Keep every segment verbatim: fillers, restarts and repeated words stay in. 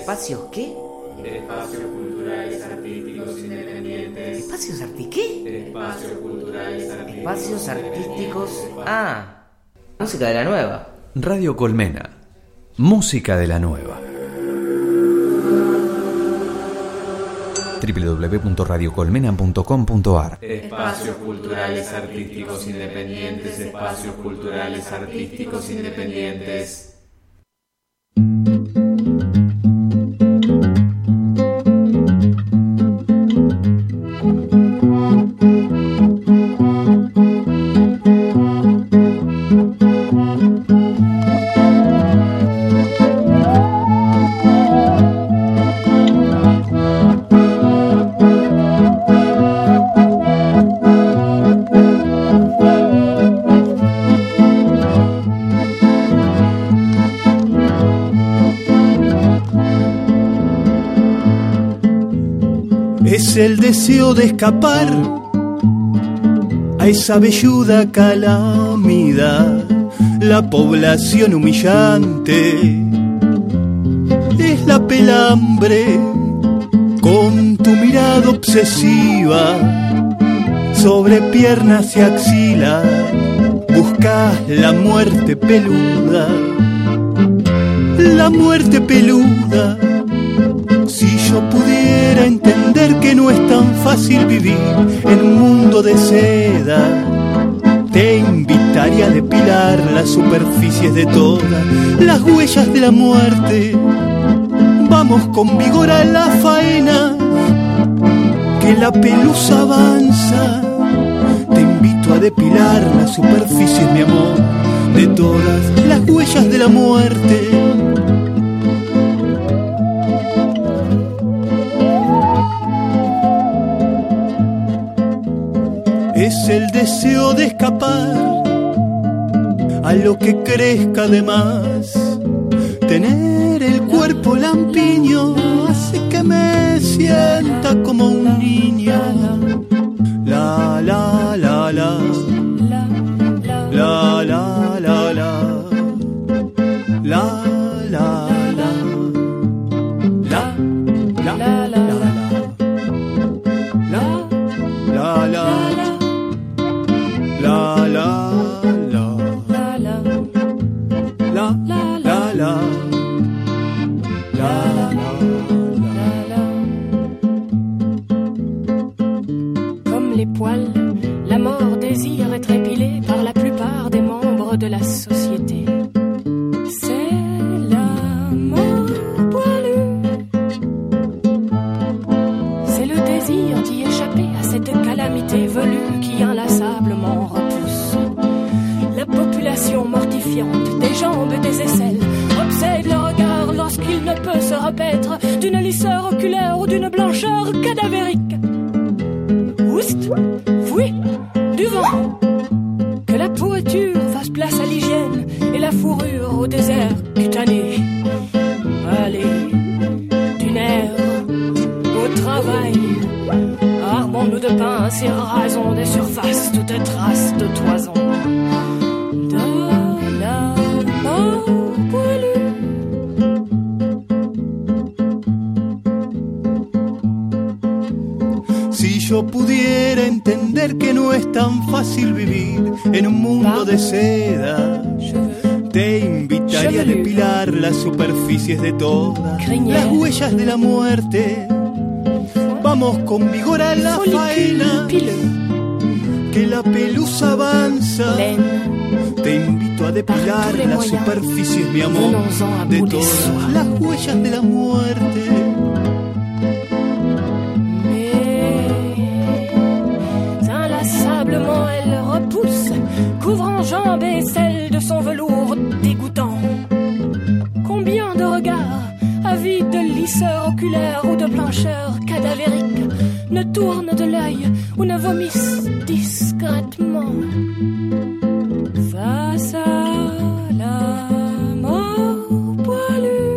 ¿Espacios qué? Espacios culturales artísticos independientes. ¿Espacios arti qué? Espacios culturales artísticos. Espacios artísticos. Ah, música de la nueva. Radio Colmena. Música de la nueva. doble u doble u doble u punto radio colmena punto com punto a r. Espacios culturales artísticos independientes. Espacios culturales artísticos independientes. Es el deseo de escapar a esa velluda calamidad, la población humillante. Es la pelambre con tu mirada obsesiva sobre piernas y axila. Buscas la muerte peluda, la muerte peluda. Si yo pudiera entender que no es tan fácil vivir en un mundo de seda, te invitaría a depilar las superficies de todas las huellas de la muerte. Vamos con vigor a la faena, que la pelusa avanza. Te invito a depilar las superficies, mi amor, de todas las huellas de la muerte. Es el deseo de escapar a lo que crezca de más. Tener el cuerpo lampiño hace que me sienta como un niño. La la la la la la la la la la la la la la la superficies de todas las huellas de la muerte. Vamos con vigor a la faena, que la pelusa avanza. Te invito a depilar las superficies, mi amor, de todas las huellas de la muerte. Inlassablement elle repousse, couvrant jambes et celles de son velours dégoûtant. Combien de regards, avides de lisseurs oculaires ou de blancheur cadavérique, ne tournent de l'œil ou ne vomissent discrètement face à la mort poilue.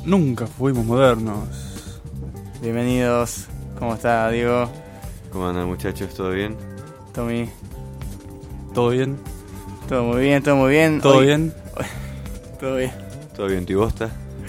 Nunca fuimos modernos. Bienvenidos. ¿Cómo está, Diego? ¿Cómo andan, muchachos? ¿Todo bien? Tommy. ¿Todo bien? Todo muy bien, todo muy bien. ¿Todo Hoy... bien? Todo bien. ¿Todo bien, Tibosta?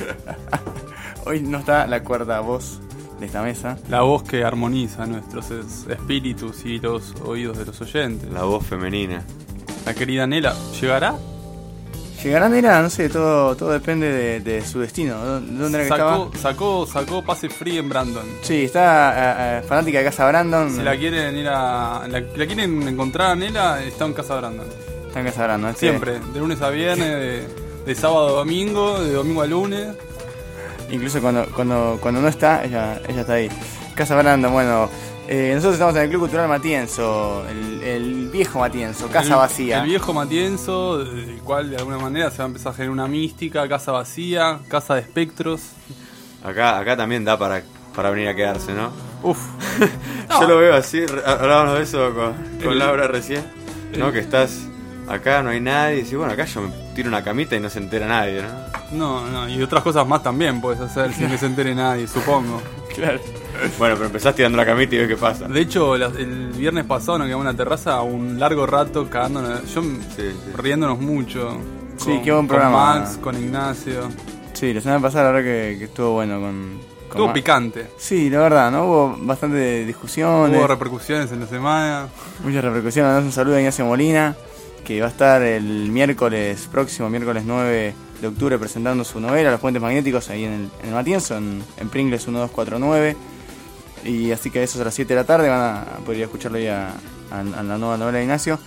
Hoy no está la cuarta voz de esta mesa. La voz que armoniza nuestros es- espíritus y los oídos de los oyentes. La voz femenina. La querida Nela, ¿llegará? ¿Llegará Nela? No sé, todo, todo depende de, de su destino. ¿Dó- ¿Dónde era que Sacó, estaba? sacó, sacó pase free en Brandon. Sí, está eh, eh, fanática de Casa Brandon. Si la quieren ir a, la, la quieren encontrar a Nela, está en Casa Brandon. Está en Casa Brandon. ¿sí? Siempre, de lunes a viernes, de, de sábado a domingo, de domingo a lunes. Incluso cuando, cuando, cuando no está, ella, ella está ahí. Casa Brandon, bueno. Eh, nosotros estamos en el Club Cultural Matienzo, el, el viejo Matienzo, Casa el, Vacía. El viejo Matienzo, el cual de alguna manera se va a empezar a generar una mística, casa vacía, casa de espectros. Acá, acá también da para, para venir a quedarse, ¿no? Uf. Yo lo veo así, re- hablábamos de eso con, con El- Laura recién, ¿no? el- Que estás acá, no hay nadie, y decís, bueno, acá yo me tiro una camita y no se entera nadie, ¿no? No, no, y otras cosas más también puedes hacer sin que se entere nadie, supongo. Claro. Bueno, pero empezás tirando la camita y ves qué pasa. De hecho, la- el viernes pasado nos quedamos en la terraza un largo rato cagándonos, yo Sí, sí. riéndonos mucho. Sí, qué buen programa. Con Max, con Ignacio. Sí, la semana pasada la verdad que, que estuvo bueno con... con Estuvo Ma- picante. Sí, la verdad, ¿no? Hubo bastante discusiones, Hubo repercusiones en la semana. muchas repercusiones. Mandamos un saludo a Ignacio Molina, que va a estar el miércoles próximo, miércoles nueve de octubre, presentando su novela Los Puentes Magnéticos ahí en el, en el Matienzo, en, en Pringles uno dos cuatro nueve. Y así que eso es a las siete de la tarde, van a poder ir a escucharlo ahí a, a- a la nueva novela de Ignacio.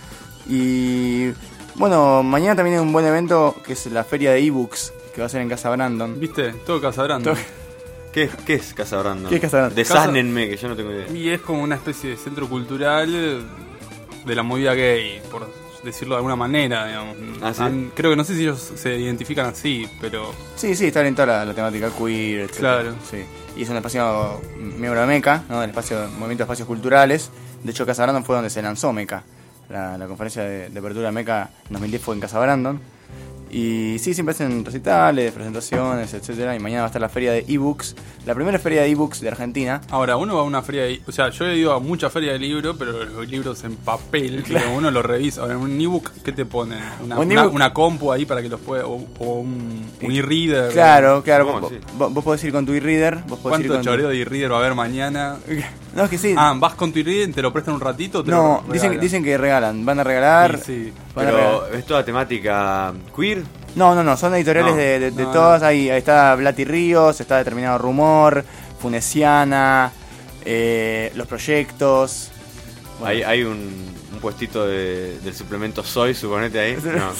Y bueno, mañana también hay un buen evento que es la feria de ebooks, que va a ser en Casa Brandon. ¿Viste? Todo Casa Brandon. Todo- ¿Qué, ¿Qué es Casa Brandon? ¿Qué es Casa Brandon? Desásnenme, que yo no tengo idea. Y es como una especie de centro cultural de la movida gay, por decirlo de alguna manera, digamos. Ah, ¿sí? Han- Creo que no sé si ellos se identifican así, pero Sí, sí, está orientada la, la temática queer, etcétera. Claro. Sí. Y es un espacio miembro de MECA, ¿no? Del espacio, Movimiento de Espacios Culturales. De hecho, Casa Brandon fue donde se lanzó MECA. La, la conferencia de, de apertura de MECA en dos mil diez fue en Casa Brandon. Y sí, siempre hacen recitales, presentaciones, etcétera. Y mañana va a estar la feria de ebooks, la primera feria de ebooks de Argentina. ahora uno va a una feria de, o sea, yo he ido a mucha feria de libros, pero los libros en papel, pero uno los revisa. Ahora, en un ebook, ¿qué te ponen? Una, Un una, ebook- una compu ahí para que los pueda, o, o un, un e-reader. Claro, claro. ¿Cómo Vos, así? vos- vos podés ir con tu e-reader. Vos podés ir ¿Cuánto con tu- choreo de e-reader va a haber mañana? No, es que sí. Ah, vas con tu e-reader, te lo prestan un ratito, te no, lo dicen, regalan? dicen que regalan. Van a regalar. Sí, sí. van a regalar. Pero es toda temática queer. No, no, no, son editoriales No. de, de- de No, todas. Ahí, ahí está Blati Ríos, está Determinado Rumor, Funesiana, eh, Los Proyectos. Bueno. Hay, hay un, un puestito de- del suplemento Soy, suponete ahí. No.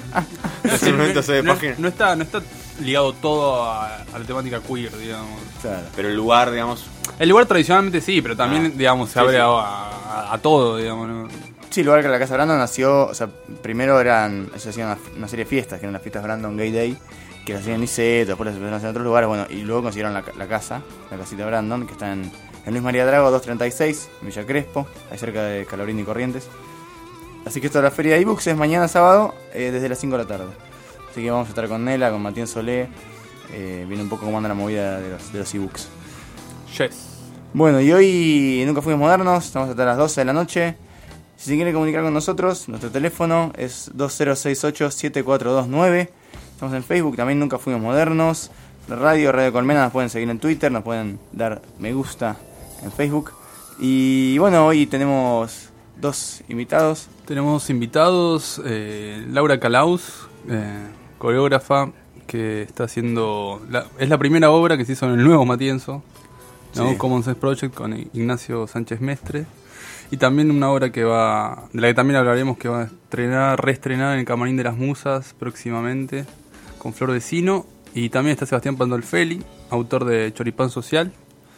El suplemento Soy de no, página. no está, no está ligado todo a, a la temática queer, digamos. Claro. Pero el lugar, digamos. El lugar tradicionalmente sí, pero también, Ah, digamos, se sí, abre sí. A, a- a todo, digamos, ¿no? Sí, el lugar que la Casa Brandon nació, o sea, primero eran, ellos hacían una, una serie de fiestas, que eran las fiestas Brandon Gay Day, que las hacían en Niceto, después las empezaron a hacer en otros lugares, bueno, y luego consiguieron la, la casa, la casita Brandon, que está en, en Luis María Drago doscientos treinta y seis, en Villa Crespo, ahí cerca de Calabrini y Corrientes. Así que esto de la feria de ebooks es mañana sábado, eh, desde las cinco de la tarde. Así que vamos a estar con Nela, con Matías Solé, eh, viene un poco cómo anda la movida de los, de los ebooks. Yes. Bueno, y hoy Nunca Fuimos Modernos, estamos hasta las doce de la noche. Si se quiere comunicar con nosotros, nuestro teléfono es dos cero seis ocho siete cuatro dos nueve. Estamos en Facebook, también Nunca Fuimos Modernos. La radio, Radio Colmena, nos pueden seguir en Twitter, nos pueden dar me gusta en Facebook. Y bueno, hoy tenemos dos invitados. Tenemos invitados, eh, Laura Calaus, eh, coreógrafa, que está haciendo... La, es la primera obra que se hizo en el nuevo Matienzo, ¿no? Sí. Common Sense Project con Ignacio Sánchez Mestre. Y también una obra que va, de la que también hablaremos, que va a estrenar, reestrenar en el Camarín de las Musas próximamente, con Flor Vecino. Y también está Sebastián Pandolfelli, autor de Choripán Social,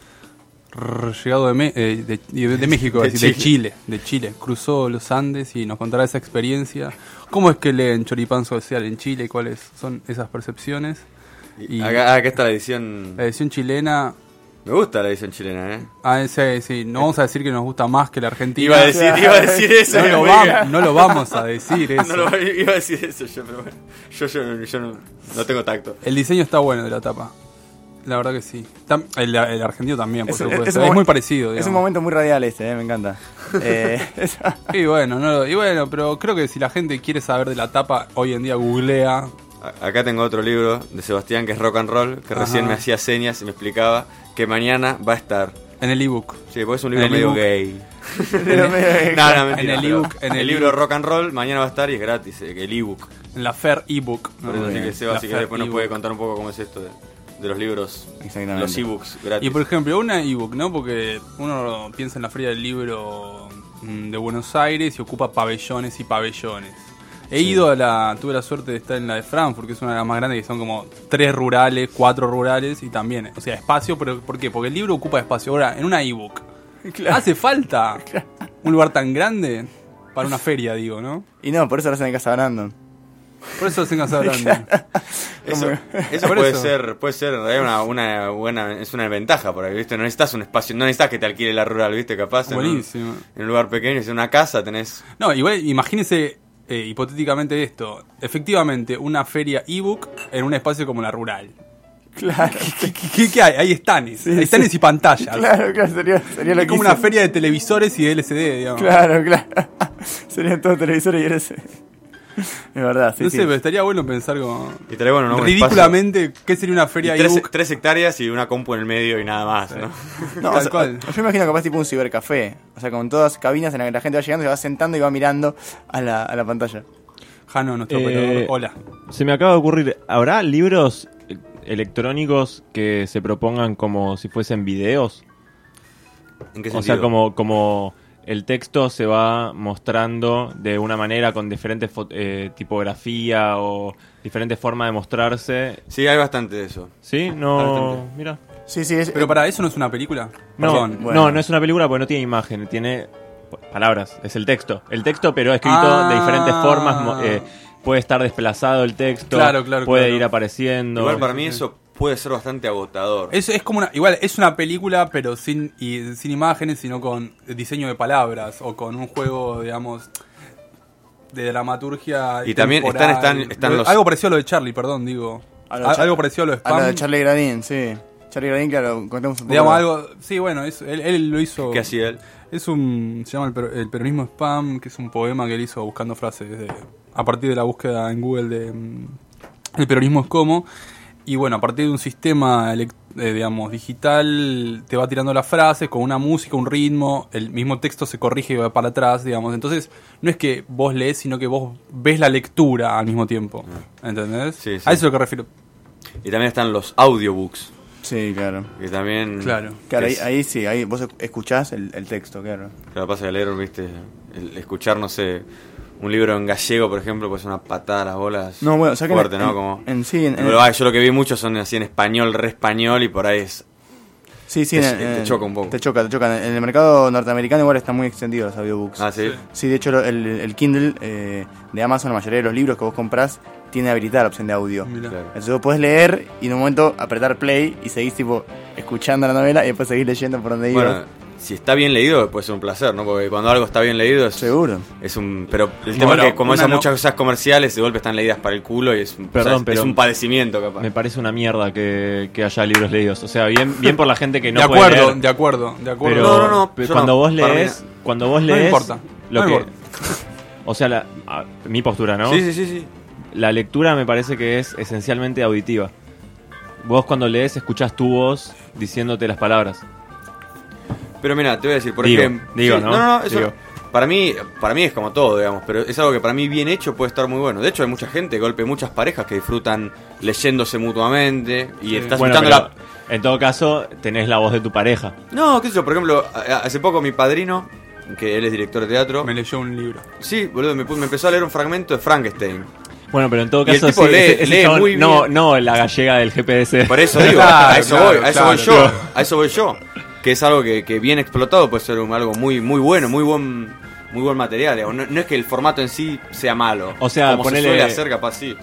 r- llegado de, Me- eh, de, de- de México, De de, Chile. de Chile. Chile, de Chile. Cruzó los Andes y nos contará esa experiencia. ¿Cómo es que leen Choripán Social en Chile y cuáles son esas percepciones? Y Acá, acá está la edición. la edición chilena... Me gusta la edición chilena, ¿eh? Ah, sí, sí, no vamos a decir que nos gusta más que la Argentina. Iba a decir, iba a decir eso. No lo, me vamos, diga. no lo vamos a decir eso. No lo- iba a decir eso yo, pero bueno. Yo, yo, yo no, no tengo tacto. El diseño está bueno de la tapa. La verdad que sí. Tam- El, el argentino también, por Es- supuesto. es Es, un momen- muy parecido, Es digamos. un momento muy radial este, eh, me encanta. Eh, es- Y bueno, no, y bueno, pero creo que si la gente quiere saber de la tapa, hoy en día googlea. A- Acá tengo otro libro de Sebastián que es Rock and Roll, que Ajá. recién me hacía señas y me explicaba que mañana va a estar. En el ebook. Sí, porque es un En libro el medio ebook. gay. Pero me- No, no, mentira, En el pero ebook, en el, el libro ebook. Rock and Roll mañana va a estar y es gratis, eh, el ebook. En la Fair ebook. ¿no? Por eso así que Seba, La si que Fair después nos ebook. puede contar un poco cómo es esto de, de los libros, Exactamente. los ebooks gratis. Y por ejemplo, una ebook, ¿no? Porque uno piensa en la Feria del Libro mm, de Buenos Aires y ocupa pabellones y pabellones. He ido a la, tuve la suerte de estar en la de Frankfurt, que es una de las más grandes, que son como tres rurales, cuatro rurales y también, o sea, espacio, pero ¿por qué? Porque el libro ocupa espacio. Ahora, en una ebook, ¿hace falta un lugar tan grande para una feria, digo, no? Y no, por eso lo hacen en Casa Brandon. Por eso hacen Casa Grande. Eso, eso Por puede eso. ser, puede ser en realidad una, una buena, es una ventaja por ahí, ¿viste? No necesitas un espacio, no necesitas que te alquile la rural, ¿viste? Capaz en un, Buenísimo. en un lugar pequeño, es una casa, tenés. No, igual imagínese eh, hipotéticamente esto. Efectivamente, una feria ebook en un espacio como la rural. Claro. ¿Qué, qué- qué- qué hay? Hay estanes. hay estanes y pantallas. Claro, claro, sería, sería lo Es como una feria de televisores y de L C D, digamos. Claro, claro. Serían todos televisores y eres. Es verdad, sí, no sí. sé, pero estaría bueno pensar como... Y estaría bueno, ¿no? Un ridículamente, ¿qué sería una espacio- feria y tres, ebook? tres hectáreas y una compu en el medio y nada más, ¿no? No, Tal o sea, cual. Yo me imagino capaz tipo un cibercafé. O sea, con todas cabinas en las que la gente va llegando, se va sentando y va mirando a la, a la pantalla. Jano, nuestro Eh, operador. Hola. Se me acaba de ocurrir, ¿habrá libros eh, electrónicos que se propongan como si fuesen videos? ¿En qué O sentido? sea, como, como el texto se va mostrando de una manera con diferentes fo- eh, tipografía o diferentes formas de mostrarse. Sí, hay bastante de eso. ¿Sí? No, Bastante. mira. Sí, sí, es. Pero para eso no es una película. No, Perdón. bueno. no, no es una película porque no tiene imagen, tiene palabras, es el texto. El texto pero escrito Ah. de diferentes formas, mo- eh, puede estar desplazado el texto, Claro, claro, puede claro. ir apareciendo. Igual para mí eso puede ser bastante agotador. Es, es como una, igual es una película, pero sin y, sin imágenes, sino con diseño de palabras o con un juego, digamos, de dramaturgia. Y también temporal. están- están- están Lo- los- algo parecido a lo de Charlie, perdón, digo. A lo de Al- Char- algo parecido a lo de A lo Spam. de Charlie Gradin, sí. Charlie Gradin, claro, contamos un poco. digamos algo, sí, bueno, es- él, él lo hizo. ¿Qué hacía él? Es un, se llama el, per- el peronismo spam, que es un poema que él hizo buscando frases de- a partir de la búsqueda en Google de mm, el peronismo es como. Y bueno, a partir de un sistema, elec- eh, digamos, digital, te va tirando las frases con una música, un ritmo, el mismo texto se corrige y va para atrás, digamos. Entonces, no es que vos lees, sino que vos ves la lectura al mismo tiempo. ¿Entendés? Sí, sí. A eso es lo que refiero. Y también están los audiobooks, Sí, claro. que también... Claro. Claro, ahí, es- ahí sí, ahí vos escuchás el, el texto, claro. Lo que pasa es que leer, viste, el escuchar, no sé, un libro en gallego, por ejemplo, pues una patada a las bolas No, bueno, o sea que en- fuerte, ¿no? en- Como... en sí, en- Pero, ah, yo lo que vi mucho son así en español, re español, y por ahí es... Sí, sí, Te- en- te en- choca un poco. Te choca, te choca. En el mercado norteamericano igual están muy extendidos los audiobooks. Ah, ¿sí? Sí, de hecho lo- el, el Kindle eh, de Amazon, la mayoría de los libros que vos comprás, tiene habilitada la opción de audio. Mirá. Claro. Entonces vos podés leer y en un momento apretar play y seguís tipo escuchando la novela y después seguís leyendo por donde Bueno, ibas. si está bien leído puede ser un placer, ¿no? Porque cuando algo está bien leído es... Seguro. Es un, pero el tema Bueno, es que como una esas no- muchas cosas comerciales de golpe están leídas para el culo y es, un- Perdón, o sea, es, pero- es un padecimiento capaz. Me parece una mierda que, que haya libros leídos. O sea, bien, bien por la gente que no de puede acuerdo, leer, de acuerdo, de acuerdo. pero, No, no, no, pero yo cuando no, vos para mí lees, cuando vos No lees, me importa, lo no me que, importa. o sea, la, a- mi postura, ¿no? Sí, sí, sí, sí. La lectura me parece que es esencialmente auditiva. Vos cuando lees escuchás tu voz diciéndote las palabras. Pero mira, te voy a decir, por Digo, ejemplo... digo, sí, ¿no? no, no, eso... Digo. Para mí, para mí es como todo, digamos, pero es algo que para mí bien hecho puede estar muy bueno. De hecho, hay mucha gente, golpe, muchas parejas que disfrutan leyéndose mutuamente y estás Bueno, escuchando pero la... en todo caso tenés la voz de tu pareja. No, qué sé yo, por ejemplo, a- a- hace poco mi padrino, que él es director de teatro... Me leyó un libro. Sí, boludo, me, pu- me empezó a leer un fragmento de Frankenstein. Bueno, pero en todo Y el caso tipo sí, lee- ese- ese lee chabón- muy no, bien. no la gallega del G P S. Por eso digo, Claro, a eso claro, voy, a eso claro, voy yo, claro. a eso voy yo. Que es algo que, que bien explotado puede ser un- algo muy muy bueno, muy buen muy buen material. digamos. No, no es que el formato en sí sea malo. O sea, como ponele- se suele hacer, capaz sí.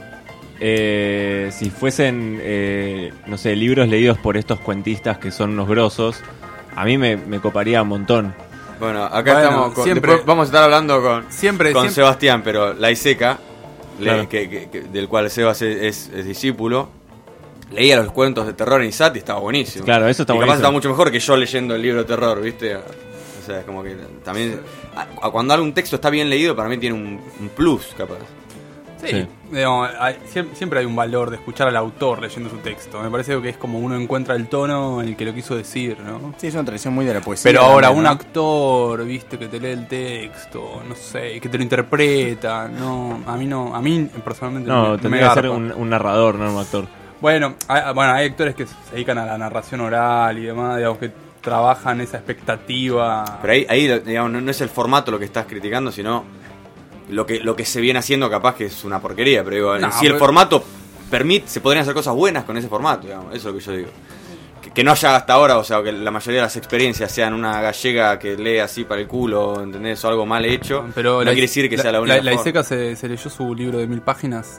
Eh, si fuesen, eh, no sé, libros leídos por estos cuentistas que son unos grosos, a mí me, me coparía un montón. Bueno, acá Bueno, estamos con, siempre- después vamos a estar hablando con, Siempre, con siempre- Sebastián, pero la Iseca, le- Claro. que- que- que- del cual Sebas es, es- es discípulo, leía los cuentos de terror en Isat y estaba buenísimo. Claro, eso está y capaz buenísimo. está mucho mejor que yo leyendo el libro de terror, ¿viste? O sea, es como que también... a- a cuando algún texto está bien leído, para mí tiene un, un plus, capaz. Sí, Sí. digamos, hay- siem- siempre hay un valor de escuchar al autor leyendo su texto. Me parece que es como uno encuentra el tono en el que lo quiso decir, ¿no? Sí, es una tradición muy de la poesía. Pero ahora, también, un ¿no? actor, viste, que te lee el texto, no sé, que te lo interpreta, no, a mí no, a mí personalmente No, me, me tendría que ser garpa. un, un narrador, no un actor. Bueno, hay, bueno, hay actores que se dedican a la narración oral y demás, digamos, que trabajan esa expectativa. Pero ahí, ahí digamos, no, no es el formato lo que estás criticando, sino lo que, lo que se viene haciendo, capaz que es una porquería. Pero digo, No, si el pero- formato permite, se podrían hacer cosas buenas con ese formato, digamos, eso es lo que yo digo. Que, que no haya hasta ahora, o sea, que la mayoría de las experiencias sean una gallega que lee así para el culo, ¿entendés? O algo mal hecho. Pero no la, quiere decir que la, sea la la, única la forma. Iseca se, se leyó su libro de mil páginas.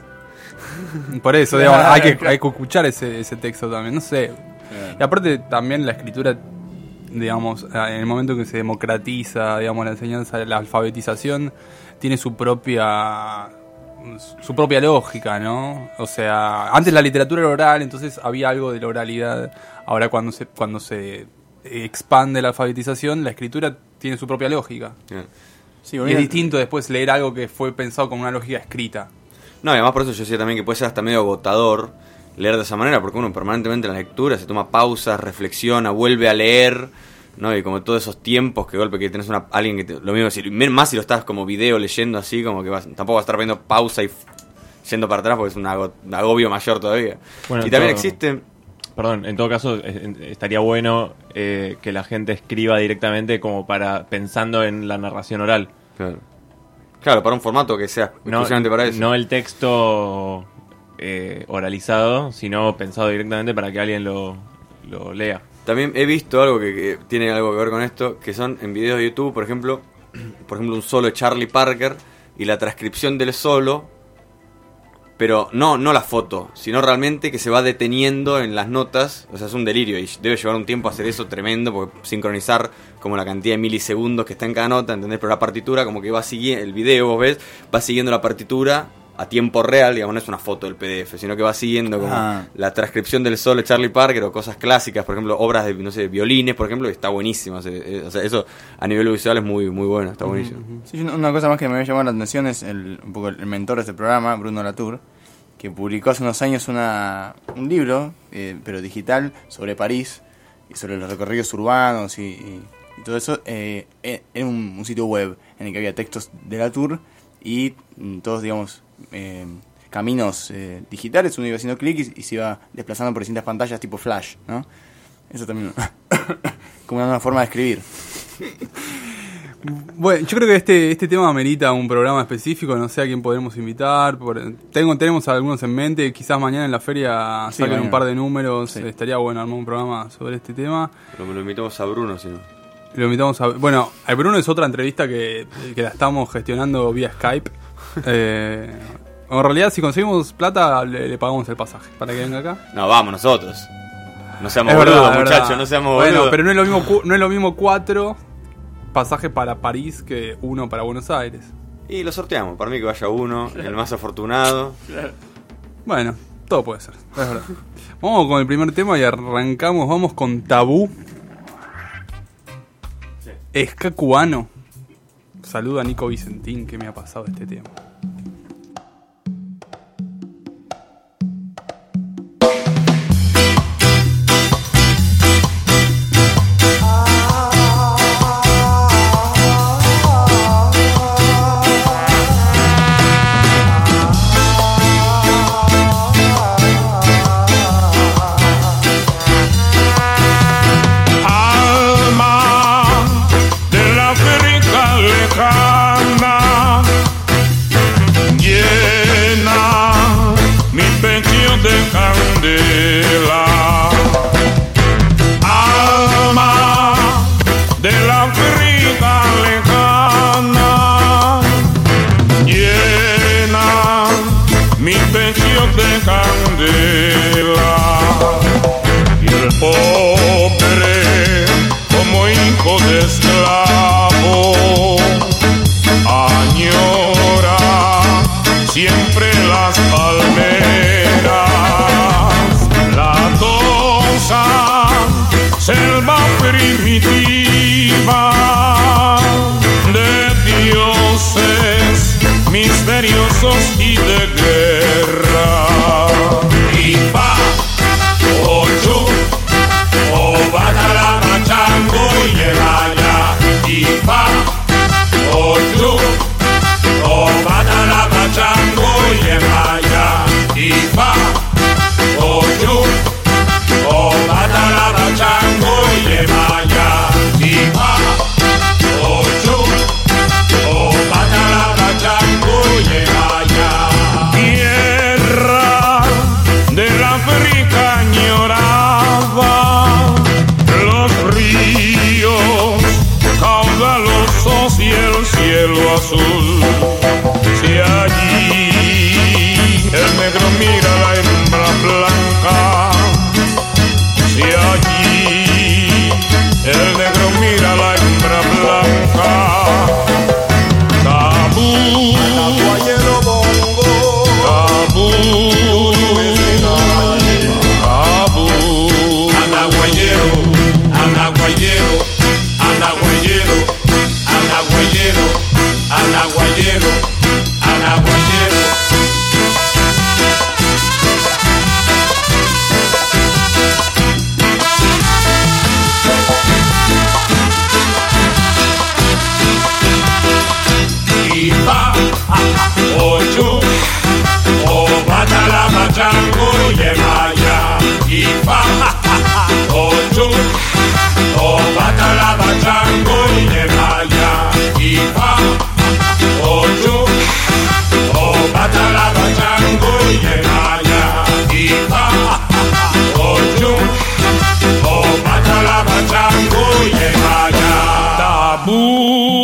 Por eso, digamos, hay que, hay que escuchar ese, ese texto también, no sé. Y aparte también la escritura, digamos, en el momento que se democratiza, digamos, la enseñanza, la alfabetización, tiene su propia su propia lógica, ¿no? O sea, antes la literatura era oral, entonces había algo de la oralidad. Ahora cuando se cuando se expande la alfabetización, la escritura tiene su propia lógica. Bien. Sí, Y es volviendo- distinto después leer algo que fue pensado con una lógica escrita. No, y además por eso yo decía también que puede ser hasta medio agotador leer de esa manera, porque uno permanentemente en la lectura se toma pausas, reflexiona, vuelve a leer, ¿no? Y como todos esos tiempos que golpe que tenés una alguien que te, lo mismo si más si lo estás como video leyendo así, como que vas, tampoco vas a estar viendo pausa y f- yendo para atrás porque es un, ago- un agobio mayor todavía. Bueno, y también todo- existe Perdón, en todo caso eh, estaría bueno eh, que la gente escriba directamente como para pensando en la narración oral. claro, claro, para un formato que sea No, exclusivamente para eso. no el texto eh, oralizado, sino pensado directamente para que alguien lo, lo lea. También he visto algo que, que tiene algo que ver con esto, que son en videos de YouTube, por ejemplo, por ejemplo un solo de Charlie Parker y la transcripción del solo, pero no no la foto, sino realmente que se va deteniendo en las notas, o sea, es un delirio y debe llevar un tiempo hacer eso tremendo, porque sincronizar como la cantidad de milisegundos que está en cada nota, ¿entendés? Pero la partitura como que va siguiendo, el video vos ves, va siguiendo la partitura a tiempo real, digamos, no es una foto del P D F, sino que va siguiendo como Ah. la transcripción del solo de Charlie Parker o cosas clásicas, por ejemplo, obras de, no sé, violines, por ejemplo, y está buenísimo. O sea, eh, o sea, eso a nivel visual es muy muy bueno, está buenísimo. Sí, una una cosa más que me había llamado la atención es el, un poco el mentor de este programa, Bruno Latour, que publicó hace unos años una, un libro, eh, pero digital, sobre París y sobre los recorridos urbanos y, y- y todo eso. Eh, eh, era un, un sitio web en el que había textos de Latour y mm, todos, digamos, eh, caminos eh, digitales. Uno iba haciendo clic y, y se iba desplazando por distintas pantallas tipo Flash, ¿no? Eso también como una nueva forma de escribir. Bueno, yo creo que este este tema amerita un programa específico, no sé a quién podremos invitar. Por, tengo tenemos algunos en mente, quizás mañana en la feria Sí, saquen mañana. un par de números, Sí. eh, estaría bueno armar un programa sobre este tema. Lo, lo invitamos a Bruno, si no. Lo invitamos a... Bueno, al Bruno es otra entrevista que, que la estamos gestionando vía Skype. Eh, en realidad, si conseguimos plata, le, le pagamos el pasaje para que venga acá. No, vamos nosotros. No seamos Es verdad, boludos, es muchachos, verdad. no seamos Bueno, boludos. pero no es lo mismo cu- no es lo mismo cuatro pasajes para París que uno para Buenos Aires. Y lo sorteamos, para mí que vaya uno, el más afortunado. Bueno, todo puede ser, es verdad. Vamos con el primer tema y arrancamos, vamos con Tabú. Ska cubano. Saluda a Nico Vicentín, que me ha pasado este tema. Alma de la África lejana, llena mi pecho de candela. Alma de la África lejana, llena mi pecho de candela. Y el pobre, como hijo de esclavo, añora siempre las palmeras, la besos y de guerra. Y pa, ocho, o batala machango y llegaya. Y pa, ocho, o batala machango y llegaya. Y pa, ocho, o batala machango y llegaya. Y pa, ocho, o batala machango y llegaya. Tierra del África añorada, los ríos caudalosos y el cielo azul. Si allí el negro mira la hembra blanca, si allí el negro mira la hembra blanca. Tabú, tabú, tabú. Anda guayero, anda guayero, anda guayero, anda guayero, anda guayero, anda guayero. Y pa, ocho, o batala machango y maya. Y pa, ocho, o batala machango y maya. Y pa, ocho, o batala machango y maya. Y pa, ocho, o batala machango y maya. Tabú.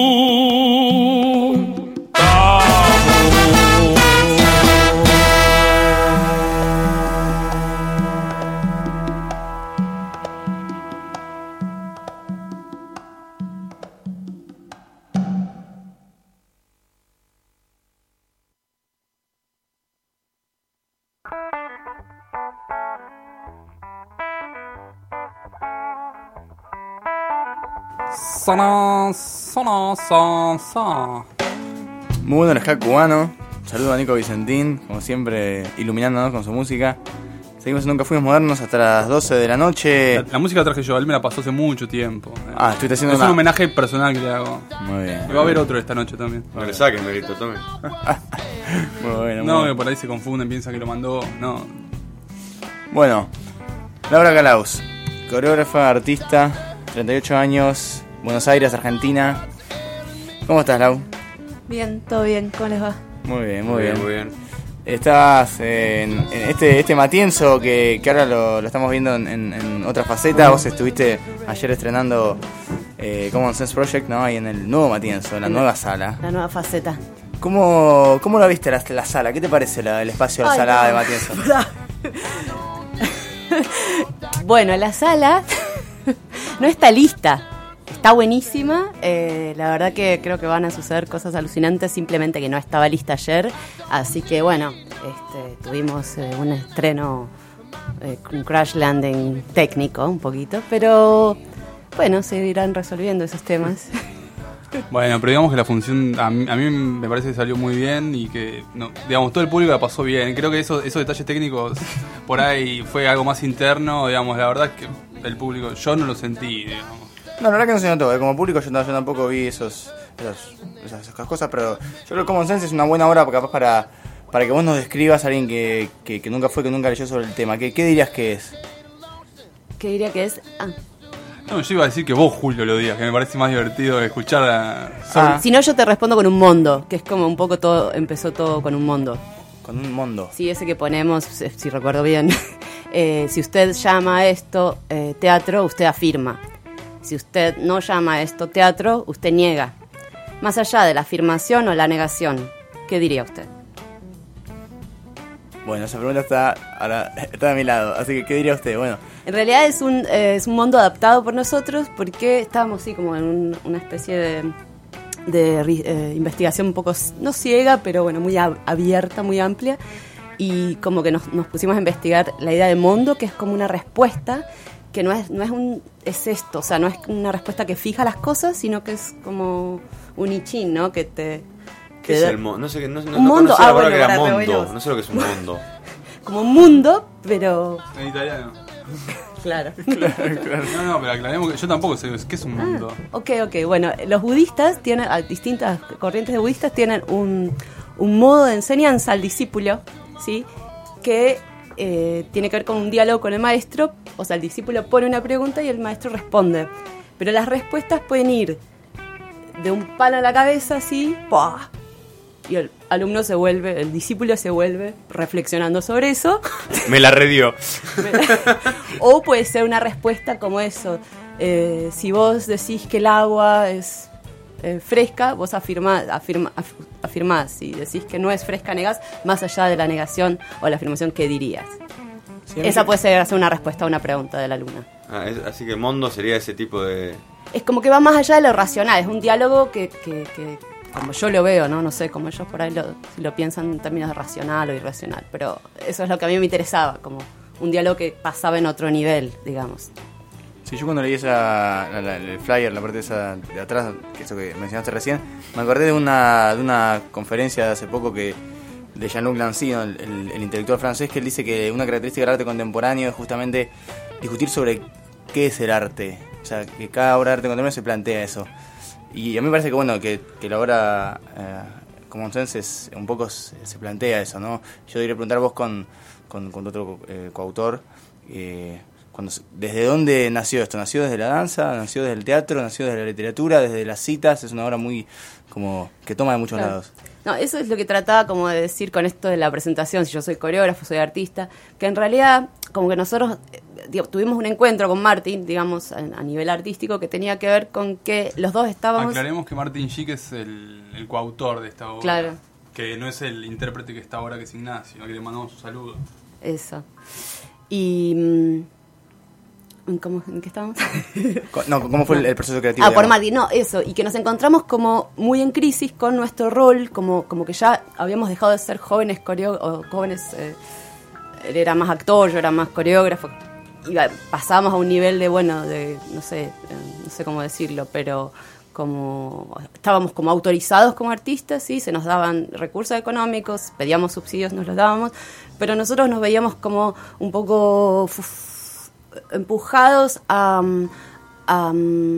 Sana, sana, sana, sana. Muy bueno el ska cubano. Saludo a Nico Vicentín, como siempre, iluminándonos con su música. Seguimos en Nunca Fuimos Modernos hasta las doce de la noche. La, la música la traje yo, él me la pasó hace mucho tiempo. Ah, estuviste haciendo Es una... un homenaje personal que le hago. Muy bien. Y va a haber otro esta noche también. No le saques mérito, tome. Muy bueno, muy No, bueno. que por ahí se confunden, piensan que lo mandó. No. Bueno, Laura Calaus, coreógrafa, artista, treinta y ocho años, Buenos Aires, Argentina. ¿Cómo estás, Lau? Bien, todo bien, ¿cómo les va? Muy bien, muy, Muy bien. bien, muy bien. Estás en, en este este Matienzo que, que ahora lo, lo estamos viendo en, en, en otra faceta. Vos estuviste ayer estrenando eh, Common Sense Project, ¿no? Ahí en el nuevo Matienzo, en la nueva sala. La nueva faceta. ¿Cómo, cómo la viste la, la sala? ¿Qué te parece la, el espacio de la Ay, sala no. de Matienzo? Bueno, la sala no está lista. Está buenísima, eh, la verdad que creo que van a suceder cosas alucinantes, simplemente que no estaba lista ayer, así que bueno, este, tuvimos eh, un estreno, eh, un crash landing técnico un poquito, pero bueno, se irán resolviendo esos temas. Bueno, pero digamos que la función a mí, a mí me parece que salió muy bien y que, no, digamos, todo el público la pasó bien. Creo que esos, esos detalles técnicos por ahí fue algo más interno, digamos, la verdad es que el público, yo no lo sentí, digamos. No, la verdad que no se notó, eh. Como público yo, no, yo tampoco vi esos, esos, esas, esas cosas, pero yo creo que Common Sense es una buena obra capaz para, para que vos nos describas a alguien que, que, que nunca fue, que nunca leyó sobre el tema. ¿Qué, qué dirías que es? ¿Qué diría que es? Ah. No, yo iba a decir que vos, Julio, lo digas, que me parece más divertido escuchar a... sobre- Ah. Si no, yo te respondo con un mondo, que es como un poco todo, empezó todo con un mondo. Con un mondo. Sí, ese que ponemos, si si recuerdo bien. eh, si usted llama a esto eh, teatro, usted afirma. Si usted no llama a esto teatro, usted niega. Más allá de la afirmación o la negación, ¿qué diría usted? Bueno, esa pregunta está, ahora, está a mi lado, así que ¿qué diría usted? Bueno, En realidad es un, eh, es un mundo adaptado por nosotros porque estábamos así como en un- una especie de, de ri- eh, investigación un poco, no ciega, pero bueno, muy ab- abierta, muy amplia. Y como que nos, nos pusimos a investigar la idea de mundo, que es como una respuesta que no es, no es un, es esto, o sea, no es una respuesta que fija las cosas, sino que es como un I Ching, ¿no? Que te, ¿Qué Te es da- el mundo? No sé, no, no, Un no mundo. conocía Ah, la palabra bueno, que era para mondo. revolver. No sé lo que es un mundo. Como un mundo, pero En italiano. claro. No, no, pero aclaremos que yo tampoco sé qué es un mundo. Ok, ok. Bueno, los budistas tienen, a distintas corrientes de budistas tienen un, un modo de enseñanza al discípulo, ¿sí? Que eh, tiene que ver con un diálogo con el maestro. O sea, el discípulo pone una pregunta y el maestro responde. Pero las respuestas pueden ir de un palo a la cabeza, así, ¡pah! Y el alumno se vuelve, el discípulo se vuelve reflexionando sobre eso. Me la redió. O puede ser una respuesta como eso. Eh, si vos decís que el agua es eh, fresca, vos afirmás, afirma, af- afirmás. Si decís que no es fresca, negás, más allá de la negación o la afirmación que dirías. Sí, Esa puede ser hacer una respuesta a una pregunta del alumno. Ah, es- así que mondo sería ese tipo de... Es como que va más allá de lo racional, es un diálogo que, que, que como yo lo veo, ¿no? No sé, como ellos por ahí lo, si lo piensan en términos de racional o irracional, pero eso es lo que a mí me interesaba, como un diálogo que pasaba en otro nivel, digamos. Sí, yo cuando leí esa, la- la- el flyer, la parte esa de atrás, que eso que mencionaste recién, me acordé de una, de una conferencia de hace poco que de Jean-Luc Nancy, ¿no? el, el, el intelectual francés, que él dice que una característica del arte contemporáneo es justamente discutir sobre qué es el arte. O sea, que cada obra de arte contemporáneo se plantea eso. Y a mí me parece que, bueno, que, que la obra eh, Common Sense es, un poco se, se plantea eso, ¿no? Yo diría preguntar a vos con, con, con otro eh, coautor, eh, cuando, se- ¿desde dónde nació esto? ¿Nació desde la danza? ¿Nació desde el teatro? ¿Nació desde la literatura? ¿Desde las citas? Es una obra muy, como, que toma de muchos Claro. lados. No, eso es lo que trataba como de decir con esto de la presentación, si yo soy coreógrafo, soy artista, que en realidad como que nosotros eh, digo, tuvimos un encuentro con Martin, digamos, a, a nivel artístico, que tenía que ver con que los dos estábamos... Aclaremos que Martin Schick es el, el coautor de esta obra. Claro. Que no es el intérprete que está ahora, que es Ignacio, a que le mandamos un saludo. Eso. Y... mm, ¿Cómo, ¿En qué estábamos? Co- No, ¿cómo fue el, el proceso creativo? Ah, por digamos? Martin, no, eso, y que nos encontramos como muy en crisis con nuestro rol, como, como que ya habíamos dejado de ser jóvenes coreógrafos, o jóvenes, eh, él era más actor, yo era más coreógrafo, y va- pasábamos a un nivel de, bueno, de, no sé, eh, no sé cómo decirlo, pero como estábamos como autorizados como artistas, sí, se nos daban recursos económicos, pedíamos subsidios, nos los dábamos, pero nosotros nos veíamos como un poco uf, empujados a, a,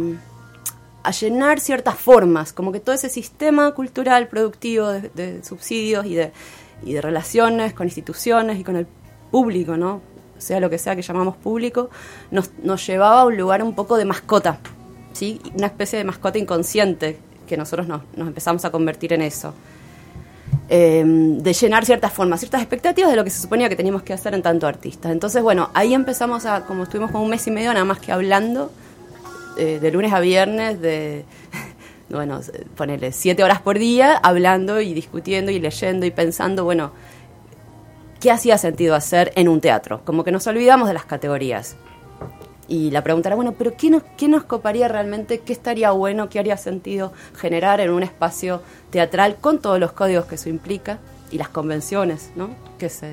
a llenar ciertas formas, como que todo ese sistema cultural productivo de, de subsidios y de, y de relaciones con instituciones y con el público, ¿no? Sea lo que sea que llamamos público, nos, nos llevaba a un lugar un poco de mascota, ¿sí? Una especie de mascota inconsciente que nosotros nos, nos empezamos a convertir en eso. Eh, de llenar ciertas formas, ciertas expectativas de lo que se suponía que teníamos que hacer en tanto artistas. Entonces, bueno, ahí empezamos a, como estuvimos como un mes y medio nada más que hablando, eh, de lunes a viernes, de, bueno, ponele siete horas por día, hablando y discutiendo y leyendo y pensando, bueno, ¿qué hacía sentido hacer en un teatro? Como que nos olvidamos de las categorías. Y la pregunta era, bueno, pero ¿qué nos, qué nos coparía realmente? ¿Qué estaría bueno? ¿Qué haría sentido generar en un espacio teatral con todos los códigos que eso implica y las convenciones, ¿no? Que se,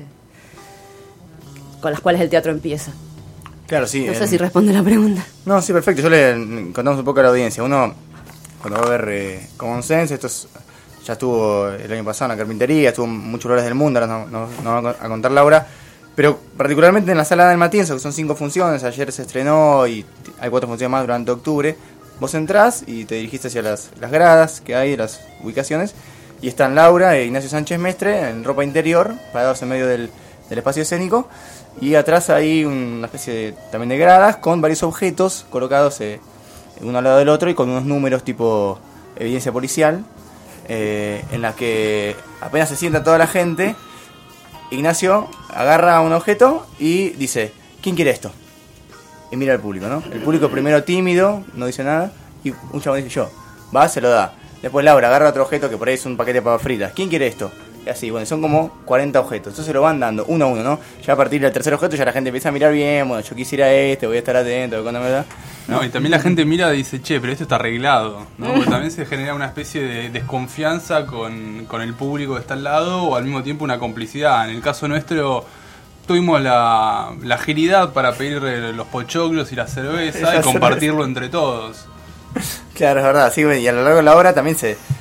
con las cuales el teatro empieza. Claro, sí. No sé en- si responde la pregunta. No, sí, perfecto. Yo le contamos un poco a la audiencia. Uno, cuando va a ver eh, Common Sense, esto es- ya estuvo el año pasado en la carpintería, estuvo en muchos lugares del mundo, ahora no, no, no va a contar Laura, pero particularmente en la sala del Matienzo, que son cinco funciones, ayer se estrenó y t- hay cuatro funciones más durante octubre. Vos entrás y te dirigiste hacia las, las gradas que hay, las ubicaciones, y están Laura e Ignacio Sánchez Mestre en ropa interior, parados en medio del, del espacio escénico, y atrás hay una especie de, también de gradas con varios objetos colocados eh, uno al lado del otro y con unos números tipo evidencia policial, eh, en las que apenas se sienta toda la gente, Ignacio agarra un objeto y dice, ¿quién quiere esto? Y mira al público, ¿no? El público primero tímido, no dice nada, y un chabón dice yo, va, se lo da. Después Laura agarra otro objeto que por ahí es un paquete de papas fritas. ¿Quién quiere esto? Y así, bueno, son como cuarenta objetos. Entonces se lo van dando uno a uno, ¿no? Ya a partir del tercer objeto ya la gente empieza a mirar bien, bueno, yo quisiera este, voy a estar atento, cuando me da. No, y también la gente mira y dice, che, pero esto está arreglado, ¿no? Porque también se genera una especie de desconfianza con, con el público que está al lado o al mismo tiempo una complicidad. En el caso nuestro tuvimos la, la agilidad para pedir eh, los pochoclos y la cerveza La y compartirlo entre todos. Claro, es verdad, sí, y a lo largo de la obra también se,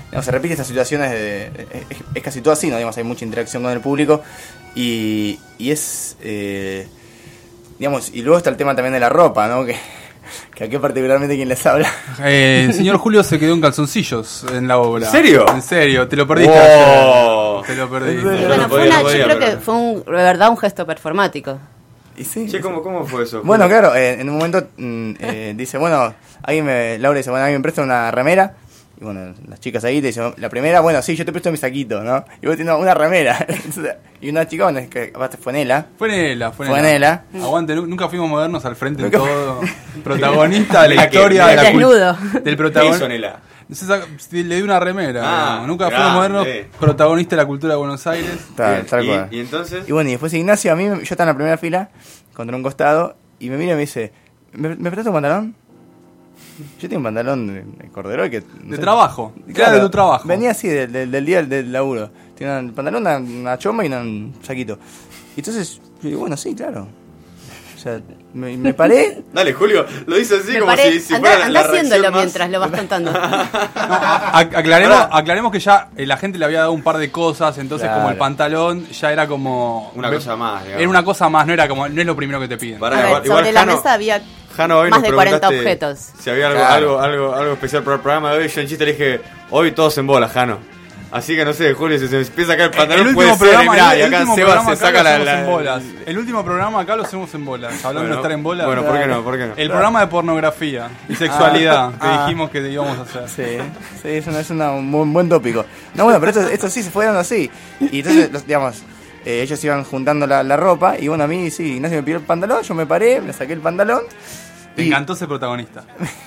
digamos, se repite estas situaciones, de, es, es casi todo así, ¿no? Digamos, hay mucha interacción con el público y, y es, eh, digamos, y luego está el tema también de la ropa, ¿no? Que, que aquí particularmente quien les habla. Eh, el señor Julio se quedó en calzoncillos en la obra. ¿En serio? En serio, te lo perdiste. Wow. Te lo perdiste. Y No, bueno, no fue podía, una, no podía, yo creo pero- que fue un, de verdad un gesto performático. Y sí, Che, ¿cómo, ¿cómo fue eso? bueno, claro, eh, en un momento mm, eh, dice, bueno, alguien me, Laura dice, bueno, alguien me presta una remera. Y bueno, las chicas ahí te dicen, la primera, bueno, sí, yo te presto mi saquito, ¿no? Y vos tienes una remera. Y una chica, bueno, es que aparte fue Nela. Fue Nela, fue Fue Nela. Nela. Aguante, nu- nunca fuimos modernos al frente en Nunca- todo. Protagonista de la Mira que- historia de la cul- Desnudo. del ¿Qué hizo protagonista. Nela? Le di una remera. Ah, ¿no? Nunca grande. fuimos modernos, protagonista de la cultura de Buenos Aires. Tal, Bien, tal y, cual. y entonces... Y bueno, y después Ignacio, a mí, yo estaba en la primera fila, contra un costado, y me mira y me dice, ¿me, ¿me prestas un pantalón? Yo tengo un pantalón de, de corderol que... no De sé. trabajo. Claro, Claro, de tu trabajo. Venía así del, del, del día del laburo. Tenía un pantalón, una, una chomba y una- un saquito. Y entonces, yo digo, bueno, sí, claro. O sea, me, me paré. Dale, Julio, lo dice así Me como paré, si, si anda, fuera la, anda la reacción haciéndolo más- mientras lo vas contando. A- aclaremos, aclaremos que ya eh, la gente le había dado un par de cosas, entonces Claro. como el pantalón ya era como... Una cosa más, digamos. Era una cosa más, no era como no es lo primero que te piden. Pará, A ver, igual- sobre igual la Jano- mesa había Jano, hoy más nos de cuarenta preguntaste objetos. Si había algo, Claro. algo, algo, algo especial para el programa de hoy. Yo en chiste le dije, hoy todos en bola, Jano. Así que no sé, Julio, si se me empieza a caer el pantalón, el puede último ser, programa, mirá, el y acá último Seba programa se acá saca lo la, hacemos la- en bolas. El último programa acá lo hacemos en bolas. Hablando Bueno, de estar en bolas. bueno, ¿por qué no? ¿Por qué no? El programa de pornografía y sexualidad que Ah. dijimos que íbamos a hacer. Sí, sí, es, una, es una- un buen, buen tópico. No, bueno, pero esto, esto sí se fue dando así. Y entonces, los- digamos, eh, ellos iban juntando la, la ropa. Y bueno, a mí sí, Ignacio me pidió el pantalón, yo me paré, me saqué el pantalón. Te y- encantó ser protagonista.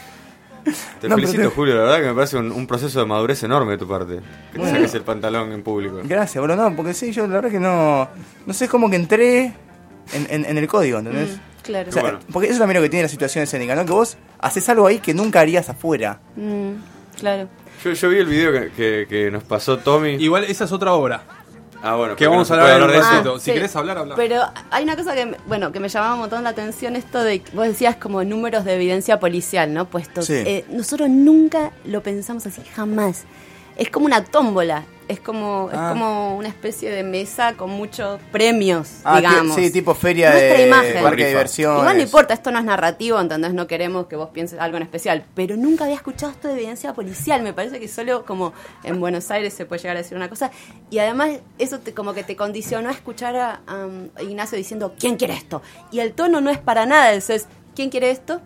Te No, felicito, pero te- Julio, la verdad que me parece un, un proceso de madurez enorme de tu parte. Que te Bueno. saques el pantalón en público. Gracias, boludo, no, porque sí, yo la verdad que no. No sé, es como que entré en, en, en el código, ¿entendés? Mm, claro. O sea, Bueno. porque eso también es lo que tiene la situación escénica, ¿no? Que vos haces algo ahí que nunca harías afuera. Mm, claro. Yo, yo vi el video que, que, que nos pasó Tommy. Igual esa es otra obra. Ah, bueno, Que porque vamos no a se puede hablar en un de eso. ratito. Ah, Si sí. querés hablar, habla. Pero hay una cosa que, me- bueno, que me llamaba un montón la atención, esto de, vos decías como números de evidencia policial, ¿no? Puestos. Sí. Eh, nosotros nunca lo pensamos así, jamás. Es como una tómbola, es como, Ah. es como una especie de mesa con muchos premios, Ah, digamos. ti- sí, tipo feria Nuestra de imagen. parque de diversión. Igual no importa, esto no es narrativo, entonces no queremos que vos pienses algo en especial. Pero nunca había escuchado esto de evidencia policial. Me parece que solo como en Buenos Aires se puede llegar a decir una cosa. Y además eso te, como que te condicionó a escuchar a, a Ignacio diciendo, ¿quién quiere esto? Y el tono no es para nada, eso es, ¿quién quiere esto?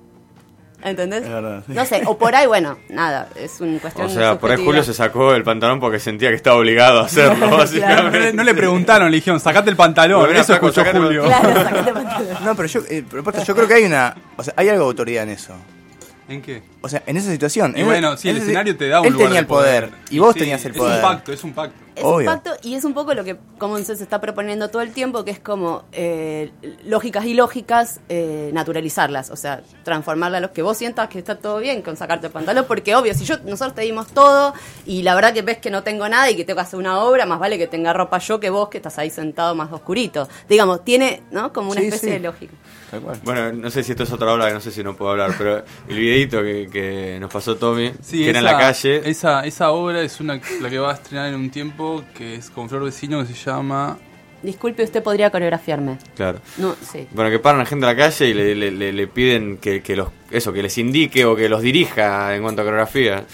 ¿Entendés? Es verdad, sí. No sé, o por ahí, bueno, nada, es una cuestión O sea, por ahí subjetiva. Julio se sacó el pantalón porque sentía que estaba obligado a hacerlo, No le, básicamente. no le preguntaron, le dijeron, sacate el pantalón. Bueno, Eso Flaco, escuchó sacate el Julio. Claro, sacate pantalón. No, pero yo, eh, pero aparte, yo creo que hay una. O sea, hay algo de autoridad en eso. ¿En qué? O sea, en esa situación. Y en bueno, sí, el en ese- escenario te da un Él lugar tenía de el poder, y vos Sí, tenías el Es poder. un pacto, es un pacto. Es Obvio. un pacto y es un poco lo que Common Sense está proponiendo todo el tiempo, que es como eh, lógicas y lógicas, eh, naturalizarlas, o sea, transformarla a lo que vos sientas que está todo bien con sacarte el pantalón, porque obvio, si yo nosotros te dimos todo y la verdad que ves que no tengo nada y que tengo que hacer una obra, más vale que tenga ropa yo que vos que estás ahí sentado más oscurito. Digamos, tiene, ¿no? Como una Sí, especie sí. de lógica. Tal cual. Bueno, no sé si esto es otra obra, que no sé si no puedo hablar, pero el videito que, que nos pasó Tommy, Sí, que era en esa- la calle. Esa, esa obra es una la que va a estrenar en un tiempo, que es con Flor Vecino, que se llama... Disculpe, usted podría coreografiarme. Claro. No, sí. Bueno, que paran a gente en la calle y le, le, le- le piden que, que los eso que les indique o que los dirija en cuanto a coreografía.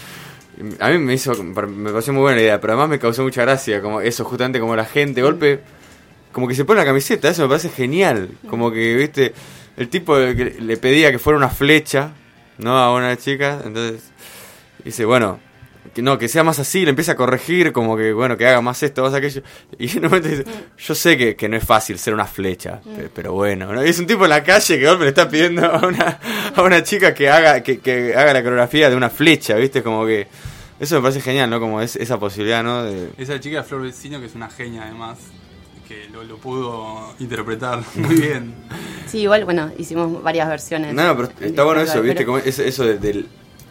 A mí me hizo me pareció muy buena la idea, pero además me causó mucha gracia, como eso, justamente como la gente, golpe, como que se pone la camiseta, eso me parece genial. Como que, viste, el tipo que le pedía que fuera una flecha, ¿no? A una chica, entonces dice, bueno, que no, que sea más así, le empieza a corregir, como que, bueno, que haga más esto, más aquello. Y en un momento dice, yo sé que, que no es fácil ser una flecha, pe- pero bueno, ¿no? Y es un tipo en la calle que de golpe le está pidiendo a una, a una chica que haga, que, que haga la coreografía de una flecha, ¿viste? Como que, eso me parece genial, ¿no? Como es, esa posibilidad, ¿no? De, Esa chica Flor Vecino, que es una genia además, que lo, lo pudo interpretar muy bien. Sí, igual, bueno, hicimos varias versiones. no, no, pero está bueno eso, ¿viste? Pero- Como eso, eso de- del...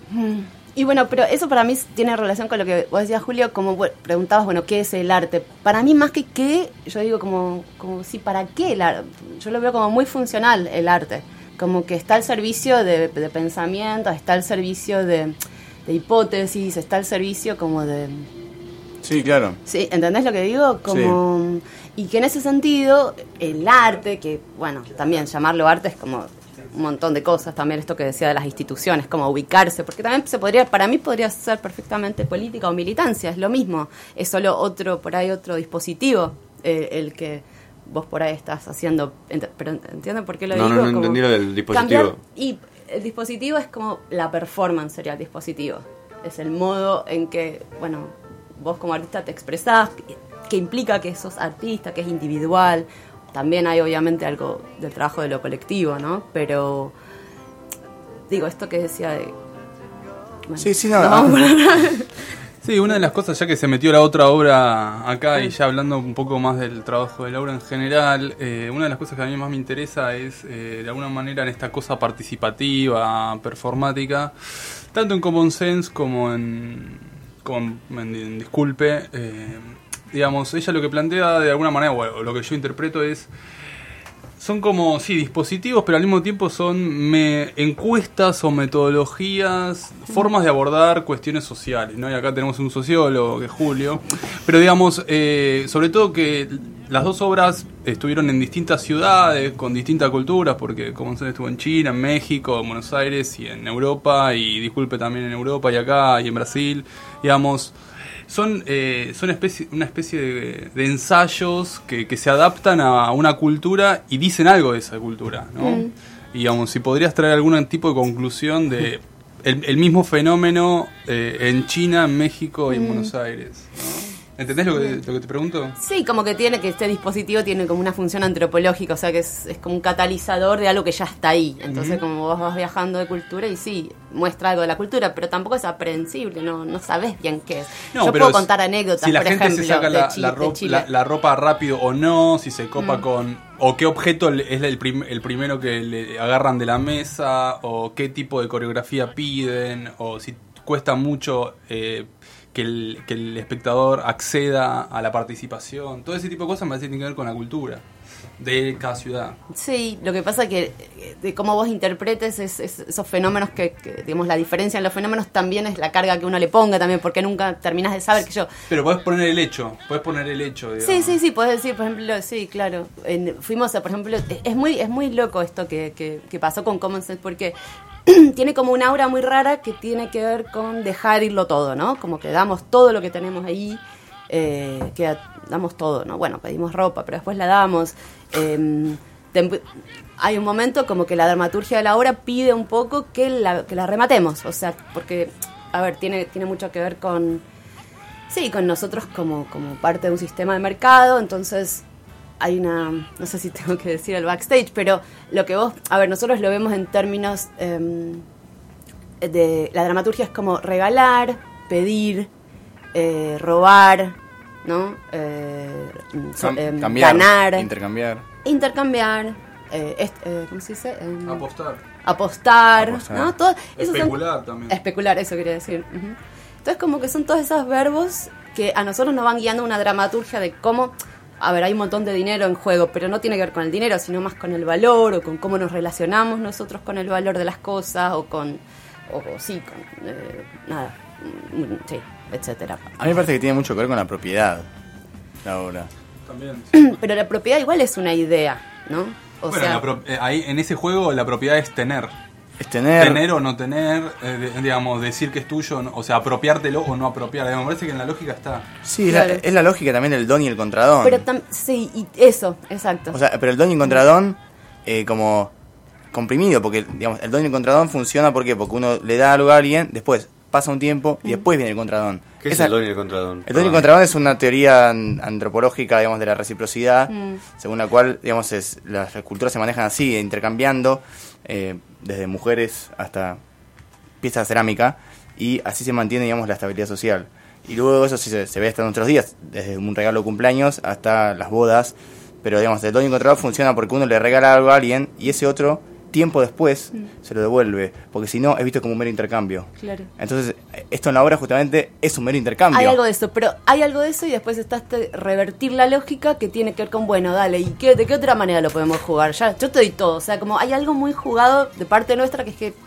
Y bueno, pero eso para mí tiene relación con lo que vos decías, Julio, como bueno, preguntabas, bueno, ¿qué es el arte? Para mí más que qué, yo digo como, como sí, ¿para qué el arte? Yo lo veo como muy funcional el arte, como que está al servicio de, de pensamiento, está al servicio de, de hipótesis, está el servicio como de... Sí, claro. Sí, ¿entendés lo que digo? Como sí. Y que en ese sentido, el arte, que bueno, también llamarlo arte es como un montón de cosas, también esto que decía de las instituciones, como ubicarse, porque también se podría, para mí podría ser perfectamente política o militancia, es lo mismo, es solo otro, por ahí otro dispositivo, eh, el que vos por ahí estás haciendo, ent- pero ¿entienden por qué lo no, digo? No, no, no como entendí lo del dispositivo. Cambiar, y el dispositivo es como la performance sería el dispositivo, es el modo en que, bueno, vos como artista te expresás, que implica que sos artista, que es individual. También hay obviamente algo del trabajo de lo colectivo, ¿no? Pero digo, esto que decía de... Bueno, sí, sí, no. no vamos Sí, una de las cosas, ya que se metió la otra obra acá y ya hablando un poco más del trabajo de la obra en general, eh, una de las cosas que a mí más me interesa es, eh, de alguna manera, en esta cosa participativa, performática, tanto en Common Sense como en, como en, en Disculpe, eh, digamos, ella lo que plantea de alguna manera, o lo que yo interpreto es, son como, sí, dispositivos, pero al mismo tiempo son me, encuestas o metodologías, formas de abordar cuestiones sociales, ¿no? Y acá tenemos un sociólogo, que es Julio, pero digamos, eh, sobre todo que las dos obras estuvieron en distintas ciudades, con distintas culturas, porque como se estuvo en China, en México, en Buenos Aires y en Europa, y Disculpe también en Europa y acá y en Brasil, digamos... Son, eh, son especie, una especie de, de ensayos que, que se adaptan a una cultura y dicen algo de esa cultura, ¿no? Mm. Y digamos, si podrías traer algún tipo de conclusión de el, el mismo fenómeno eh, en China, en México y en mm. Buenos Aires, ¿no? ¿Entendés lo que, lo que te pregunto? Sí, como que tiene que este dispositivo tiene como una función antropológica, o sea que es, es como un catalizador de algo que ya está ahí. Entonces, uh-huh. como vos vas viajando de cultura y sí, muestra algo de la cultura, pero tampoco es aprehensible, no no sabés bien qué es. No, Yo pero puedo contar anécdotas, si la por gente ejemplo, se saca de la, Chile, la, ro- de Chile. la, la ropa rápido o no, si se copa Mm. con... O qué objeto es el, prim- el primero que le agarran de la mesa, o qué tipo de coreografía piden, o si cuesta mucho... Eh, Que el, que el espectador acceda a la participación. Todo ese tipo de cosas me parece que tiene que ver con la cultura de cada ciudad. Sí, lo que pasa es que de cómo vos interpretes es, es, esos fenómenos que, que, digamos, la diferencia en los fenómenos también es la carga que uno le ponga también, porque nunca terminás de saber que yo... Pero podés poner el hecho, podés poner el hecho, digamos. Sí, sí, sí, podés decir, por ejemplo, sí, claro. En, fuimos a, por ejemplo, es muy es muy loco esto que, que, que pasó con Common Sense, porque tiene como una aura muy rara que tiene que ver con dejar irlo todo, ¿no? Como que damos todo lo que tenemos ahí, eh, que damos todo, ¿no? Bueno, pedimos ropa, pero después la damos. Eh, te, hay un momento como que la dramaturgia de la obra pide un poco que la, que la rematemos, o sea, porque, a ver, tiene, tiene mucho que ver con, sí, con nosotros como, como parte de un sistema de mercado, entonces... Hay una, no sé si tengo que decir el backstage, pero lo que vos, a ver, nosotros lo vemos en términos eh, de, la dramaturgia es como regalar, pedir, eh, robar, ¿no? Eh, so, eh, cambiar, ganar, intercambiar, intercambiar, eh, est, eh, ¿cómo se dice? Eh, apostar, apostar, apostar. ¿no? Todo, especular son, también, especular, eso quería decir. Uh-huh. Entonces como que son todos esos verbos que a nosotros nos van guiando una dramaturgia de cómo. A ver, hay un montón de dinero en juego, pero no tiene que ver con el dinero, sino más con el valor o con cómo nos relacionamos nosotros con el valor de las cosas o con, o, o sí, con, eh, nada, sí, etcétera. A mí me parece que tiene mucho que ver con la propiedad, la obra. También. Sí. Pero la propiedad igual es una idea, ¿no? O bueno, sea, la pro- eh, ahí en ese juego la propiedad es tener. Es tener... Tener o no tener, eh, de, digamos, decir que es tuyo, no, o sea, apropiártelo o no apropiar. Digamos, me parece que en la lógica está. Sí, claro. es, la, es la lógica también del don y el contradón. Pero tam- sí, y eso, exacto. O sea, pero el don y el contradón eh, como comprimido, porque digamos, el don y el contradón funciona ¿por qué? Porque uno le da algo a alguien, después pasa un tiempo y después viene el contradón. ¿Qué Esa, es el don y el contradón? El don y el contradón es una teoría antropológica, digamos, de la reciprocidad, mm. según la cual, digamos, es, las culturas se manejan así, intercambiando, eh, desde mujeres hasta piezas de cerámica, y así se mantiene, digamos, la estabilidad social. Y luego eso sí se, se ve hasta en otros días, desde un regalo de cumpleaños hasta las bodas, pero, digamos, el don y el contradón funciona porque uno le regala algo a alguien y ese otro tiempo después mm. se lo devuelve, porque si no es visto como un mero intercambio. Claro. Entonces, esto en la obra justamente es un mero intercambio. Hay algo de eso, pero hay algo de eso y después está este revertir la lógica que tiene que ver con, bueno, dale, ¿y qué, de qué otra manera lo podemos jugar? Ya, yo te doy todo, o sea, como hay algo muy jugado de parte nuestra que es que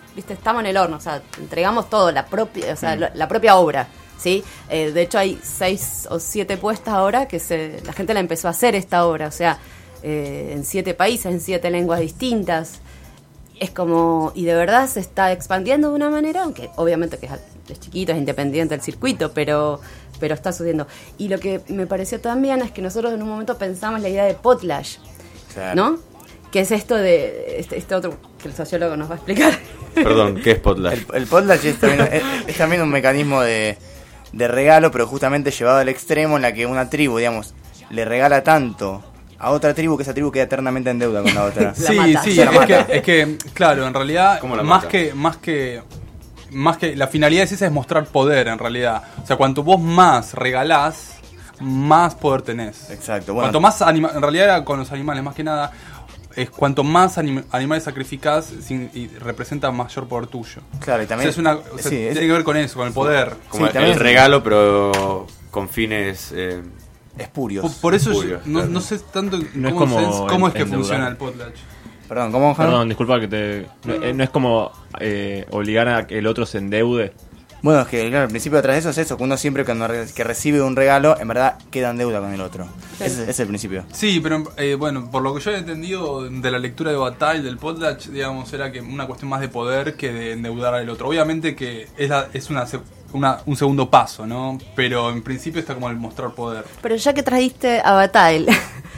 viste, estamos en el horno, o sea, entregamos todo, la propia, o sea, mm. la, la propia obra, ¿sí? Eh, de hecho hay seis o siete puestas ahora que se, la gente la empezó a hacer esta obra, o sea, eh, en siete países, en siete lenguas distintas. Es como, y de verdad se está expandiendo de una manera, aunque obviamente que es, es chiquito, es independiente el circuito, pero, pero está sucediendo. Y lo que me pareció también es que nosotros en un momento pensamos la idea de potlatch, claro. ¿no? Que es esto de, este, este otro, que el sociólogo nos va a explicar. Perdón, ¿qué es potlatch? El, el potlatch es también, es, es también un mecanismo de, de regalo, pero justamente llevado al extremo en la que una tribu, digamos, le regala tanto a otra tribu que esa tribu queda eternamente en deuda con la otra. Sí, la sí, es que, es que, claro, en realidad, más que, más que, más que, la finalidad es esa, es mostrar poder, en realidad. O sea, cuanto vos más regalás, más poder tenés. Exacto. Bueno, cuanto más anima, en realidad era con los animales, más que nada, es cuanto más anim, animales sacrificás sin, y representa mayor poder tuyo. Claro, y también, o sea, es una, o sea, sí, tiene es, que ver con eso, con el poder. Como sí, el, el regalo, pero con fines eh, espurios. Por, por eso espurios, yo, no, claro. no sé tanto no cómo, es como es, cómo en, es que en funciona dudar. el potlatch. Perdón, ¿cómo, Juan? Perdón, disculpa que te... No, no es como eh, obligar a que el otro se endeude. Bueno, es que claro, el principio detrás de eso es eso, que uno siempre cuando re- que recibe un regalo, en verdad queda en deuda con el otro. Sí. Ese, ese es el principio. Sí, pero eh, bueno, por lo que yo he entendido de la lectura de Bataille, del potlatch, digamos, era que una cuestión más de poder que de endeudar al otro. Obviamente que es, la, es una, una, un segundo paso, ¿no? Pero en principio está como el mostrar poder. Pero ya que trajiste a Bataille,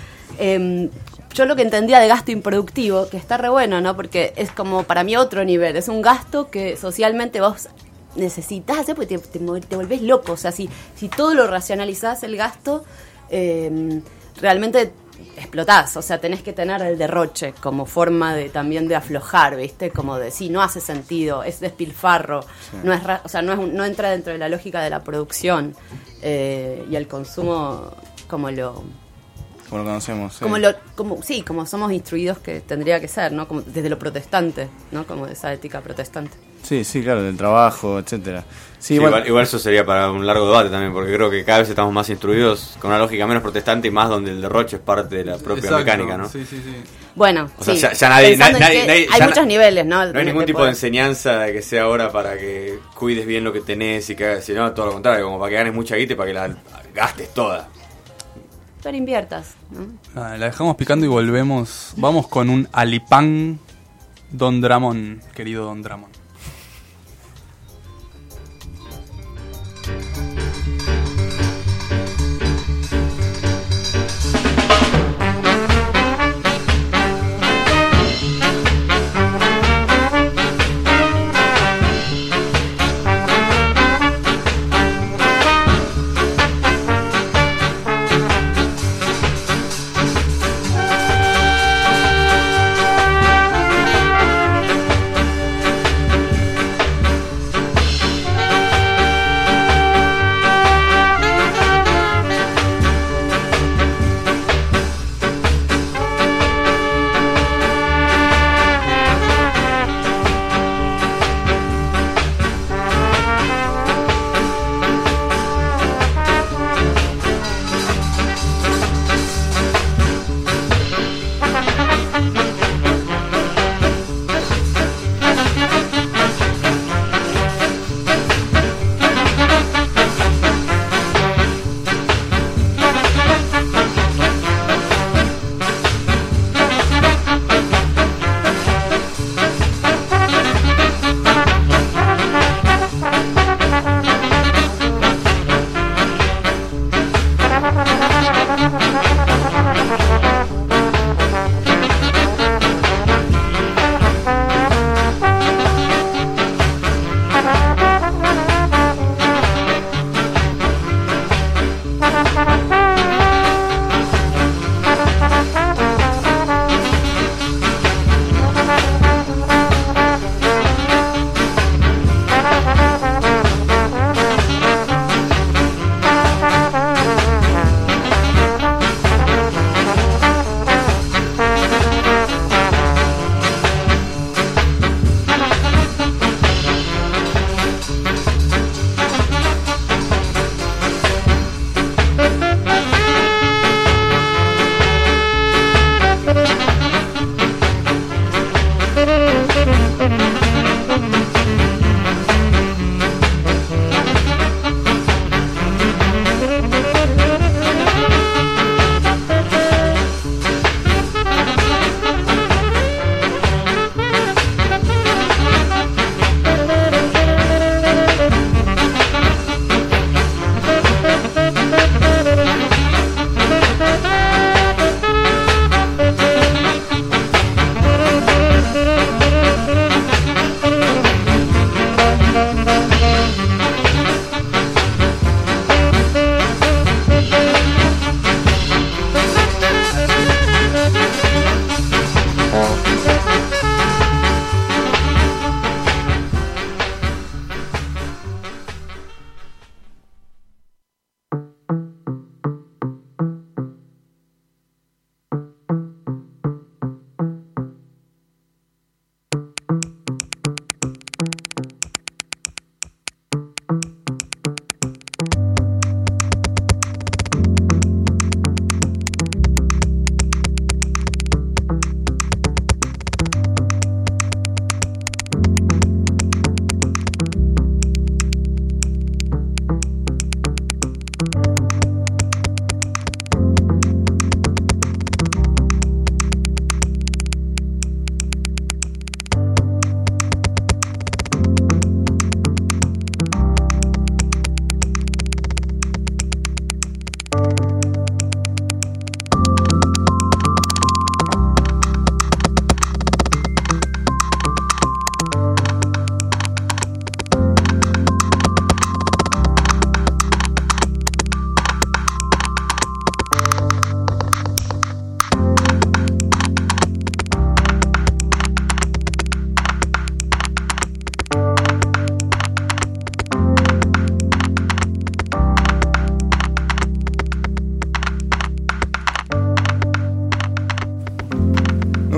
eh, yo lo que entendía de gasto improductivo, que está re bueno, ¿no? Porque es como para mí otro nivel, es un gasto que socialmente vos necesitas hacer porque te, te, te volvés loco. O sea, si, si todo lo racionalizás el gasto, eh, realmente explotás. O sea, tenés que tener el derroche como forma de también de aflojar, ¿viste? Como de, sí, no hace sentido, es despilfarro. Sí. No es, o sea, no, es un, no entra dentro de la lógica de la producción eh, y el consumo como lo... Como lo conocemos. Sí. Como lo, como, sí, como somos instruidos que tendría que ser, ¿no? Como desde lo protestante, ¿no? Como de esa ética protestante. Sí, sí, claro, del trabajo, etcétera. Sí, Sí, bueno, igual, igual eso sería para un largo debate también, porque creo que cada vez estamos más instruidos con una lógica menos protestante y más donde el derroche es parte de la propia Exacto, mecánica, ¿no? Sí, sí, sí. Bueno, O sea, sí. ya, ya nadie, Pensando nadie, en que nadie- hay ya muchos na- niveles, ¿no? No hay ningún De tipo poder. de enseñanza de que sea ahora para que cuides bien lo que tenés y que hagas, sino todo lo contrario, como para que ganes mucha guita y para que la gastes toda. Pero inviertas, ¿no? Nada, la dejamos picando y volvemos. Vamos con un alipán Don Dramón, querido Don Dramón.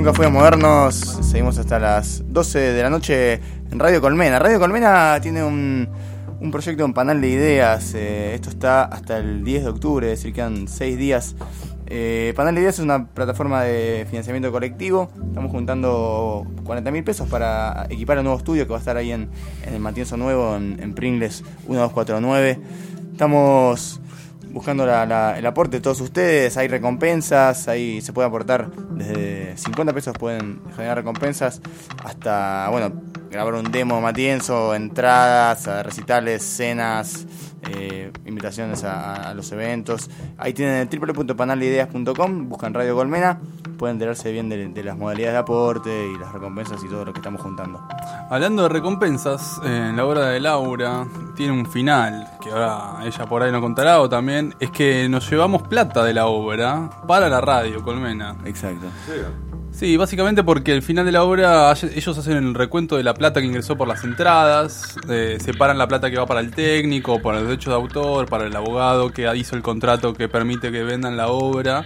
Nunca Fui a Modernos. Seguimos hasta las doce de la noche en Radio Colmena. Radio Colmena tiene un, un proyecto, un panel de ideas. Eh, esto está hasta el diez de octubre, es decir, quedan seis días. Eh, Panel de Ideas es una plataforma de financiamiento colectivo. Estamos juntando cuarenta mil pesos para equipar un nuevo estudio que va a estar ahí en, en el Matienzo Nuevo, en, en Pringles uno dos cuatro nueve. Estamos buscando la, la, el aporte de todos ustedes. Hay recompensas, ahí se puede aportar desde cincuenta pesos, pueden generar recompensas hasta, bueno, grabar un demo Matienzo, entradas a recitales, cenas, eh, invitaciones a, a los eventos. Ahí tienen el doble u doble u doble u punto panel de ideas punto com, buscan Radio Colmena, pueden enterarse bien de, de las modalidades de aporte y las recompensas y todo lo que estamos juntando. Hablando de recompensas, eh, en la obra de Laura tiene un final, que ahora ella por ahí nos contará, o también es que nos llevamos plata de la obra para la radio Colmena. Exacto. Sí, básicamente porque al final de la obra ellos hacen el recuento de la plata que ingresó por las entradas, eh, separan la plata que va para el técnico, para los derechos de autor, para el abogado que hizo el contrato que permite que vendan la obra.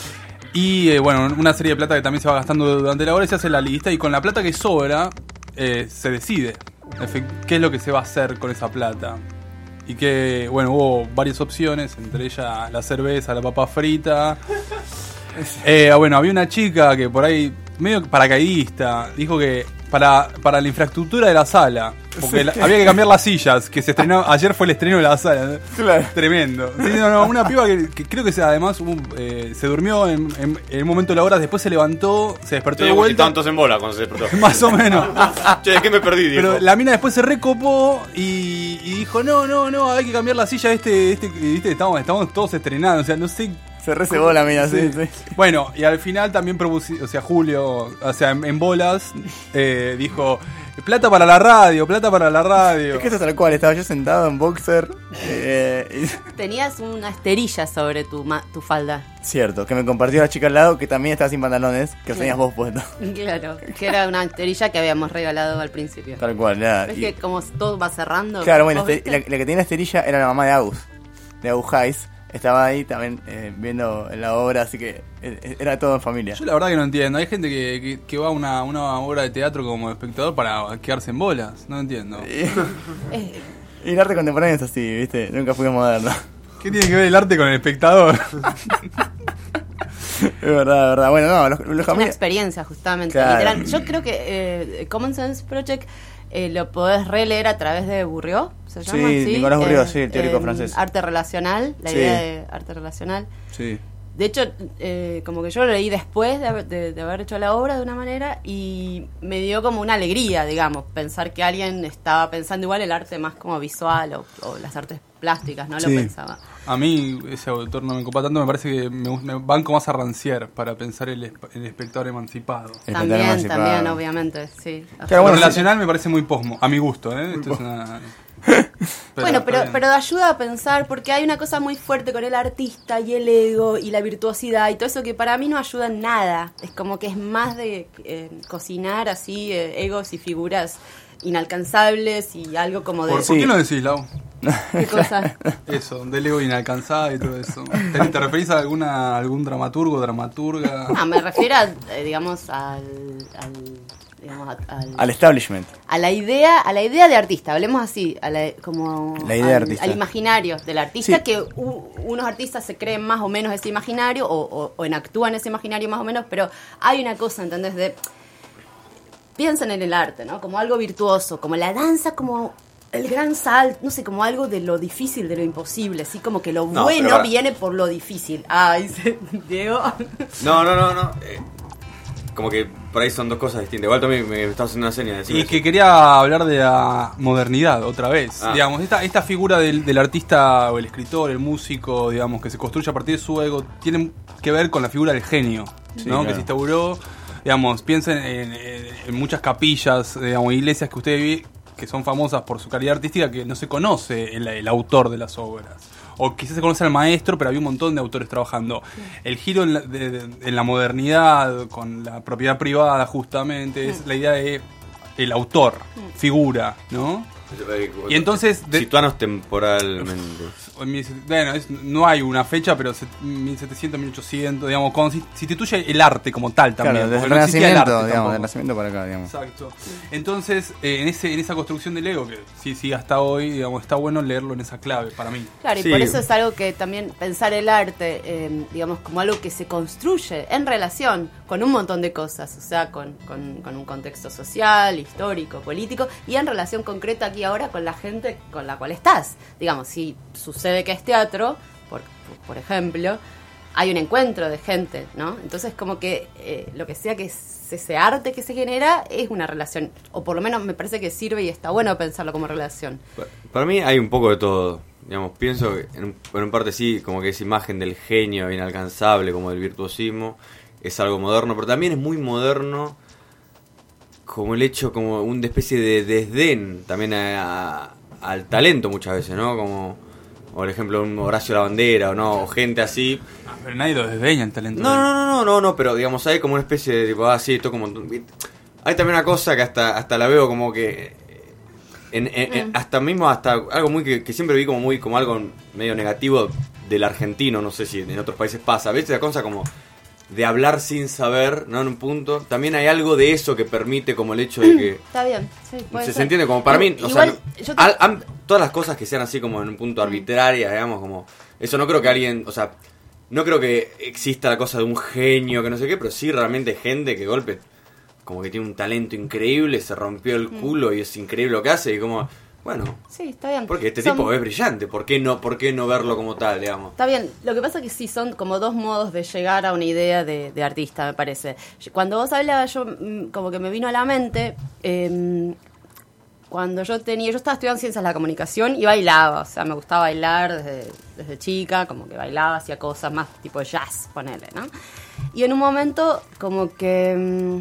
Y eh, bueno, una serie de plata que también se va gastando durante la obra y se hace la lista, y con la plata que sobra eh, se decide qué es lo que se va a hacer con esa plata. Y que, bueno, hubo varias opciones, entre ellas la cerveza, la papa frita. Eh, bueno, había una chica que por ahí, medio paracaidista, dijo que para, para la infraestructura de la sala, porque sí. la, había que cambiar las sillas, que se estrenó, ayer fue el estreno de la sala. Claro. Tremendo. Sí, no, no, una piba que, que creo que se, además uh, eh, se durmió en, en, en el momento de la hora, después se levantó, se despertó sí, de vuelta. Tantos en bola cuando se despertó. Más o menos. Che, ¿de qué me perdí? Dijo. Pero la mina después se recopó y, y dijo, no, no, no, hay que cambiar la silla, este, este, este estamos, estamos todos estrenando, o sea, no sé. Se recebó la mina, sí, sí. Bueno, y al final también propuso, o sea, Julio, o sea, en, en bolas, eh, dijo, plata para la radio, plata para la radio. Es que esto es tal cual, estaba yo sentado en boxer. Eh, y... Tenías una esterilla sobre tu, ma- tu falda. Cierto, que me compartió la chica al lado que también estaba sin pantalones, que tenías vos puesto. Claro, que era una esterilla que habíamos regalado al principio. Tal cual, ya. Es y... que como todo va cerrando. Claro, bueno, la, la que tenía la esterilla era la mamá de Agus, de Agus Hayes. Estaba ahí también eh, viendo la obra, así que eh, era todo en familia. Yo la verdad que no entiendo. Hay gente que, que, que va a una, una obra de teatro como espectador para quedarse en bolas. No entiendo. Y el arte contemporáneo es así, ¿viste? Nunca fui moderno. ¿Qué tiene que ver el arte con el espectador? Es verdad, es verdad. Bueno, no, los, los es una experiencia, justamente. Claro. Literal. Yo creo que eh, Common Sense Project eh, lo podés releer a través de Bourriot, ¿se llama? Sí, Sí, Nicolás Bourriot, eh, sí, el teórico eh, francés. Arte relacional, la Sí. idea de arte relacional. Sí. De hecho, eh, como que yo lo leí después de haber, de, de haber hecho la obra de una manera y me dio como una alegría, digamos, pensar que alguien estaba pensando igual el arte más como visual o, o las artes plásticas, no Sí. lo pensaba. A mí ese autor no me copa tanto, me parece que me, me banco más a Rancière para pensar el, esp- el espectador emancipado. El También, emancipado. también, obviamente, sí. Claro, bueno, relacional me parece muy posmo, a mi gusto, ¿eh? Esto es una... Bueno, pero, está bien. pero ayuda a pensar porque hay una cosa muy fuerte con el artista y el ego y la virtuosidad y todo eso que para mí no ayuda en nada. Es como que es más de eh, cocinar así eh, egos y figuras inalcanzables y algo como de... ¿Por, ¿por qué no decís, Lau? ¿Qué cosa? Eso, del ego inalcanzado y todo eso. ¿Te, te referís a alguna algún dramaturgo, dramaturga? No, me refiero, a, eh, digamos, al... al digamos, a- al, Al establishment. a la idea a la idea de artista, hablemos así, a la, como La idea de al, artista. al imaginario del artista, Sí. que u- unos artistas se creen más o menos ese imaginario o, o, o enactúan ese imaginario más o menos, pero hay una cosa, ¿entendés? De piensan en el arte, ¿no? Como algo virtuoso, como la danza, como el gran salto, no sé, como algo de lo difícil, de lo imposible, así como que lo No, bueno pero ahora- viene por lo difícil. Ah, dice Diego. No, no, no, no. Eh, como que por ahí son dos cosas distintas. Igual también me estaba haciendo una señal. Y que quería hablar de la modernidad otra vez. Ah. Digamos, esta, esta figura del, del artista o el escritor, el músico, digamos, que se construye a partir de su ego, tiene que ver con la figura del genio, Sí, ¿no? claro. Que se instauró, digamos, piensen en, en- en muchas capillas, digamos, iglesias que ustedes vi que son famosas por su calidad artística, que no se conoce el, el autor de las obras. O quizás se conoce al maestro, pero había un montón de autores trabajando. El giro en la, de- de- en la modernidad, con la propiedad privada justamente, es la idea de el autor, figura, ¿no? Y entonces... De, situanos temporalmente. Bueno, es, no hay una fecha, pero mil setecientos, mil ochocientos, digamos, cuando se instituye el arte como tal también. Claro, desde el no Renacimiento, el arte digamos, tampoco. del Renacimiento para acá, digamos. Exacto. Entonces, eh, en ese en esa construcción del ego, que sí, sí, hasta hoy, digamos, está bueno leerlo en esa clave, para mí. Claro, y sí. por eso es algo que también pensar el arte, eh, digamos, como algo que se construye en relación con un montón de cosas, o sea, con, con, con un contexto social, histórico, político, y en relación concreta aquí ahora con la gente con la cual estás. Digamos, si sucede que es teatro, por, por ejemplo, hay un encuentro de gente, ¿no? Entonces, como que eh, lo que sea que es ese arte que se genera es una relación, o por lo menos me parece que sirve y está bueno pensarlo como relación. Para mí hay un poco de todo. Digamos, pienso que en, en parte sí, como que esa imagen del genio inalcanzable, como del virtuosismo, es algo moderno, pero también es muy moderno como el hecho, como una especie de desdén también a, a, al talento muchas veces, ¿no? Como, por ejemplo, un Horacio Lavandera o no, o gente así. Ah, pero nadie lo desdeña el talento. No, no, no, no, no, no, pero digamos, hay como una especie de tipo, ah, sí, esto como... Hay también una cosa que hasta hasta la veo como que... En, en, en, hasta mismo, hasta algo muy que, que siempre vi como muy como algo medio negativo del argentino, no sé si en otros países pasa, ¿ves? Esa cosa como... de hablar sin saber, ¿no? En un punto. También hay algo de eso que permite como el hecho de que... Está bien, sí, puede se, ser. se entiende como para mí, o Igual, sea, yo te... al, al, todas las cosas que sean así como en un punto arbitrarias, digamos, como... Eso no creo que alguien, o sea, no creo que exista la cosa de un genio, que no sé qué, pero sí realmente gente que golpe, como que tiene un talento increíble, se rompió el culo y es increíble lo que hace y como... Bueno, sí, está bien. Porque este son... tipo es brillante, ¿por qué no por qué no verlo como tal, digamos? Está bien, lo que pasa es que sí, son como dos modos de llegar a una idea de, de artista, me parece. Cuando vos hablabas, yo como que me vino a la mente, eh, cuando yo tenía, yo estaba estudiando Ciencias de la Comunicación y bailaba, o sea, me gustaba bailar desde, desde chica, como que bailaba, hacía cosas más tipo jazz, ponele, ¿no? Y en un momento como que...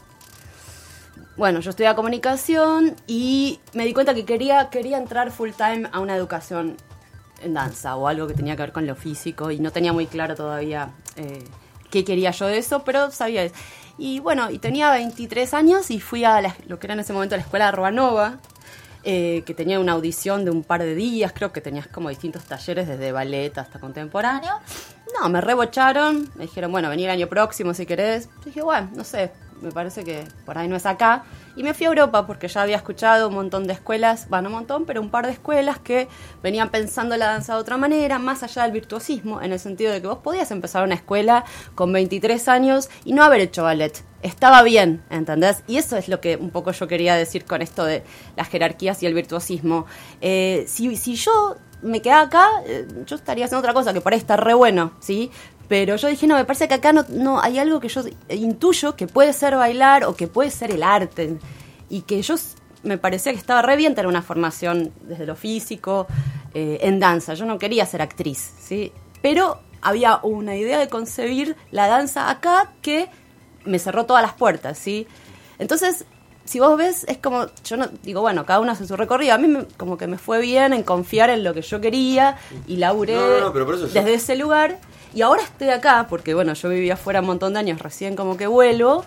Bueno, yo estudiaba comunicación y me di cuenta que quería, quería entrar full time a una educación en danza o algo que tenía que ver con lo físico y no tenía muy claro todavía eh, qué quería yo de eso, pero sabía eso. Y bueno, y tenía veintitrés años y fui a la, lo que era en ese momento la escuela de Ruanova, eh, que tenía una audición de un par de días, creo que tenías como distintos talleres desde ballet hasta contemporáneo. No, me rebocharon, me dijeron, bueno, vení el año próximo si querés. Yo dije, bueno, no sé, me parece que por ahí no es acá. Y me fui a Europa porque ya había escuchado un montón de escuelas, bueno, un montón, pero un par de escuelas que venían pensando la danza de otra manera, más allá del virtuosismo, en el sentido de que vos podías empezar una escuela con veintitrés años y no haber hecho ballet. Estaba bien, ¿entendés? Y eso es lo que un poco yo quería decir con esto de las jerarquías y el virtuosismo. Eh, si, si yo me quedaba acá, eh, yo estaría haciendo otra cosa, que por ahí está re bueno, ¿sí? Pero yo dije, no, me parece que acá no, no hay algo que yo intuyo que puede ser bailar o que puede ser el arte. Y que yo me parecía que estaba re bien tener una formación desde lo físico, eh, en danza. Yo no quería ser actriz, ¿sí? Pero había una idea de concebir la danza acá que me cerró todas las puertas, ¿sí? Entonces, si vos ves, es como, yo no digo, bueno, cada uno hace su recorrido. A mí me, como que me fue bien en confiar en lo que yo quería y laburé no, no, no, pero por eso desde yo... ese lugar. Y ahora estoy acá, porque bueno, yo vivía afuera un montón de años, recién como que vuelvo.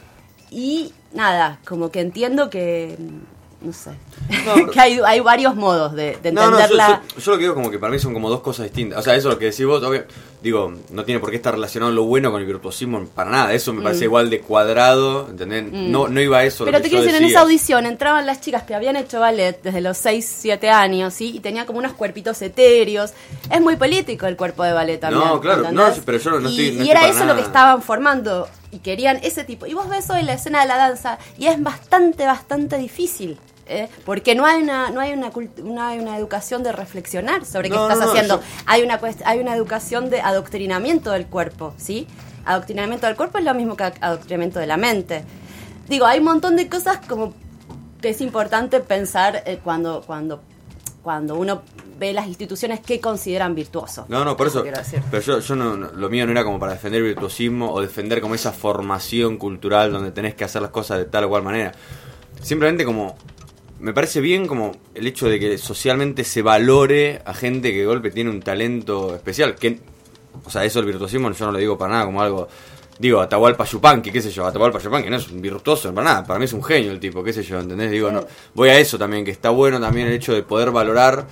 Y nada, como que entiendo que, no sé, no, pero... que hay, hay varios modos de, de entenderla. No, no, yo, yo, yo lo que digo como que para mí son como dos cosas distintas. O sea, eso es lo que decís vos, obvio, digo, no tiene por qué estar relacionado lo bueno con el virtuosismo para nada. Eso me parece mm. igual de cuadrado, ¿entendés? Mm. No, no iba a eso. Pero lo que te quiero decir, decía. En esa audición entraban las chicas que habían hecho ballet desde los seis, siete años, ¿sí? Y tenían como unos cuerpitos etéreos. Es muy político el cuerpo de ballet también. No, claro, ¿entendés? no, pero yo no estoy. Y, no y estoy era para eso nada. lo que estaban formando y querían ese tipo. Y vos ves hoy la escena de la danza y es bastante, bastante difícil. ¿Eh? Porque no hay una no hay una, cult- no hay una educación de reflexionar sobre qué no, estás no, no, haciendo. Yo... Hay una cuest- hay una educación de adoctrinamiento del cuerpo, ¿sí? Adoctrinamiento del cuerpo es lo mismo que adoctrinamiento de la mente. Digo, hay un montón de cosas como que es importante pensar eh, cuando cuando cuando uno ve las instituciones que consideran virtuoso. No, no, por eso. eso pero yo, yo no, no, lo mío no era como para defender el virtuosismo o defender como esa formación cultural donde tenés que hacer las cosas de tal o cual manera. Simplemente como me parece bien como el hecho de que socialmente se valore a gente que de golpe tiene un talento especial. Que, o sea, eso el virtuosismo yo no lo digo para nada como algo digo, Atahualpa Yupanqui, qué sé yo, Atahualpa Yupanqui no es un virtuoso para nada, para mí es un genio el tipo, qué sé yo, ¿entendés? Digo, no, voy a eso también, que está bueno también el hecho de poder valorar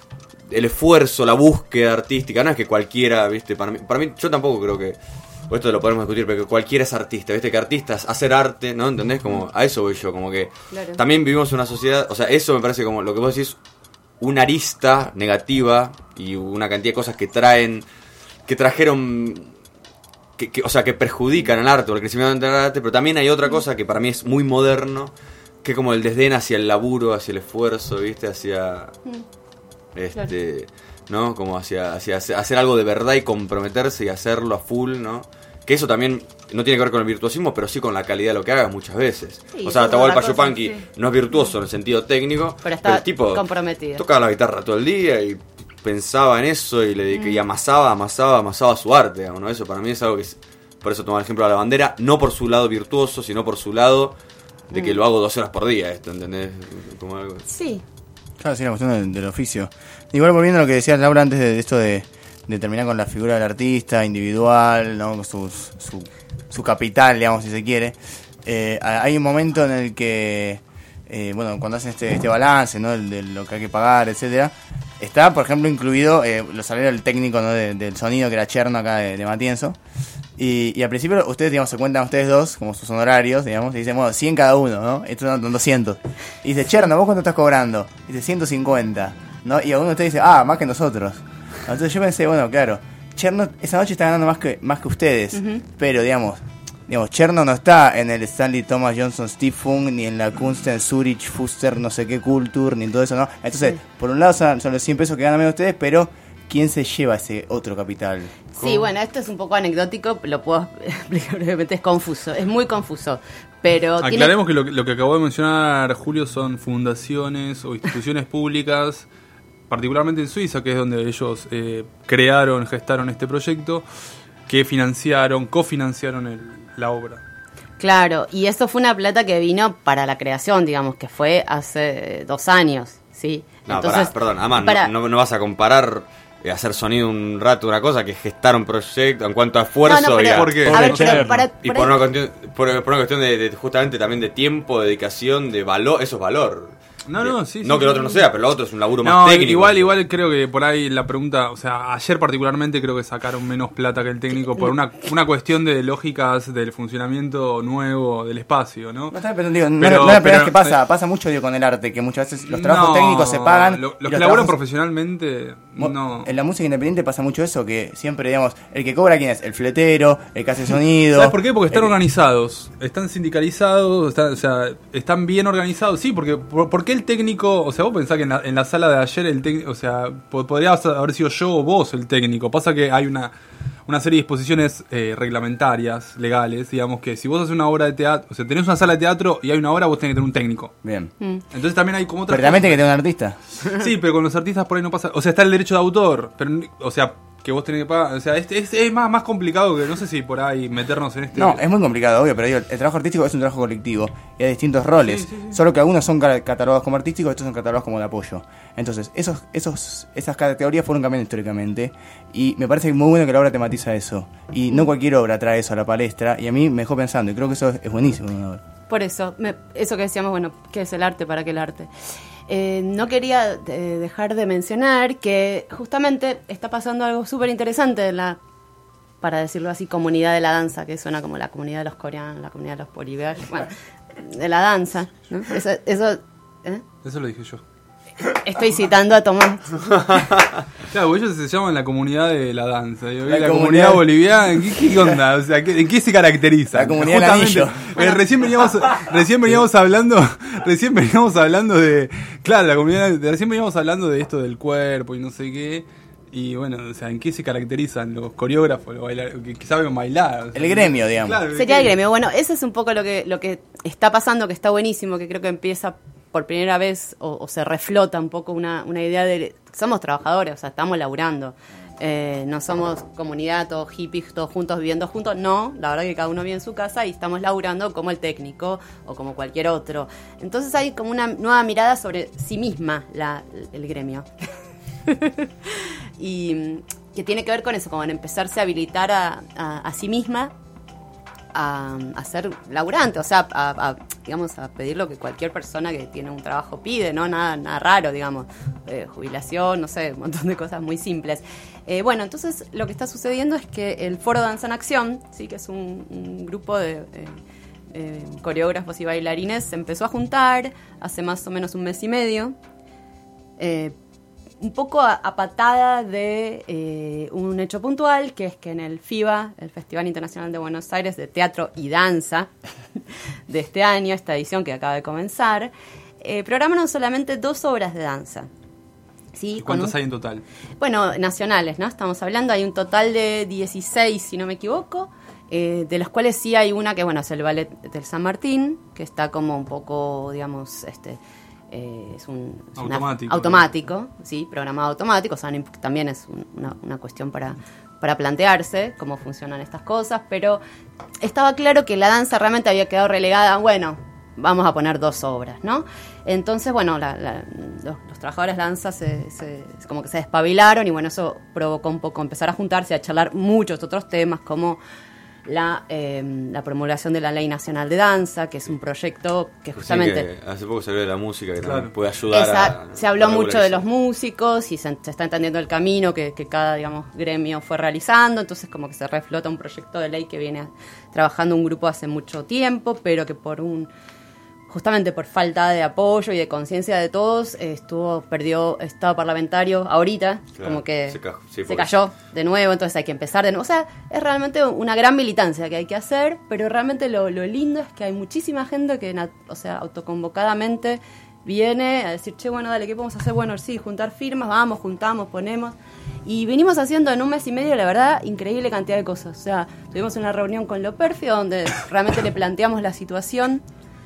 el esfuerzo, la búsqueda artística, no es que cualquiera, viste, para mí, para mí yo tampoco creo que, o esto lo podemos discutir, pero que cualquiera es artista, viste, que artista es hacer arte, ¿no? ¿Entendés? Como, a eso voy yo, como que Claro. también vivimos en una sociedad, o sea, eso me parece como lo que vos decís, una arista negativa y una cantidad de cosas que traen, que trajeron... Que, que, o sea, que perjudican al arte o el crecimiento del arte, pero también hay otra cosa que para mí es muy moderno, que es como el desdén hacia el laburo, hacia el esfuerzo, ¿viste? Hacia... Mm. Este... ¿No? Como hacia, hacia hacer algo de verdad y comprometerse y hacerlo a full, ¿no? Que eso también no tiene que ver con el virtuosismo, pero sí con la calidad de lo que hagas muchas veces. Sí, o sea, Atahualpa Yupanqui sí. no es virtuoso en el sentido técnico, Pero está pero el tipo comprometido. tocaba la guitarra todo el día y pensaba en eso y, le, mm. y amasaba, amasaba, amasaba su arte, digamos, ¿no? Eso para mí es algo que es, por eso tomar el ejemplo de la bandera, no por su lado virtuoso, sino por su lado de que mm. lo hago dos horas por día, esto, ¿entendés? Como algo... Sí. Claro, sí, la cuestión del, del oficio. Igual volviendo a lo que decía Laura antes de, de esto de, de terminar con la figura del artista individual, ¿no? Con su, su, su capital, digamos, si se quiere. Eh, hay un momento en el que, eh, bueno, cuando hacen este, este balance, ¿no? De, de lo que hay que pagar, etcétera, está, por ejemplo, incluido eh, los salarios del técnico, ¿no? de, del sonido, que era Cherno acá de, de Matienzo. Y, y al principio ustedes, digamos, se cuentan ustedes dos como sus honorarios, digamos, y dicen, bueno, cien cada uno, ¿no? Estos son doscientos. Y dice, Cherno, ¿vos cuánto estás cobrando? Y dice, ciento cincuenta, ¿no? Y alguno de ustedes dice, ah, más que nosotros. Entonces yo pensé, bueno, claro, Cherno esa noche está ganando más que más que ustedes, uh-huh. pero, digamos, digamos, Cherno no está en el Stanley Thomas Johnson Stiftung, ni en la Kunsten Zurich Fuster no sé qué Kultur, ni en todo eso, ¿no? Entonces, sí. por un lado son, son los cien pesos que ganan menos ustedes, pero ¿quién se lleva ese otro capital? Sí, bueno, esto es un poco anecdótico, lo puedo explicar brevemente, es confuso, es muy confuso. Pero aclaremos tiene... que lo, lo que acabó de mencionar Julio son fundaciones o instituciones públicas, particularmente en Suiza, que es donde ellos eh, crearon, gestaron este proyecto, que financiaron, cofinanciaron el, la obra. Claro, y eso fue una plata que vino para la creación, digamos, que fue hace dos años, ¿sí? No, Entonces, pará, perdón, además para... no, no, no vas a comparar eh, hacer sonido un rato, una cosa, que gestar un proyecto en cuanto a esfuerzo. No, no, pero, y, a, ¿por qué? A ver, pero para, y por, una cuestión, por, por una cuestión de, de justamente también de tiempo, dedicación, de valor, eso es valor. No, no, sí, no sí, que el otro no sea, pero lo otro es un laburo no, más técnico. Igual, igual creo que por ahí la pregunta, o sea, ayer particularmente creo que sacaron menos plata que el técnico por una una cuestión de lógicas del funcionamiento nuevo del espacio, ¿no? No, pero, digo, no, pero, no, no la primera vez que pasa, pasa mucho digo, con el arte, que muchas veces los trabajos no, técnicos se pagan. Lo, los, los que laburan profesionalmente, no. En la música independiente pasa mucho eso, que siempre, digamos, el que cobra, ¿quién es? El fletero, el que hace sonido. ¿Sabes por qué? Porque están el... organizados, están sindicalizados, están, o sea, están bien organizados. Sí, porque por, ¿por qué el técnico? O sea, vos pensás que en la, en la sala de ayer el técnico, o sea, podría haber sido yo o vos el técnico. Pasa que hay una, una serie de disposiciones eh, reglamentarias, legales, digamos, que si vos haces una obra de teatro, o sea, tenés una sala de teatro y hay una obra, vos tenés que tener un técnico. Bien. Mm. Entonces también hay como otras Pero también tenés que tener un artista. Sí, pero con los artistas por ahí no pasa. O sea, está el derecho de autor, pero, o sea, que vos tenés que pagar. O sea, es, es, es más, más complicado que no sé si por ahí meternos en este. No, es muy complicado, obvio, pero digo, el trabajo artístico es un trabajo colectivo y hay distintos roles. Sí, sí, sí. Solo que algunos son catalogados como artísticos y otros son catalogados como de apoyo. Entonces, esos, esos, esas categorías fueron cambiando históricamente y me parece muy bueno que la obra tematiza eso. Y no cualquier obra trae eso a la palestra y a mí me dejó pensando y creo que eso es, es buenísimo. Por eso, me, eso que decíamos, bueno, ¿qué es el arte? ¿Para qué el arte? Eh, no quería eh, dejar de mencionar que justamente está pasando algo súper interesante en la, para decirlo así, comunidad de la danza, que suena como la comunidad de los coreanos, la comunidad de los bolivianos, bueno, de la danza, ¿no? Eso, eso, ¿eh? Eso lo dije yo. Estoy citando a Tomás. Claro, ellos se llaman la comunidad de la danza. Yo, la, la comunidad, comunidad boliviana, ¿en qué, qué onda? O sea, ¿en qué se caracteriza? La comunidad del anillo. Eh, recién veníamos, recién veníamos hablando, recién veníamos hablando de, claro, la comunidad, de, recién veníamos hablando de esto del cuerpo y no sé qué. Y bueno, o sea, ¿en qué se caracterizan los coreógrafos, los bailar, que, que saben bailar? O sea, el gremio, digamos. Claro, sería el gremio. Bueno, eso es un poco lo que lo que está pasando, que está buenísimo, que creo que empieza por primera vez o, o se reflota un poco una, una idea de... Somos trabajadores, o sea, estamos laburando. Eh, no somos comunidad, todos hippies, todos juntos, viviendo juntos. No, la verdad que cada uno vive en su casa y estamos laburando como el técnico o como cualquier otro. Entonces hay como una nueva mirada sobre sí misma la, el gremio. Y que tiene que ver con eso, como en empezarse a habilitar a, a, a sí misma a, a ser laburante, o sea, a, a, digamos, a pedir lo que cualquier persona que tiene un trabajo pide, ¿no? Nada, nada raro, digamos, eh, jubilación, no sé, un montón de cosas muy simples. Eh, bueno, entonces lo que está sucediendo es que el Foro Danza en Acción, sí, que es un, un grupo de eh, eh, coreógrafos y bailarines, se empezó a juntar hace más o menos un mes y medio, eh, un poco a, a patada de eh, un hecho puntual, que es que en el FIBA, el Festival Internacional de Buenos Aires de Teatro y Danza de este año, esta edición que acaba de comenzar, eh, programaron solamente dos obras de danza. ¿Sí? ¿Cuántas un, hay en total? Bueno, nacionales, ¿no? Estamos hablando, hay un total de dieciséis, si no me equivoco, eh, de los cuales sí hay una que, bueno, es el Ballet del San Martín, que está como un poco, digamos, este... Eh, es un es automático, una, automático, sí, programado automático, o sea, también es un, una, una cuestión para, para plantearse cómo funcionan estas cosas, pero estaba claro que la danza realmente había quedado relegada, bueno, vamos a poner dos obras, ¿no? Entonces, bueno, la, la, los, los trabajadores de danza se, se, como que se despabilaron y bueno, eso provocó un poco empezar a juntarse, a charlar muchos otros temas como La, eh, la promulgación de la Ley Nacional de Danza, que es un proyecto que justamente... Sí, que hace poco salió de la música, que claro. también puede ayudar Esa, a... Se habló a mucho de los músicos y se, se está entendiendo el camino que, que cada, digamos, gremio fue realizando, entonces como que se reflota un proyecto de ley que viene trabajando un grupo hace mucho tiempo, pero que por un... justamente por falta de apoyo y de conciencia de todos, eh, estuvo perdió estado parlamentario ahorita, claro, como que se, ca- sí, se cayó de nuevo, entonces hay que empezar de nuevo. O sea, es realmente una gran militancia que hay que hacer, pero realmente lo, lo lindo es que hay muchísima gente que, o sea, autoconvocadamente viene a decir, che, bueno, dale, ¿qué podemos hacer? Bueno, sí, juntar firmas, vamos, juntamos, ponemos. Y venimos haciendo en un mes y medio, la verdad, increíble cantidad de cosas. O sea, tuvimos una reunión con Loperfio donde realmente le planteamos la situación.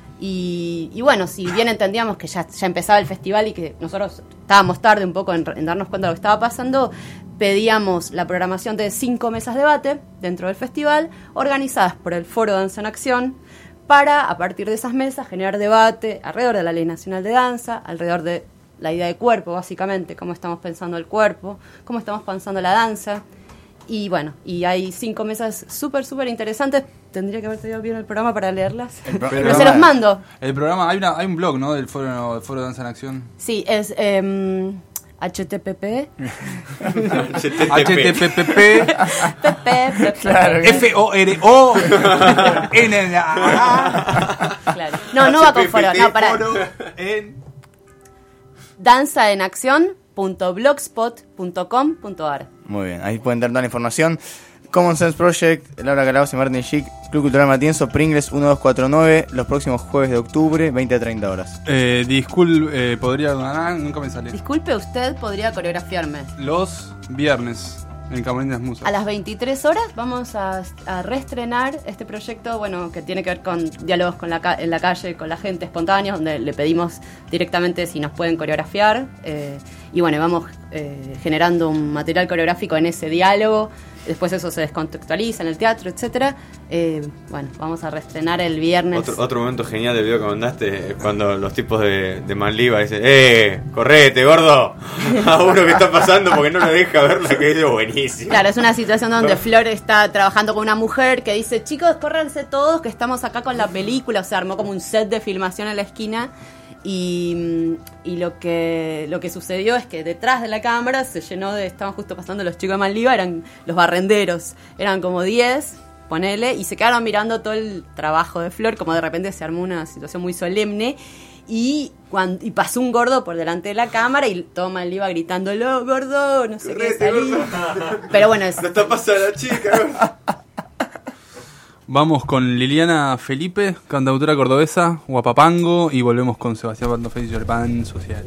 Y, y bueno, si bien entendíamos que ya, ya empezaba el festival y que nosotros estábamos tarde un poco en, en darnos cuenta de lo que estaba pasando, pedíamos la programación de cinco mesas de debate dentro del festival, organizadas por el Foro Danza en Acción, para, a partir de esas mesas, generar debate alrededor de la Ley Nacional de Danza, alrededor de la idea de cuerpo, básicamente, cómo estamos pensando el cuerpo, cómo estamos pensando la danza. Y bueno, y hay cinco mesas súper, súper interesantes. Tendría que haber tenido bien el programa para leerlas. El pro- Pero se los mando. El programa, hay una hay un blog, ¿no? Del Foro, del Foro de Danza en Acción. Sí, es eh, H T P P H T P P F O R O N A. No, no va con foro, no, para. danza en acción punto blogspot punto com punto a r. Muy bien, ahí pueden tener toda la información. Common Sense Project, Laura Calaos y Martin Schick, Club Cultural Matienzo, Pringles uno dos cuatro nueve, los próximos jueves de octubre, veinte a treinta horas. Eh, disculpe, eh, podría... Ah, nunca me sale. Disculpe, usted podría coreografiarme. Los viernes, en Camarín de las Musas. A las veintitrés horas vamos a, a reestrenar este proyecto, bueno, que tiene que ver con diálogos con la ca- en la calle, con la gente espontánea, donde le pedimos directamente si nos pueden coreografiar. Eh, y bueno, vamos eh, generando un material coreográfico en ese diálogo. Después eso se descontextualiza en el teatro, etcétera. Eh, bueno, vamos a reestrenar el viernes. Otro, otro momento genial del video que mandaste es cuando los tipos de, de Manliva dicen, ¡eh! ¡Correte, gordo! A uno que está pasando porque no le deja ver la que es buenísimo. Claro, es una situación donde Flor está trabajando con una mujer que dice, chicos, córranse todos que estamos acá con la película. O sea, armó como un set de filmación en la esquina. Y, y lo que lo que sucedió es que detrás de la cámara se llenó de... Estaban justo pasando los chicos de Manliva, eran los barrenderos. Eran como diez, ponele, y se quedaron mirando todo el trabajo de Flor, como de repente se armó una situación muy solemne. Y, cuando, y pasó un gordo por delante de la cámara y todo Manliva gritándolo, gordo, no sé qué, salí. Pero bueno, es... No está pasando la chica, gordo. Vamos con Liliana Felipe, cantautora cordobesa, Guapapango, y volvemos con Sebastián Bardofei y el Pan Social.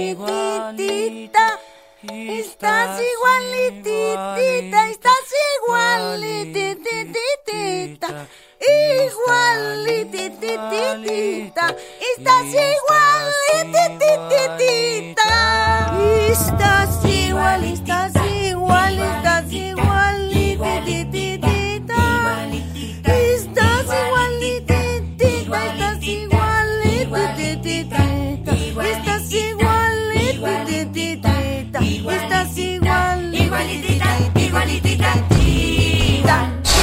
igualitita. Estás igualitita, estás igualitititita, igualitititita, estás igualitititita, estás igual, estás igual, estás igualitititita, estás igualititita, estás igualitititita, estás igualitititita. Estás igual, igualitita, igualitita, tita.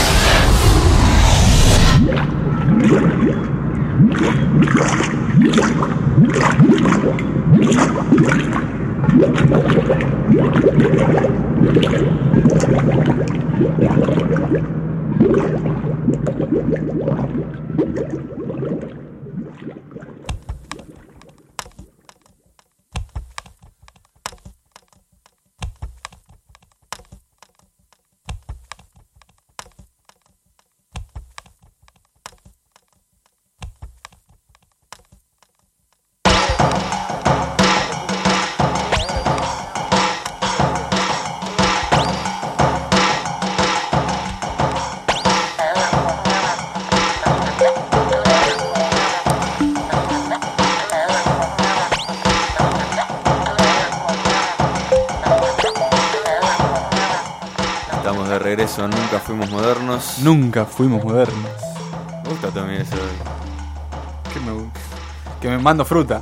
Regreso, nunca fuimos modernos. Nunca fuimos modernos. Me gusta también eso. Que me, que me mando fruta.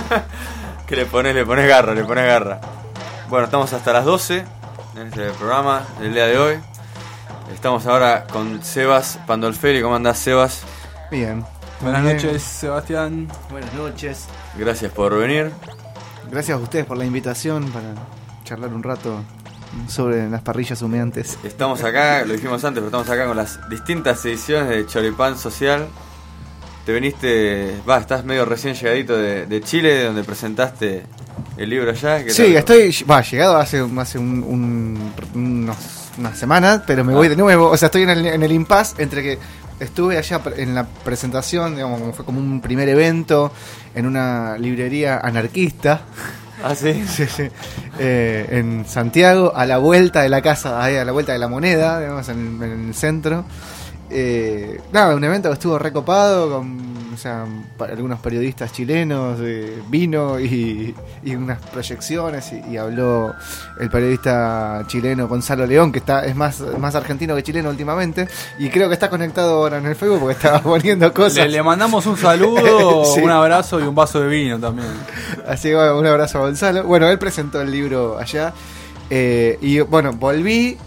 Que le pones, le pones garra, le pones garra. Bueno, estamos hasta las doce en este programa del día de hoy. Estamos ahora con Sebas Pandolferi. ¿Cómo andás, Sebas? Bien. Buenas Bien. noches, Sebastián. Buenas noches. Gracias por venir. Gracias a ustedes por la invitación para charlar un rato sobre las parrillas humeantes. Estamos acá, lo dijimos antes, pero estamos acá con las distintas ediciones de Choripán Social. Te viniste, va, estás medio recién llegadito de, de Chile, donde presentaste el libro allá. ¿Qué Sí, tal? estoy, va, llegado hace, hace un, un, unos, unas semanas, pero me voy de nuevo. O sea, estoy en el, en el impasse entre que estuve allá en la presentación, digamos, como fue como un primer evento en una librería anarquista. ¿Ah, sí? Sí, sí. Eh, en Santiago, a la vuelta de la casa, ahí a la vuelta de la Moneda, digamos, en, en el centro. Eh, nada, un evento que estuvo recopado con, o sea, pa- algunos periodistas chilenos, eh, vino y, y unas proyecciones y, y habló el periodista chileno Gonzalo León, que está es más, más argentino que chileno últimamente, y creo que está conectado ahora en el Facebook porque estaba poniendo cosas. Le, le mandamos un saludo, Sí. un abrazo y un vaso de vino también. Así que bueno, un abrazo a Gonzalo. Bueno, él presentó el libro allá. Eh, y bueno, volví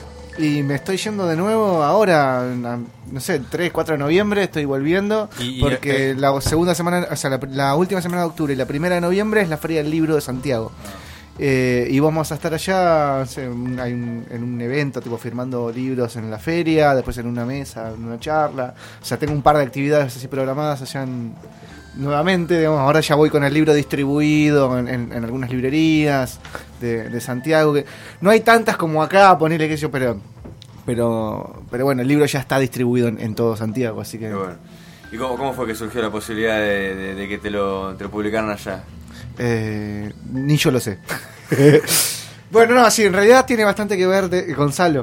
y me estoy yendo de nuevo ahora, na- no sé, tres, cuatro de noviembre estoy volviendo. Y- y, porque eh, la segunda semana, o sea, la, la última semana de octubre y la primera de noviembre es la Feria del Libro de Santiago. Eh, y vamos a estar allá, no sé, un- hay un- en un evento, tipo firmando libros en la feria, después en una mesa, en una charla. O sea, tengo un par de actividades así programadas allá en, nuevamente, digamos, ahora ya voy con el libro distribuido en, en- en algunas librerías de, de Santiago, que no hay tantas como acá, ponerle que yo, pero, pero, pero bueno, el libro ya está distribuido en, en todo Santiago, así que... Qué bueno. ¿Y cómo, cómo fue que surgió la posibilidad de, de- de que te lo, te lo publicaran allá? Eh, ni yo lo sé. Bueno, no, sí, en realidad tiene bastante que ver de Gonzalo,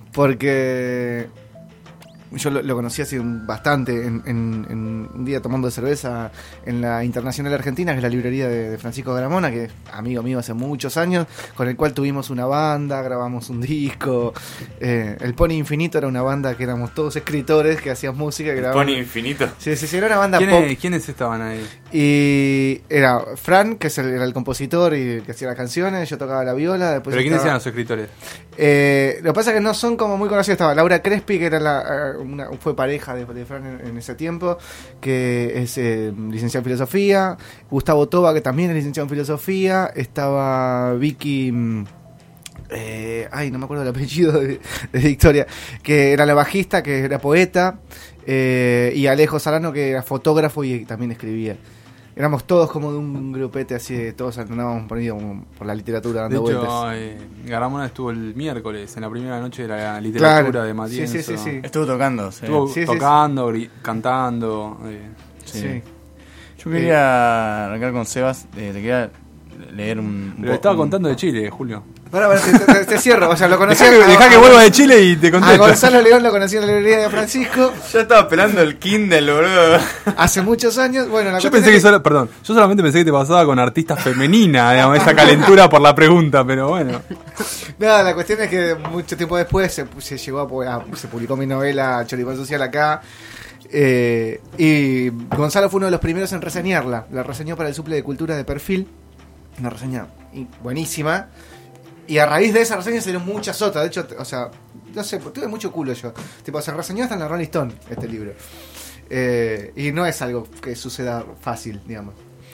porque yo lo, lo conocí hace un- bastante en, en- en un día tomando cerveza en la Internacional Argentina, que es la librería de, de Francisco Garamona, que es amigo mío hace muchos años, con el cual tuvimos una banda, grabamos un disco. Eh, el Pony Infinito era una banda que éramos todos escritores que hacíamos música. Que ¿El grabamos- Pony Infinito? Sí, sí, sí, era una banda pop. ¿Quiénes, ¿Quiénes estaban ahí? Y era Fran, que es el, era el compositor y el que hacía las canciones, yo tocaba la viola. Después ¿Pero quiénes estaba- eran los escritores? Eh, lo que pasa es que no son como muy conocidos. Estaba Laura Crespi, que era la, eh, una, fue pareja de, de Fran en, en ese tiempo, que es eh, licenciado en filosofía. Gustavo Toba, que también es licenciado en filosofía. Estaba Vicky... mm, eh, ay, no me acuerdo el apellido de, de Victoria, que era la bajista, que era poeta. eh, y Alejo Salano, que era fotógrafo y también escribía. Éramos todos como de un grupete así, de todos andábamos por, ahí como por la literatura De dando vueltas. hecho, eh, Garamona estuvo el miércoles, en la primera noche de la literatura Claro. de Matienzo. Sí, sí, sí, sí. Estuvo tocando, sí. Estuvo Sí, sí, tocando, gri- cantando. eh. Sí. Sí. Yo quería arrancar con Sebas, eh, te quería leer un... Pero estaba contando de Chile, Julio. Pará, pará, te, te, te cierro, o sea, lo conocí. Dejá que, dejá que vuelva de Chile y te contesto. A Gonzalo León lo conocí en la librería de Francisco. Yo estaba esperando el Kindle, boludo. Hace muchos años. Bueno, la yo pensé que, que solo, perdón, yo solamente pensé que te pasaba con artistas femeninas, digamos, esa calentura por la pregunta, pero bueno. Nada, la cuestión es que mucho tiempo después se, se llegó a, a, se publicó mi novela Choripán Social acá. Eh, y Gonzalo fue uno de los primeros en reseñarla. La reseñó para el Suple de Cultura de Perfil. Una reseña buenísima. Y a raíz de esa reseña salieron muchas otras. De hecho, o sea, no sé, tuve mucho culo yo. Tipo, se reseñó hasta en la Rolling Stone este libro. Eh, y no es algo que suceda fácil, digamos.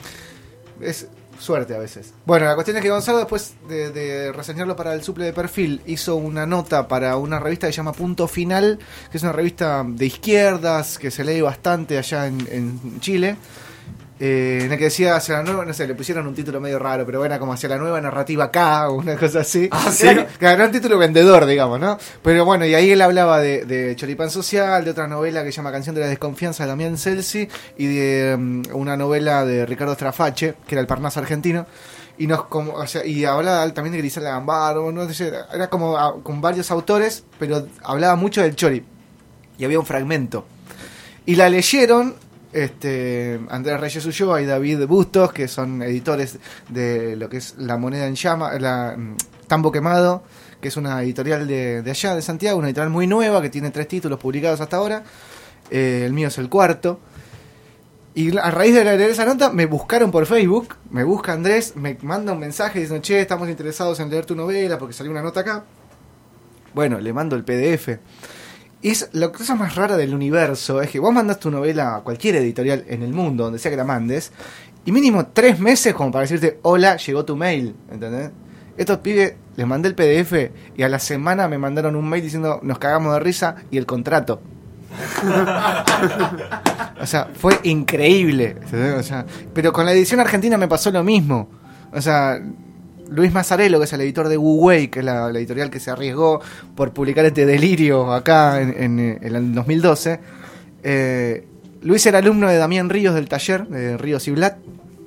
Es suerte a veces. Bueno, la cuestión es que Gonzalo, después de, de reseñarlo para el Suple de Perfil, hizo una nota para una revista que se llama Punto Final, que es una revista de izquierdas, que se lee bastante allá en, en Chile. Eh, en el que decía hacia la nueva, no sé, le pusieron un título medio raro, pero bueno, como hacia la nueva narrativa acá, o una cosa así. Ah, ¿sí? Era, era un título vendedor, digamos, ¿no? Pero bueno, y ahí él hablaba de, de Choripán Social, de otra novela que se llama Canción de la Desconfianza de Damián Celsi, y de um, una novela de Ricardo Strafache, que era El Parnaso argentino. Y nos como, o sea, y hablaba también de Grisela Gambaro, no sé, era como a, con varios autores, pero hablaba mucho del Chori. Y había un fragmento. Y la leyeron este Andrés Reyes Ulloa y David Bustos, que son editores de lo que es La Moneda en Llama, la Tambo Quemado, que es una editorial de, de allá, de Santiago, una editorial muy nueva, que tiene tres títulos publicados hasta ahora. Eh, el mío es el cuarto. Y a raíz de leer esa nota, me buscaron por Facebook, me busca Andrés, me manda un mensaje diciendo, che, estamos interesados en leer tu novela, porque salió una nota acá. Bueno, le mando el P D F. Y es la cosa más rara del universo, es que vos mandás tu novela a cualquier editorial en el mundo, donde sea que la mandes, y mínimo tres meses como para decirte, hola, llegó tu mail, ¿entendés? Estos pibes, les mandé el P D F, y a la semana me mandaron un mail diciendo, nos cagamos de risa, y el contrato. O sea, fue increíble, ¿entendés? O sea, pero con la edición argentina me pasó lo mismo. O sea, Luis Mazzarello, que es el editor de Wu Wei, que es la, la editorial que se arriesgó por publicar este delirio acá en, en, en el dos mil doce. Eh, Luis era alumno de Damián Ríos del taller, de Ríos y Blat.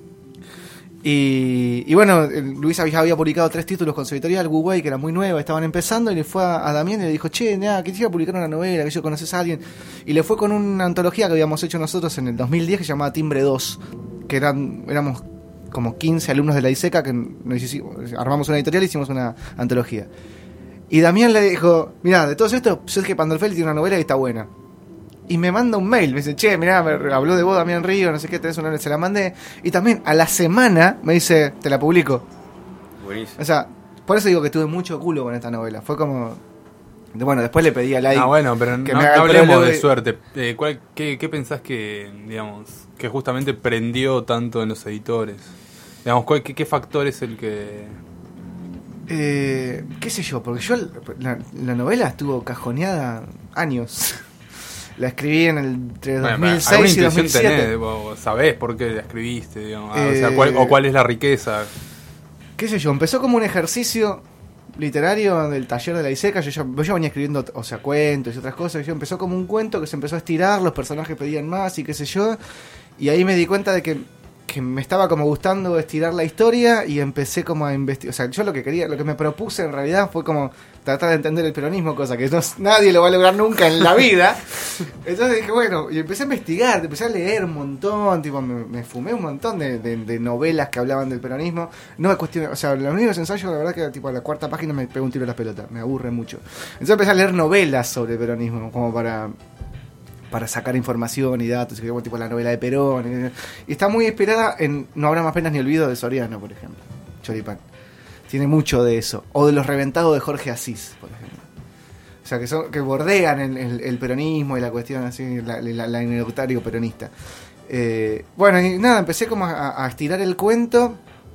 Y, y bueno, Luis había, había publicado tres títulos con su editorial, Wu Wei, que era muy nueva, estaban empezando, y le fue a, a Damián y le dijo, che, nada, quisiera publicar una novela, que yo conoces a alguien. Y le fue con una antología que habíamos hecho nosotros en el dos mil diez, que se llamaba Timbre dos, que eran éramos como quince alumnos de la ISECA que nos hicimos, armamos una editorial y hicimos una antología. Y Damián le dijo, mirá, de todo esto, Sergio Pandolfelli tiene una novela y está buena. Y me manda un mail, me dice, che, mirá, me habló de vos Damián Río, no sé qué, tenés una novela, se la mandé. Y también a la semana me dice, te la publico. Buenísimo. O sea, por eso digo que tuve mucho culo con esta novela. Fue como... Bueno, después le pedí a like. Ah, bueno, pero que no, me haga no el hablemos prólogo de y- suerte. Eh, ¿cuál, qué, ¿Qué pensás que, digamos, que justamente prendió tanto en los editores? Digamos, ¿cuál, qué, ¿qué factor es el que...? Eh, qué sé yo, porque yo la, la novela estuvo cajoneada años. La escribí en el, entre Bueno, dos mil ¿alguna seis y intuición dos mil siete. tenés? ¿O sabés por qué la escribiste? Digamos? Ah, o, Eh, sea, ¿cuál, ¿O cuál es la riqueza? Qué sé yo, empezó como un ejercicio literario del taller de la ISECA. Yo, yo, yo venía escribiendo, o sea, cuentos y otras cosas. Yo empezó como un cuento que se empezó a estirar, los personajes pedían más y qué sé yo. Y ahí me di cuenta de que, que me estaba como gustando estirar la historia y empecé como a investigar. O sea, yo lo que quería, lo que me propuse en realidad fue como tratar de entender el peronismo, cosa que no, nadie lo va a lograr nunca en la vida. Entonces dije, bueno, y empecé a investigar, empecé a leer un montón, tipo, me, me fumé un montón de, de, de novelas que hablaban del peronismo. No es cuestión, o sea, los únicos ensayos, la verdad que tipo a la cuarta página me pego un tiro a las pelotas, me aburre mucho. Entonces empecé a leer novelas sobre el peronismo, como para... para sacar información y datos, como tipo la novela de Perón. Y está muy inspirada en No habrá más penas ni olvido de Soriano, por ejemplo. Choripán. Tiene mucho de eso. O de Los reventados de Jorge Asís, por ejemplo. O sea, que son que bordean el, el, el peronismo y la cuestión así, la, la, la anecdotario peronista. Eh, bueno, y nada, empecé como a, a estirar el cuento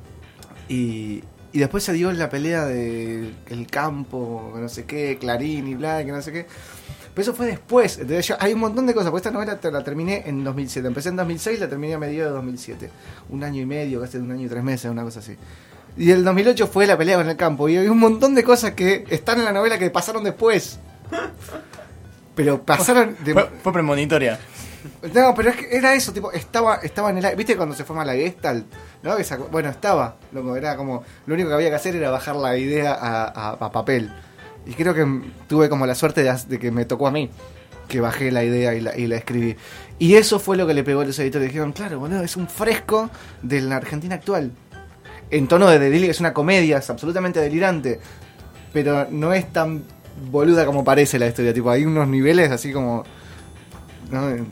y... Y después se dio la pelea de el campo, no sé qué, Clarín y bla, que no sé qué. Pero eso fue después. Entonces yo, hay un montón de cosas. Porque esta novela te la terminé en dos mil siete. Empecé en dos mil seis, la terminé a mediados de dos mil siete. Un año y medio, casi un año y tres meses, una cosa así. Y el dos mil ocho fue la pelea con el campo. Y hay un montón de cosas que están en la novela que pasaron después. Pero pasaron... De... Fue, fue premonitoria. No, pero es que era eso, tipo, estaba, estaba en el... ¿Viste cuando se forma la Gestalt? ¿No? Que sacó- bueno, estaba, loco, era como... Lo único que había que hacer era bajar la idea a, a, a papel. Y creo que tuve como la suerte de, de que me tocó a mí, que bajé la idea y la, y la escribí. Y eso fue lo que le pegó a los editores. Dijeron, claro, boludo, es un fresco de la Argentina actual. En tono de delirio, es una comedia, es absolutamente delirante. Pero no es tan boluda como parece la historia. Tipo, hay unos niveles así como... ¿no? De,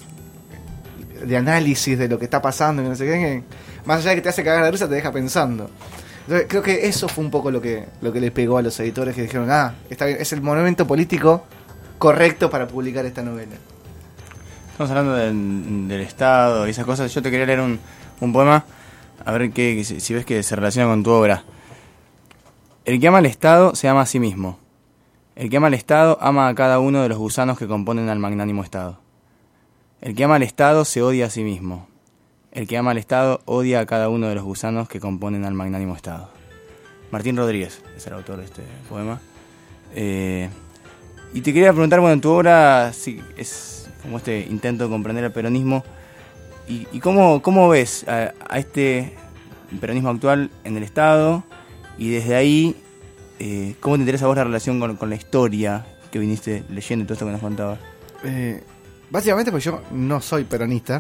de análisis de lo que está pasando y no sé qué, que más allá de que te hace cagar la risa, te deja pensando. Entonces, creo que eso fue un poco lo que lo que le pegó a los editores, que dijeron, ah, está bien, es el momento político correcto para publicar esta novela. Estamos hablando del, del Estado y esas cosas. Yo te quería leer un, un poema, a ver qué, si, si ves que se relaciona con tu obra. El que ama al Estado se ama a sí mismo. El que ama al Estado ama a cada uno de los gusanos que componen al magnánimo Estado. El que ama al Estado se odia a sí mismo. El que ama al Estado odia a cada uno de los gusanos que componen al magnánimo Estado. Martín Rodríguez es el autor de este poema. Eh, y te quería preguntar, bueno, en tu obra sí, es como este intento de comprender el peronismo. ¿Y, y cómo, cómo ves a, a este peronismo actual en el Estado? Y desde ahí, eh, ¿cómo te interesa a vos la relación con, con la historia que viniste leyendo y todo esto que nos contabas? Eh, básicamente porque yo no soy peronista.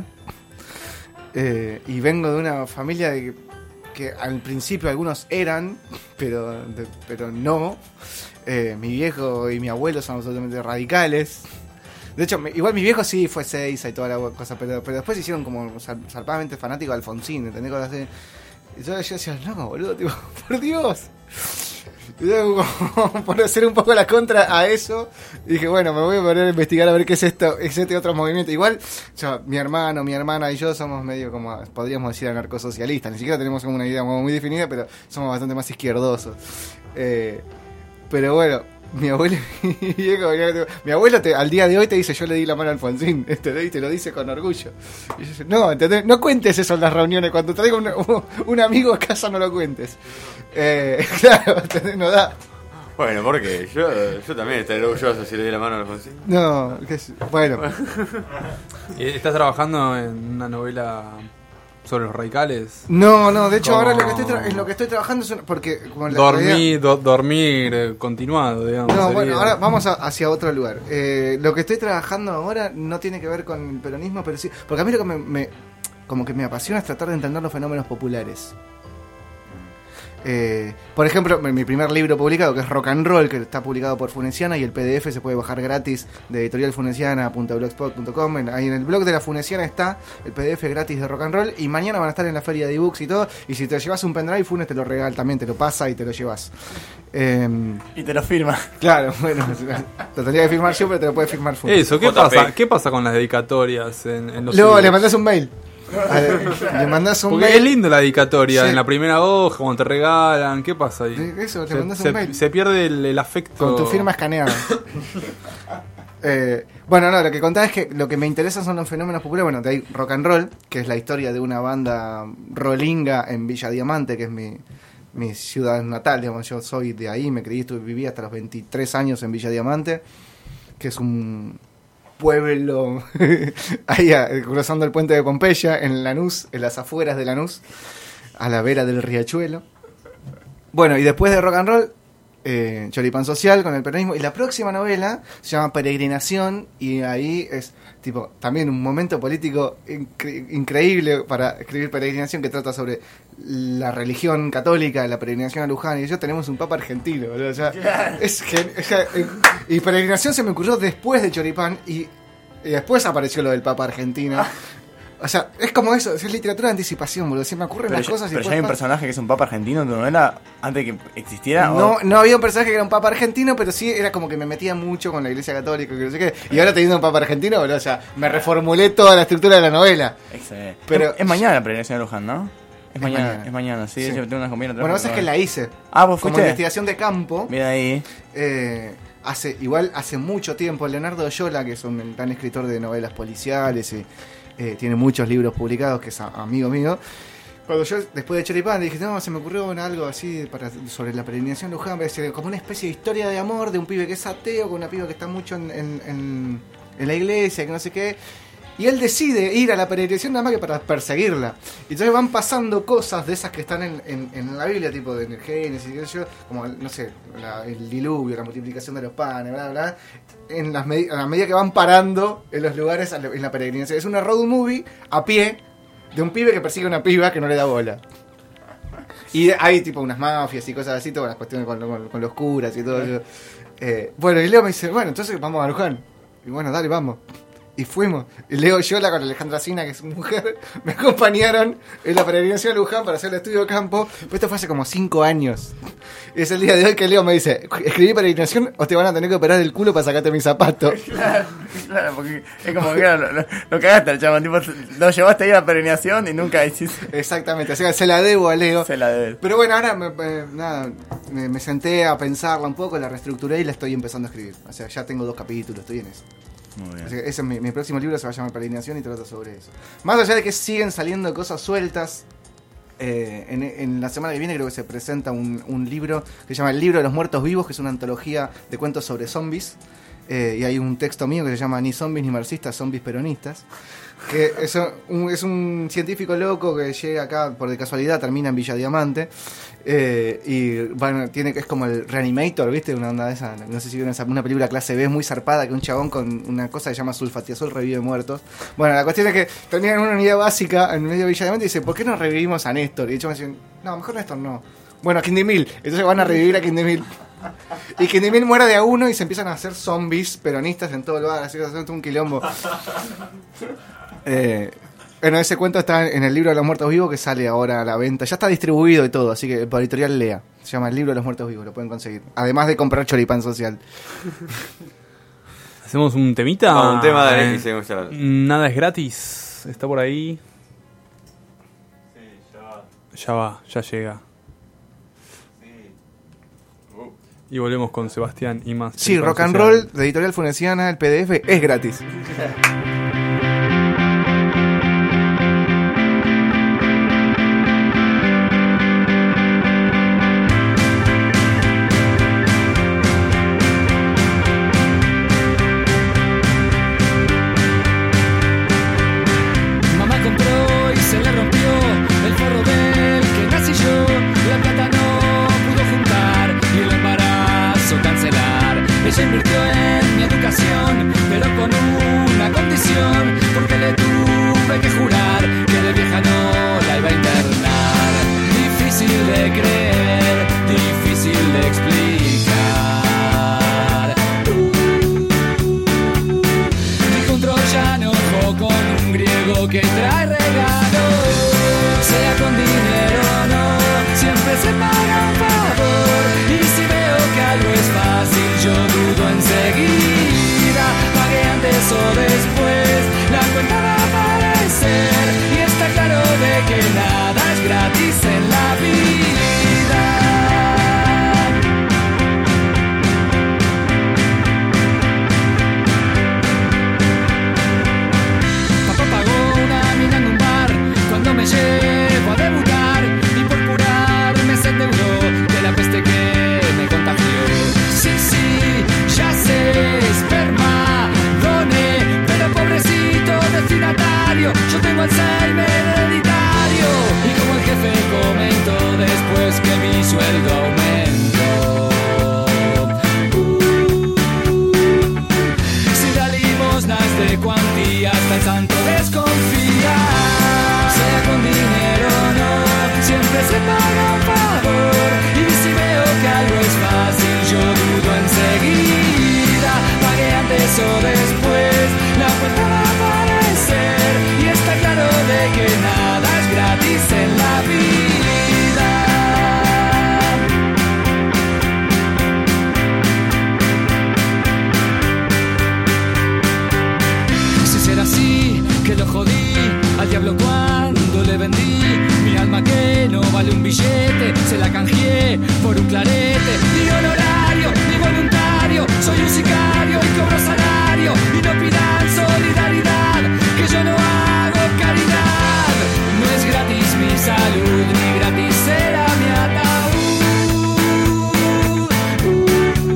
Eh, y vengo de una familia de que, que al principio algunos eran, pero, de, pero no. Eh, mi viejo y mi abuelo son absolutamente radicales. De hecho, me, igual mi viejo sí fue Seiza y toda la cosa, pero, pero después se hicieron como zar- zarpadamente fanáticos de Alfonsín, ¿entendés? Cosas así. Y yo, yo decía, no, boludo, tipo, por Dios. Y yo, como, por hacer un poco la contra a eso, dije, bueno, me voy a poner a investigar a ver qué es esto, es este otro movimiento. Igual, yo, mi hermano, mi hermana y yo somos medio como, podríamos decir, anarcosocialistas. Ni siquiera tenemos como una idea como muy definida, pero somos bastante más izquierdosos. Eh, pero bueno, mi abuelo, mi, viejo, mi abuelo te, al día de hoy te dice, yo le di la mano a Alfonsín, este, y te lo dice con orgullo. Y yo, no, ¿entendés? No cuentes eso en las reuniones, cuando traiga un, un amigo a casa no lo cuentes. Eh, claro, ¿entendés? No da. Bueno, porque yo, yo también estaría orgulloso si le di la mano a Alfonsín. No, que es, bueno. ¿Estás trabajando en una novela sobre los radicales? No, no, de hecho Como- ahora lo que estoy tra- en lo que estoy trabajando es una- porque como la Dormir, realidad- do- dormir eh, continuado, digamos. No, sería. bueno, ahora vamos a- hacia otro lugar. Eh, lo que estoy trabajando ahora no tiene que ver con el peronismo, pero sí, porque a mí lo que me, me- como que me apasiona es tratar de entender los fenómenos populares. Eh, por ejemplo, mi mi primer libro publicado, que es Rock and Roll, que está publicado por Funesiana, y el P D F se puede bajar gratis de editorial funesiana punto blogspot punto com. En- Ahí en el blog de la Funesiana está el P D F gratis de Rock and Roll, y mañana van a estar en la feria de ebooks y todo. Y si te llevas un pendrive, Funes te lo regala también, te lo pasa y te lo llevas. Eh, y te lo firma. Claro, bueno, lo tendría que firmar yo, pero te lo puede firmar Funes. Eso, ¿qué pasa, ¿qué pasa con las dedicatorias en, en los Luego libros? le mandás un mail. A ver, le mandás un Porque mail. es lindo la dedicatoria, Sí. en la primera hoja, cuando te regalan, ¿qué pasa ahí? Eso, te se, mandás un se- mail. se pierde el, el afecto. Con tu firma escaneada. Eh, bueno, no, lo que contaba es que lo que me interesa son los fenómenos populares. Bueno, de ahí Rock and Roll, que es la historia de una banda rollinga en Villa Diamante, que es mi, mi ciudad natal, digamos. Yo soy de ahí, me crié, estuve, viví hasta los veintitrés años en Villa Diamante, que es un pueblo ahí a- cruzando el puente de Pompeya, en Lanús, en las afueras de Lanús, a la vera del riachuelo. Bueno, y después de Rock and Roll, eh, Choripán Social con el peronismo. Y la próxima novela se llama Peregrinación, y ahí es tipo también un momento político incre- increíble para escribir Peregrinación, que trata sobre la religión católica, la peregrinación a Luján. Y yo tenemos un papa argentino, boludo. O sea, es gen- es gen- y Peregrinación se me ocurrió después de Choripán, y, y después apareció lo del papa argentino. O sea, es como eso, es literatura de anticipación, boludo. Se me ocurren Pero, las ya, cosas y pero ya después hay un pasa. personaje que es un papa argentino en tu novela antes de que existiera. No, o... no había un personaje que era un papa argentino, pero sí era como que me metía mucho con la iglesia católica, que no sé qué. Y ahora teniendo un papa argentino, boludo, o sea, me reformulé toda la estructura de la novela. Excelente. Pero- es, es mañana la peregrinación de Luján, ¿no? Es, Es mañana, mañana. es mañana, sí, Sí. yo tengo unas compañeras. Bueno, vos es que la hice. Ah, vos Como fuiste. investigación de campo. Mira ahí. Eh, hace, igual hace mucho tiempo, Leonardo Oyola, que es un gran escritor de novelas policiales y eh, tiene muchos libros publicados, que es a- amigo mío. Cuando yo, después de Choripán, dije, no, se me ocurrió algo así para, sobre la peregrinación de Luján, es como una especie de historia de amor de un pibe que es ateo con una piba que está mucho en, en, en- en la iglesia, que no sé qué. Y él decide ir a la peregrinación nada más que para perseguirla. Y entonces van pasando cosas de esas que están en, en, en la Biblia, tipo de Génesis, qué sé yo, como, no sé, la, el diluvio, la multiplicación de los panes, bla, bla, en las med- a la medida que van parando en los lugares en la peregrinación. Es una road movie a pie de un pibe que persigue a una piba que no le da bola. Y hay tipo unas mafias y cosas así, todas las cuestiones con, con, con los curas y todo eso. Eh, bueno, y Leo me dice, bueno, entonces vamos a Luján. Y bueno, dale, vamos. Y fuimos. Y Leo y yo, la con Alejandra Sina, que es su mujer, me acompañaron en la peregrinación a Luján para hacer el estudio de campo. Pero esto fue hace como cinco años. Y es el día de hoy que Leo me dice, ¿escribí peregrinación o te van a tener que operar el culo para sacarte mis zapatos? Claro, claro, porque es como que claro, lo, lo cagaste al chabón, tipo, lo llevaste ahí a la peregrinación y nunca hiciste. Exactamente, o sea, se la debo a Leo. Se la debo. Pero bueno, ahora me, me, nada, me, me senté a pensarla un poco, la reestructuré y la estoy empezando a escribir. O sea, ya tengo dos capítulos, estoy en eso. Muy bien. Así que ese es mi, mi próximo libro, se va a llamar Peregrinación y trata sobre eso. Más allá de que siguen saliendo cosas sueltas, eh, en, en la semana que viene creo que se presenta un, un libro que se llama El Libro de los Muertos Vivos, que es una antología de cuentos sobre zombies. Eh, y hay un texto mío que se llama Ni zombies ni marxistas, zombies peronistas. Que es un, es un científico loco que llega acá por de casualidad, termina en Villa Diamante. Eh, y bueno, tiene que es como el Reanimator, ¿viste? Una onda de esa, no sé si vieron esa, una película clase B muy zarpada, que un chabón con una cosa que se llama sulfatiazol revive muertos. Bueno, la cuestión es que tenían una unidad básica en medio de Villa Diamante y dice, ¿por qué no revivimos a Néstor? Y de hecho me dicen, no, mejor Néstor no. Bueno, a Quindimil. Entonces van a revivir a Quindimil. Y Quindimil muere de a uno y se empiezan a hacer zombies peronistas en todo lugar, así que es un quilombo. Eh, bueno, ese cuento está en el Libro de los Muertos Vivos, que sale ahora a la venta. Ya está distribuido y todo, así que por editorial Lea. Se llama El Libro de los Muertos Vivos, lo pueden conseguir. Además de comprar choripán social. ¿Hacemos un temita? Vamos, un tema de eh, y seguimos charlando. Nada es gratis. Está por ahí. Sí, ya va. Ya va, ya llega. Y volvemos con Sebastián y más. Sí, Rock and Roll de Editorial Funesiana, el P D F es gratis. Mamá compró y se le rompió el forro del que nací yo. La plata no pudo juntar y el embarazo cancelar. Ella invirtió en mi educación, pero con una condición, porque le tuve que jurar que de vieja no la iba a internar. Difícil de creer, difícil de explicar. Dijo un troyano con un griego que trae regalos. Sea con dinero o no, siempre se paga un favor. Y si veo que algo es fácil, yo dudo enseguida. Pagué antes o después, la cuenta va a aparecer. Y está claro de que nada es gratis en la vida. Me llevo a debutar y por curarme se endeudó de la peste que me contagió. Sí, sí, ya sé, esperma doné, pero pobrecito destinatario, yo tengo Alzheimer hereditario. Y como el jefe comentó después que mi sueldo aumentó, uh, si da limosnas de cuantías tan santo desconfía. Sea con dinero o no, siempre se paga un favor. Y si veo que algo es fácil, yo dudo enseguida. Pagué antes o después, la cuenta va a aparecer. Y está claro de que nada es gratis en la vida. Si será así, que lo jodí al diablo cuando le vendí mi alma que no vale un billete, se la canjeé por un clarete. Ni honorario, ni voluntario, soy un sicario y cobro salario. Y no pidan solidaridad, que yo no hago caridad. No es gratis mi salud, ni gratis será mi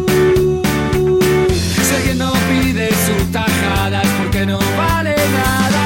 ataúd. Si alguien no pide su tajada es porque no vale nada.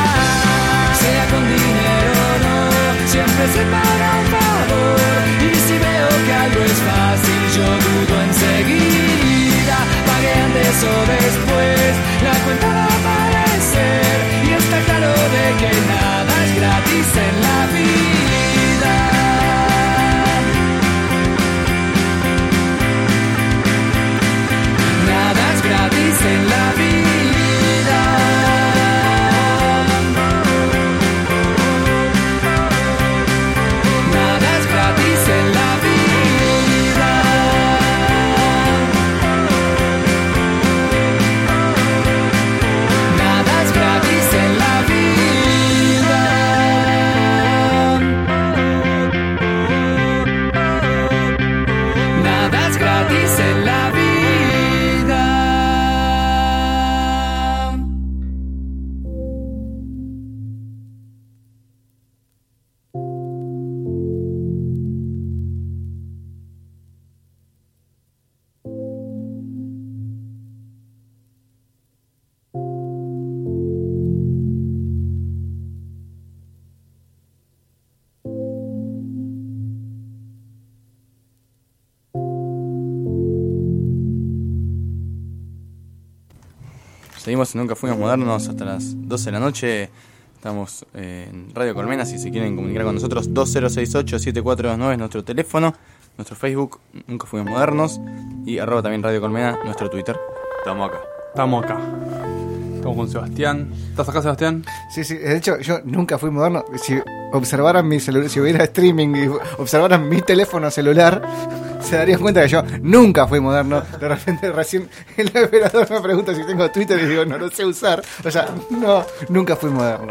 seguimos en Nunca Fuimos Modernos hasta las doce de la noche. Estamos eh, en Radio Colmena. Si se quieren comunicar con nosotros, dos cero seis ocho, siete cuatro dos nueve es nuestro teléfono. Nuestro Facebook, Nunca Fuimos Modernos. Y arroba también Radio Colmena, nuestro Twitter. Estamos acá. Estamos acá. Estamos con Sebastián. ¿Estás acá, Sebastián? Sí, sí. De hecho, yo nunca fui moderno. Si observaran mi celular, si hubiera streaming y observaran mi teléfono celular, se darían cuenta que yo nunca fui moderno. De repente, recién el operador me pregunta si tengo Twitter y digo, no lo sé usar. O sea, no, nunca fui moderno.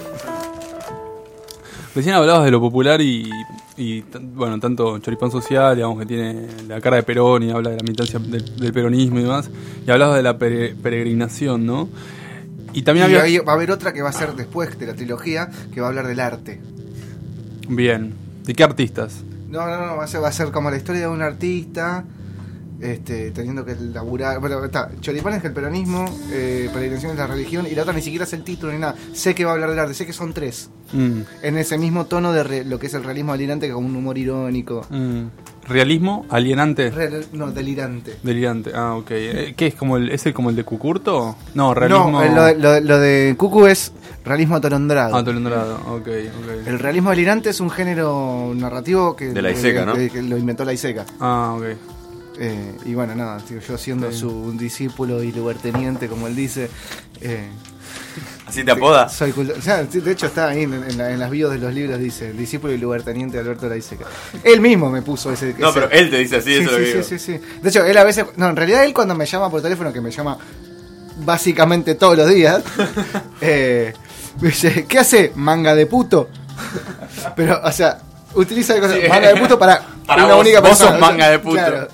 Recién hablabas de lo popular y, y t- bueno, tanto Choripán Social, digamos, que tiene la cara de Perón y habla de la militancia del, del peronismo y demás, y hablabas de la pere- peregrinación, ¿no? Y también y había... ahí va a haber otra que va a ser después de la trilogía, que va a hablar del arte. Bien. ¿De qué artistas? No, no, no, va a ser, va a ser como la historia de un artista, este, teniendo que laburar. Bueno, está, Choripán es el peronismo, eh, peregrinación es la religión, y la otra ni siquiera es el título ni nada. Sé que va a hablar del arte, sé que son tres. Mm. En ese mismo tono de re, lo que es el realismo delirante, con un humor irónico. Mm. ¿Realismo? ¿Alienante? Re, no, delirante. Delirante, ah, ok. Eh, ¿Qué es como el, es el como el de Cucurto? No, realismo... No, lo, lo, lo de Cucu es realismo atolondrado. Ah, atolondrado, ok, ok. El realismo delirante es un género narrativo que, de la Iseca, que, ¿no? que, que lo inventó la Iseca. Ah, ok. Eh, y bueno, nada, tío, yo siendo Sí. su discípulo y lugarteniente, como él dice. Eh, ¿Así te apoda? Soy culto- o sea, de hecho está ahí en, en, la- en las bios de los libros, dice discípulo y lugarteniente de Alberto Laiseca. Él mismo me puso ese. No, ese- pero él te dice así, sí, eso es lo sí, que digo. sí, sí, sí. De hecho, él a veces. No, en realidad él cuando me llama por teléfono, que me llama básicamente todos los días, eh, me dice, ¿qué hace? Manga de puto. Pero, o sea, utiliza de cosas, Sí. manga de puto para, Para una vos, única vos persona. sos manga de puto. Claro.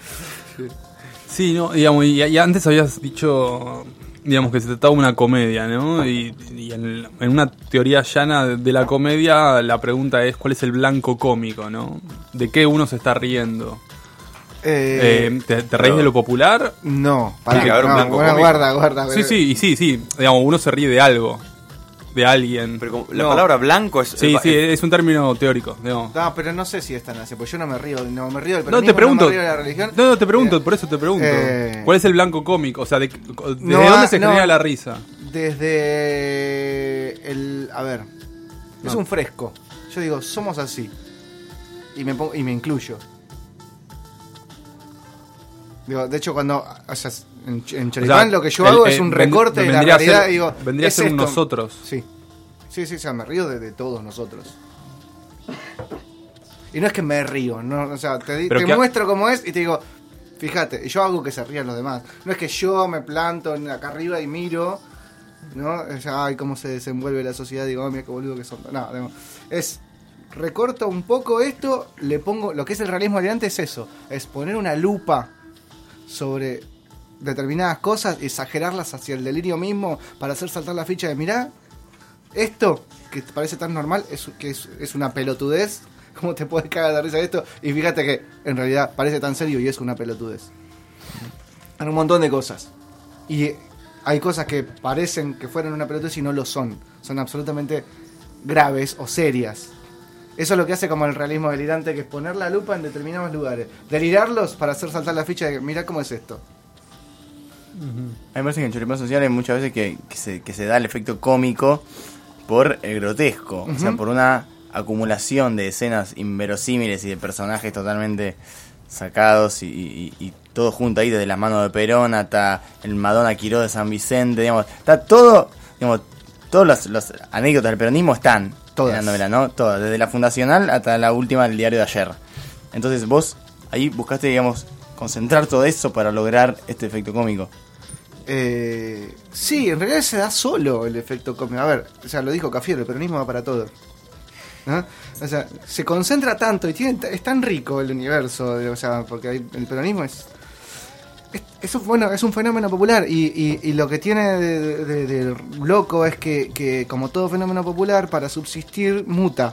Sí, no, digamos, y, y antes habías dicho, digamos, que se trataba de una comedia, ¿no? Y, y en, en una teoría llana de, de la comedia, la pregunta es ¿cuál es el blanco cómico, no? ¿De qué uno se está riendo? Eh, Eh, ¿te, te reís de lo popular? No, para, Tiene que haber un no, blanco bueno, cómico. guarda, guarda. Sí, sí, y sí, sí. Digamos, uno se ríe de algo, de alguien. Pero como la No. palabra blanco es... Sí, es- sí, es un término teórico, digamos. No, pero no sé si es tan así, pues yo no me río, no me río del No, peronismo, te pregunto. no me río de la religión. No, no, te pregunto, Eh, por eso te pregunto. eh, ¿Cuál es el blanco cómico? O sea, ¿de, ¿desde no, dónde ah, se no. genera la risa? Desde el... A ver, es No. un fresco. Yo digo, somos así. Y me, pongo- y me incluyo. Digo, de hecho, cuando... O sea, en, en Choripán O sea, lo que yo el- hago eh, es un vend- recorte de la vendría a ser- realidad. Y digo, vendría a es ser un esto. nosotros. Sí. Sí, sí, o sea, me río de, de todos nosotros. Y no es que me río, no, o sea, te, di- Pero te que- muestro cómo es y te digo, fíjate, y yo hago que se rían los demás. No es que yo me planto en- acá arriba y miro, ¿no? O sea, ay, cómo se desenvuelve la sociedad, digo, oh, mira qué boludo que son. No, digo, es, recorto un poco esto, le pongo, lo que es el realismo delirante es eso, es poner una lupa sobre determinadas cosas, exagerarlas hacia el delirio mismo para hacer saltar la ficha de, mirá, esto que te parece tan normal es, que es, es una pelotudez. ¿Cómo te puedes cagar de risa de esto? Y fíjate que en realidad parece tan serio y es una pelotudez. Hay un montón de cosas. Y hay cosas que parecen que fueron una pelotudez y no lo son. Son absolutamente graves o serias. Eso es lo que hace como el realismo delirante, que es poner la lupa en determinados lugares. Delirarlos para hacer saltar la ficha de, mirá cómo es esto. A mí me parece que en Choripán Social hay muchas veces que, que, se, que se da el efecto cómico por el grotesco. O sea, Ujú. por una acumulación de escenas inverosímiles y de personajes totalmente sacados y, y, y todo junto ahí, desde las manos de Perón hasta el Madonna Quiró de San Vicente, digamos, está todo, digamos, todas las, las anécdotas del peronismo están Todas. en la novela, ¿no? Todas, desde la fundacional hasta la última del diario de ayer. Entonces vos ahí buscaste, digamos, concentrar todo eso para lograr este efecto cómico. Eh, sí, en realidad se da solo el efecto cómico. A ver, o sea, lo dijo Cafiero, el peronismo va para todo. ¿No? O sea, se concentra tanto y tiene, es tan rico el universo, o sea, porque hay- el peronismo es, es, es un, bueno, es un fenómeno popular y, y, y lo que tiene de, de- de loco es que, que, como todo fenómeno popular, para subsistir muta,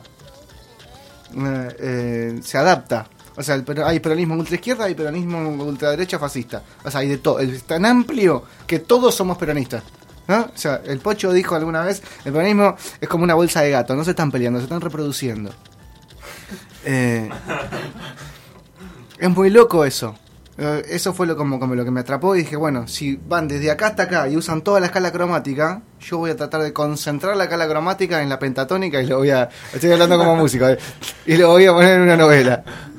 Eh, eh, se adapta. O sea, el, pero hay peronismo ultraizquierda, hay peronismo ultraderecha fascista. O sea, hay de todo. Es tan amplio que todos somos peronistas. ¿No? O sea, el Pocho dijo alguna vez, el peronismo es como una bolsa de gato, no se están peleando, se están reproduciendo. Eh, es muy loco eso. Eh, Eso fue lo, como, como lo que me atrapó y dije, bueno, si van desde acá hasta acá y usan toda la escala cromática, yo voy a tratar de concentrar la escala cromática en la pentatónica y lo voy a... Estoy hablando como músico, ¿eh? Y lo voy a poner en una novela.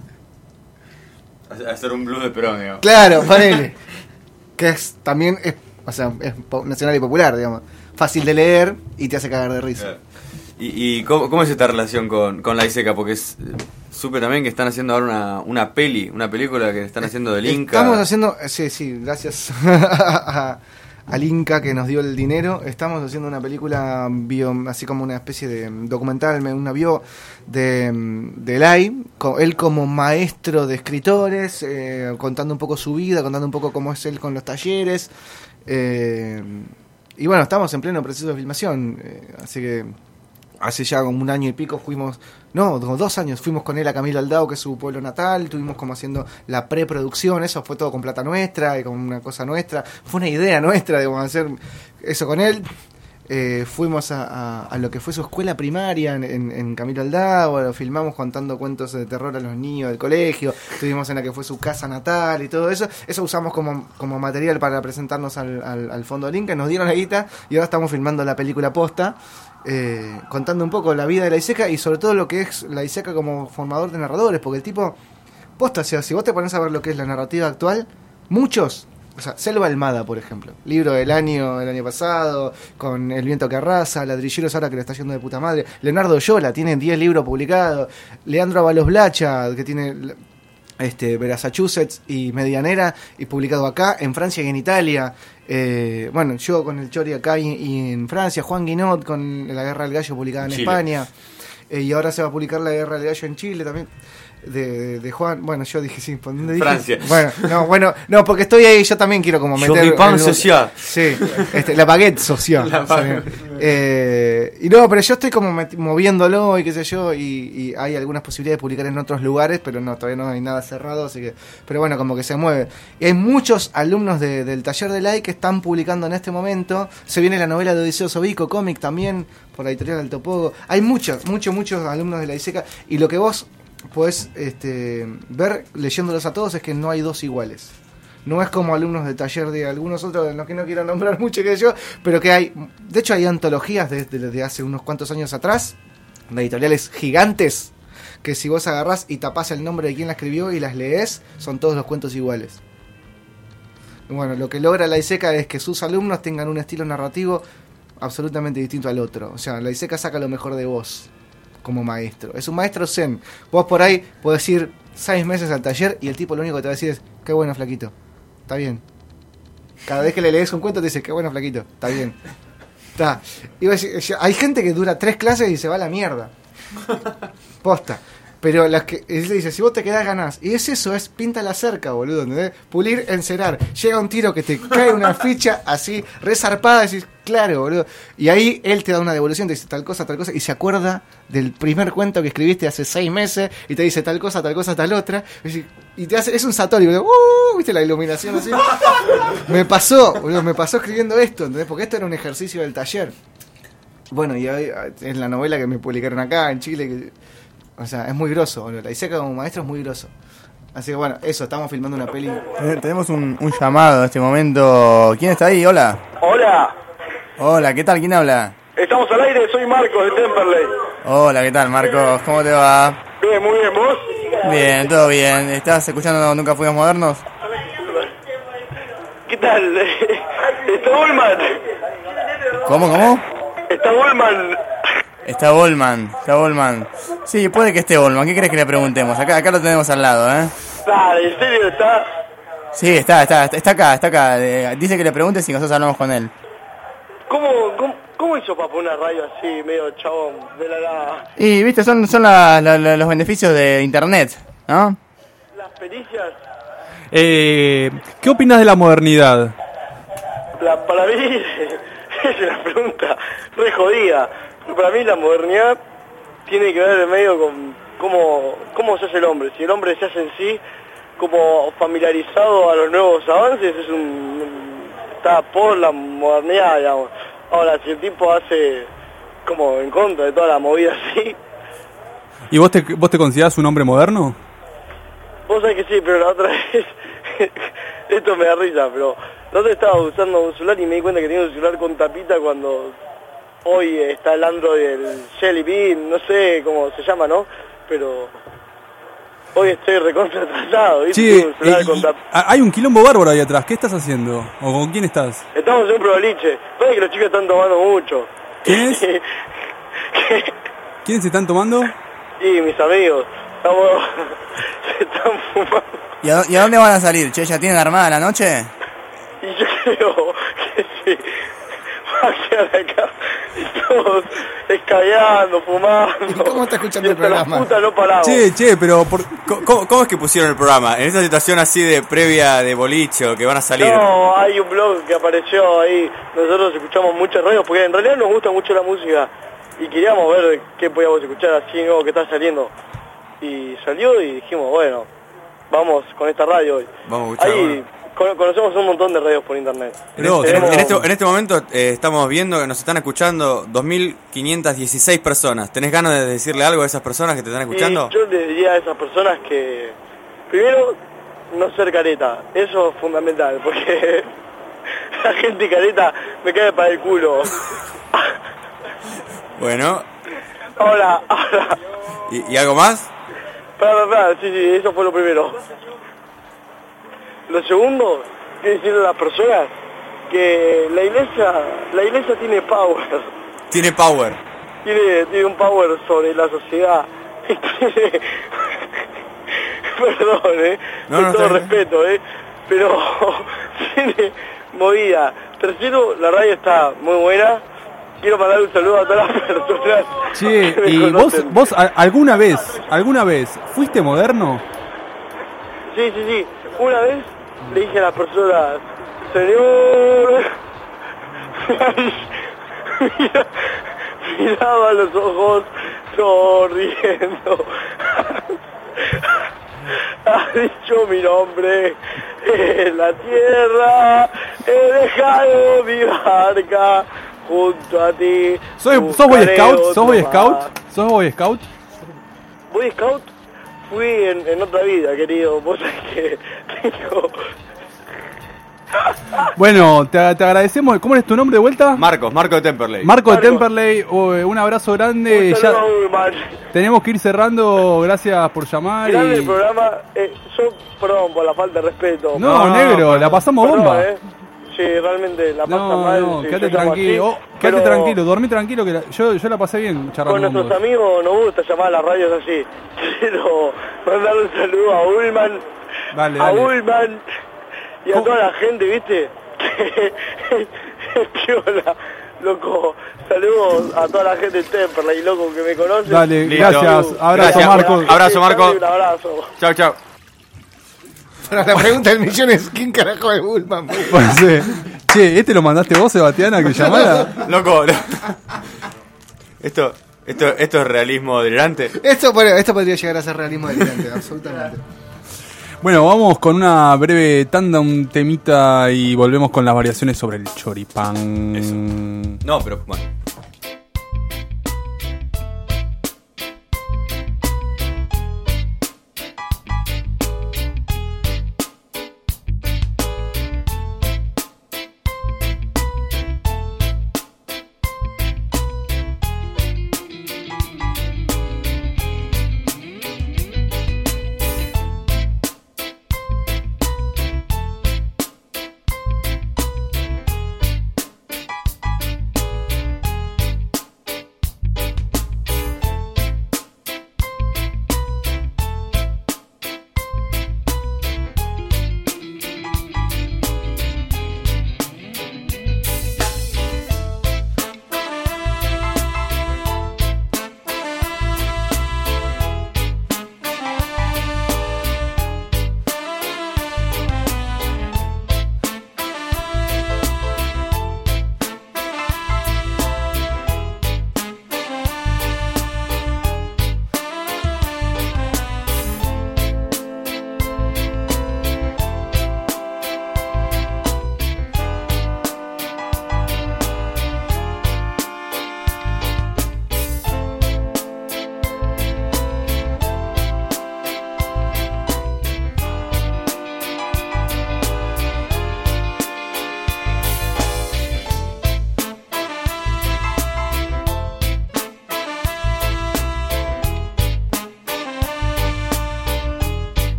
Hacer un blues de Perón, digamos. Claro, ponele. Que es también, es, o sea, es po- nacional y popular, digamos. Fácil de leer y te hace cagar de risa. Claro. ¿Y, y cómo, cómo es esta relación con, con la ISECA? Porque es, eh, supe también que están haciendo ahora una, una peli, una película que están haciendo del Inca. Estamos haciendo, sí, sí, gracias a- al Inca que nos dio el dinero. Estamos haciendo una película bio, así como una especie de documental, una bio de, de Elay, co- él como maestro de escritores, eh, contando un poco su vida, contando un poco cómo es él con los talleres. Eh, y bueno, estamos en pleno proceso de filmación, eh, así que hace ya como un año y pico fuimos, no, como dos años, fuimos con él a Camilo Aldao, que es su pueblo natal, estuvimos como haciendo la preproducción, eso fue todo con plata nuestra y con una cosa nuestra, fue una idea nuestra de cómo hacer eso con él. Eh, fuimos a, a, a lo que fue su escuela primaria en, en, en Camilo Aldao, lo filmamos contando cuentos de terror a los niños del colegio, estuvimos en la que fue su casa natal y todo eso, eso usamos como, como material para presentarnos al, al, al fondo del Inca, nos dieron la guita y ahora estamos filmando la película posta, eh, contando un poco la vida de la ISECA y sobre todo lo que es la ISECA como formador de narradores, porque el tipo, posta, o sea, si vos te pones a ver lo que es la narrativa actual, muchos... O sea, Selva Almada, por ejemplo, libro del año del año pasado, con El viento que arrasa, Ladrilleros ahora que le está yendo de puta madre, Leonardo Yola tiene diez libros publicados, Leandro Avalos Blacha, que tiene este Massachusetts y Medianera, y publicado acá, en Francia y en Italia, eh, bueno, yo con el Chori acá y, y en Francia, Juan Guinot con La Guerra del Gallo publicada en Chile. España, eh, y ahora se va a publicar La Guerra del Gallo en Chile también. De, de Juan, bueno, yo dije sí, ¿por dónde dije? Francia. Bueno, no, bueno, no, porque estoy ahí, yo también quiero como meter Choripan el- social. Sí, este, la baguette social. La baguette. Eh, y no, pero yo estoy como met- moviéndolo y qué sé yo, y, y hay algunas posibilidades de publicar en otros lugares, pero no, todavía no hay nada cerrado, así que, pero bueno, como que se mueve. Y hay muchos alumnos de- del taller de Lai que están publicando en este momento. Se viene la novela de Odiseo Sobico, cómic también, por la editorial Alto Pogo. Hay muchos, muchos, muchos alumnos de la ISECA, y lo que vos podés este, ver leyéndolos a todos es que no hay dos iguales. No es como alumnos del taller de algunos otros, de los que no quiero nombrar mucho que yo, pero que hay, de hecho hay antologías desde, desde hace unos cuantos años atrás, de editoriales gigantes, que si vos agarrás y tapás el nombre de quien la escribió y las lees, son todos los cuentos iguales. Bueno, lo que logra la ISECA es que sus alumnos tengan un estilo narrativo absolutamente distinto al otro. O sea, la ISECA saca lo mejor de vos como maestro. Es un maestro zen. Vos por ahí podés ir seis meses al taller y el tipo lo único que te va a decir es, qué bueno, flaquito. Está bien. Cada vez que le lees un cuento te dice, qué bueno, flaquito. Está bien. Está. Y vos decís, hay gente que dura tres clases y se va a la mierda. Posta. Pero las que él le dice, si vos te quedás ganás. Y es eso, es pinta la cerca, boludo, ¿entendés? Pulir, encerar. Llega un tiro que te cae una ficha así, resarpada, y decís, claro, boludo. Y ahí él te da una devolución, te dice tal cosa, tal cosa, y se acuerda del primer cuento que escribiste hace seis meses, y te dice tal cosa, tal cosa, tal otra. Y, decís, y te hace, es un Satori, boludo. ¡Uh! ¿Viste la iluminación así? Me pasó, boludo, me pasó escribiendo esto, ¿entendés? Porque esto era un ejercicio del taller. Bueno, y ahí, es la novela que me publicaron acá en Chile, que... O sea, es muy groso, boludo. La ISECA como maestro es muy groso. Así que bueno, eso, estamos filmando una peli. Tenemos un, un llamado en este momento. ¿Quién está ahí? Hola. Hola, Hola, ¿qué tal? ¿Quién habla? estamos al aire, soy Marcos de Temperley. Hola, ¿qué tal, Marcos? ¿Cómo te va? Bien, muy bien, ¿vos? Bien, todo bien. ¿Estás escuchando Nunca Fuimos Modernos? ¿Qué tal? ¿Está Bullman? ¿Cómo, cómo? ¿Está Bullman? Está Bolman, está Bolman. Sí, puede que esté Bolman. ¿Qué crees que le preguntemos? Acá, acá lo tenemos al lado, ¿eh? Dale, ¿en serio está? Sí, está, está, está acá, está acá. Eh, dice que le preguntes y nosotros hablamos con él. ¿Cómo, cómo, cómo hizo para poner una radio así, medio chabón, de la nada? Y, viste, son, son la, la, la, los beneficios de internet, ¿no? Las pericias, Eh, ¿Qué opinas de la modernidad? la, para mí, es una pregunta re jodida. Para mí la modernidad tiene que ver medio con cómo, cómo se hace el hombre. Si el hombre se hace en sí como familiarizado a los nuevos avances, es un está por la modernidad, digamos. Ahora, si el tipo hace como en contra de toda la movida así, ¿Y vos te, vos te considerás un hombre moderno? vos sabés que sí, pero la otra vez esto me da risa, pero no te estaba usando un celular y me di cuenta que tenía un celular con tapita cuando hoy está el Android, el Jelly Bean, no sé cómo se llama, ¿no? Pero hoy estoy recontra atrasado, ¿viste? Che, Tengo un celular eh, con y- tap- a- hay un quilombo bárbaro ahí atrás. ¿Qué estás haciendo? ¿O con quién estás? Estamos en un probaliche. Parece que los chicos están tomando mucho. ¿Quiénes? ¿Quiénes se están tomando? Y mis amigos, estamos... se están fumando. ¿Y a, ¿Y a dónde van a salir? Che, ¿ya tienen armada la noche? Y yo creo que sí. Va a quedar acá. Estamos escabeando, fumando. ¿Cómo está escuchando y el hasta la programa? puta no paramos. Che, che, pero por... ¿Cómo, cómo- cómo es que pusieron el programa? En esa situación así de previa de boliche o que van a salir. No, hay un blog que apareció ahí. Nosotros escuchamos muchas radios porque en realidad nos gusta mucho la música y queríamos ver qué podíamos escuchar así nuevo que está saliendo. Y salió y dijimos, bueno, vamos con esta radio hoy. Vamos a escuchar. Ahí bueno. cono- conocemos un montón de radios por internet. En, en- Tenemos- en este, en este momento eh, estamos viendo que nos están escuchando dos mil quinientas dieciséis personas. ¿Tenés ganas de decirle algo a esas personas que te están escuchando? Y yo le diría a esas personas que, primero, no ser careta. Eso es fundamental, porque la gente careta me cae para el culo. Bueno, Ahora, ahora, ¿y, y algo más? para, para, para, sí, sí, eso fue lo primero. Lo segundo, quiero decirle a las personas que la iglesia, la iglesia tiene power. Tiene power. Tiene, tiene un power sobre la sociedad. Y tiene- Perdón, eh. No, Con no, todo está bien. respeto, eh. Pero tiene movida. Tercero, la radio está muy buena. Quiero mandar un saludo a todas las personas. Che, que me ¿y vos, conocen. vos a- alguna vez, alguna vez, fuiste moderno? Sí, sí, sí. Una vez le dije a las personas, señor... Mira, miraba a los ojos sonriendo. Ha dicho mi nombre en la tierra, he dejado mi barca junto a ti. ¿Sos, Buscaré sos Boy Scout? otro ¿Sos Boy mar. Scout? ¿Sos Boy Scout? Boy Scout fui en, en otra vida, querido. Vos sabés que tengo... Bueno, te, te agradecemos. ¿Cómo es tu nombre de vuelta? Marcos, Marco de Temperley. Marco de Temperley, oh, eh, un abrazo grande. Un saludo Ya a Ullman. tenemos que ir cerrando. Gracias por llamar. Grande el Y... programa. Eh, yo, perdón por la falta de respeto. No, negro, la pasamos Perdón, bomba. eh. Sí, realmente la pasa No, mal. no, si quédate yo llamo tranquilo. así, Oh, quédate pero tranquilo, dormí tranquilo. que la- yo, yo la pasé bien charlando Con con nuestros vos. amigos nos gusta llamar a las radios así. Quiero mandar un saludo a Ullman, Dale, a dale. Ullman y a toda la gente, ¿viste? Que piola, loco. Saludos a toda la gente de Temperley, loco, que me conoce. Dale, Listo. gracias. Abrazo, Gracias. Marco. Abrazo, Marco. Un abrazo. Chau, chau. Pero la pregunta del millón es: ¿quién carajo es Bullman? Pues, sí. Che, ¿este lo mandaste vos, Sebastiana, que llamara? Loco, no. Esto, esto, esto es realismo delirante. Esto, bueno, esto podría llegar a ser realismo delirante, absolutamente. Bueno, vamos con una breve tanda, un temita y volvemos con las variaciones sobre el choripán. No, pero bueno. Thank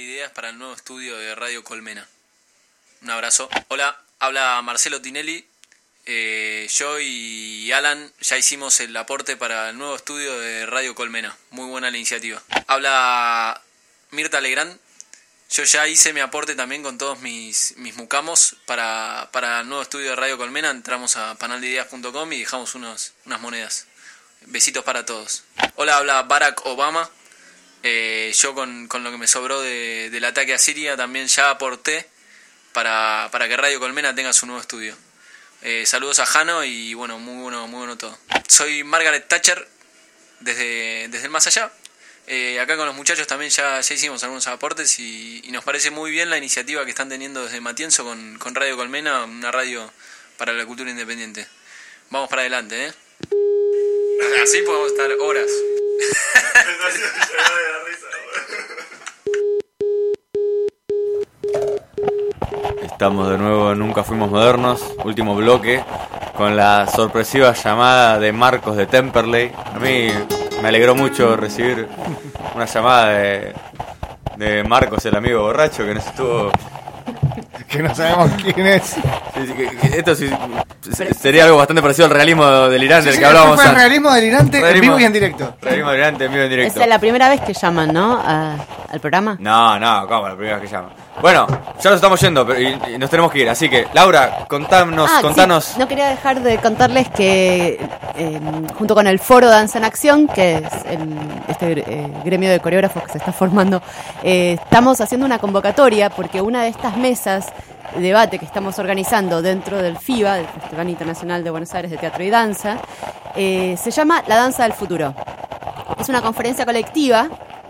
ideas para el nuevo estudio de Radio Colmena. Un abrazo. Hola, habla Marcelo Tinelli. Eh, yo y Alan ya hicimos el aporte para el nuevo estudio de Radio Colmena. Muy buena la iniciativa. Habla Mirta Legrand. Yo ya hice mi aporte también con todos mis, mis mucamos para, para el nuevo estudio de Radio Colmena. Entramos a panal de ideas punto com y dejamos unos, unas monedas. Besitos para todos. Hola, habla Barack Obama. Eh, yo con, con lo que me sobró de, del ataque a Siria también ya aporté para, para que Radio Colmena tenga su nuevo estudio. Eh, saludos a Jano y bueno, muy bueno, muy bueno todo. Soy Margaret Thatcher desde, desde el más allá. Eh, acá con los muchachos también ya, ya hicimos algunos aportes y, y nos parece muy bien la iniciativa que están teniendo desde Matienzo con, con Radio Colmena, una radio para la cultura independiente. Vamos para adelante, ¿eh? Así podemos estar horas. Estamos de nuevo en Nunca Fuimos Modernos, último bloque, con la sorpresiva llamada de Marcos de Temperley. A mí me alegró mucho recibir una llamada de, de Marcos, el amigo borracho, que nos estuvo... Que no sabemos quién es. Sí, sí, que, que esto sí, sería algo bastante parecido al realismo delirante Sí, del sí, que hablábamos fue el antes. realismo delirante en vivo y en directo. Realismo delirante en vivo y en directo. Esa es la primera vez que llaman, ¿no? A- al programa. No, no, ¿cómo? La primera vez que llama. Bueno, ya nos estamos yendo pero, y, y nos tenemos que ir. Así que, Laura, contanos, Ah, contanos. sí, no quería dejar de contarles que eh, junto con el Foro Danza en Acción, que es el, este eh, gremio de coreógrafos que se está formando, eh, estamos haciendo una convocatoria porque una de estas mesas de debate que estamos organizando dentro del FIBA, del Festival Internacional de Buenos Aires de Teatro y Danza, eh, se llama La Danza del Futuro. Es una conferencia colectiva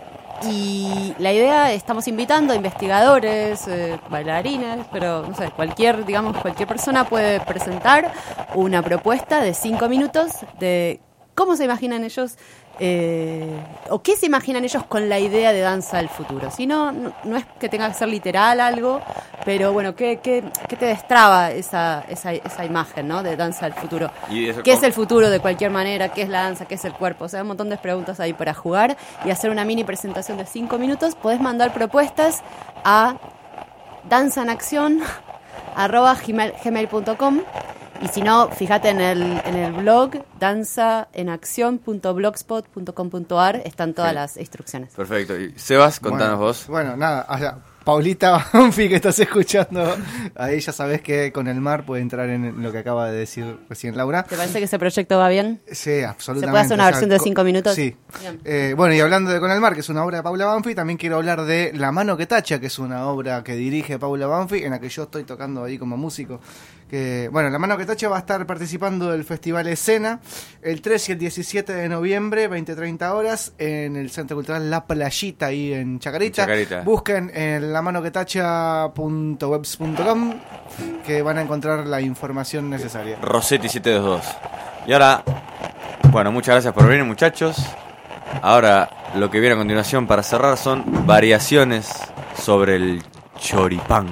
y la idea, estamos invitando a investigadores, eh, bailarines, pero no sé, cualquier, digamos, cualquier persona puede presentar una propuesta de cinco minutos de cómo se imaginan ellos eh, o qué se imaginan ellos con la idea de danza del futuro. Si no, no, no es que tenga que ser literal algo, pero bueno, ¿qué, qué, qué te destraba esa, esa, esa imagen, ¿no? De danza del futuro? Y eso, ¿Qué es ¿cómo? el futuro de cualquier manera? ¿Qué es la danza? ¿Qué es el cuerpo? O sea, un montón de preguntas ahí para jugar y hacer una mini presentación de cinco minutos. Podés mandar propuestas a danzaenacción arroba gmail punto com y si no, fíjate en el, en el blog danzaenacción punto blogspot punto com punto ar, están todas Sí. las instrucciones. Perfecto. Y Sebas, contanos bueno, vos. Bueno, nada, allá, Paulita Banfi, que estás escuchando, ahí ya sabés que con el mar puede entrar en lo que acaba de decir recién Laura. ¿Te parece que ese proyecto va bien? Sí, absolutamente. ¿Se puede hacer una O sea, versión de co- cinco minutos? Sí. Bien. Eh, bueno, y hablando de Con el Mar, que es una obra de Paula Banfi, también quiero hablar de La Mano que Tacha, que es una obra que dirige Paula Banfi, en la que yo estoy tocando ahí como músico. Que, bueno, La Mano que Tacha va a estar participando del Festival Escena el tres y el diecisiete de noviembre, veinte treinta horas, en el Centro Cultural La Playita, ahí en Chacarita. En Chacarita. Busquen en la mano que tacha punto webs punto com que van a encontrar la información necesaria. Rossetti siete dos dos. Y ahora, bueno, muchas gracias por venir, muchachos. Ahora, lo que viene a continuación para cerrar son variaciones sobre el choripán.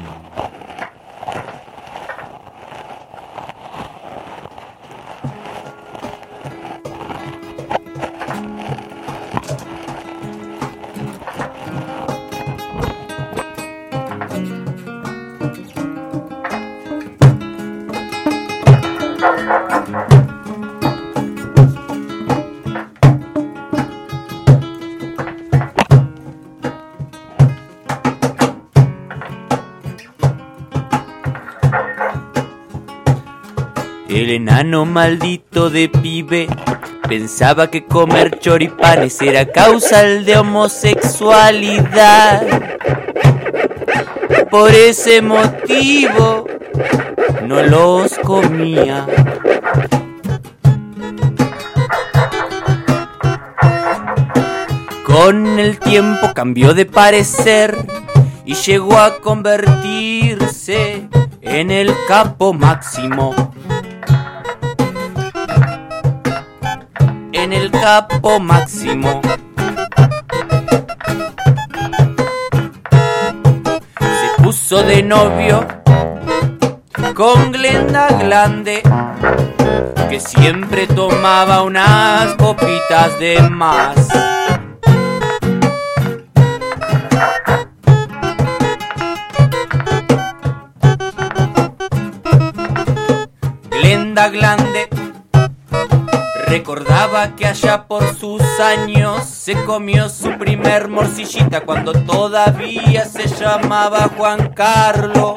El enano maldito de pibe pensaba que comer choripanes era causal de homosexualidad. Por ese motivo no los comía. Con el tiempo cambió de parecer y llegó a convertirse en el capo máximo. En el capo máximo. Se puso de novio con Glenda Glande, que siempre tomaba unas copitas de más. tremenda glande. Recordaba que allá por sus años se comió su primer morcillita cuando todavía se llamaba Juan Carlos.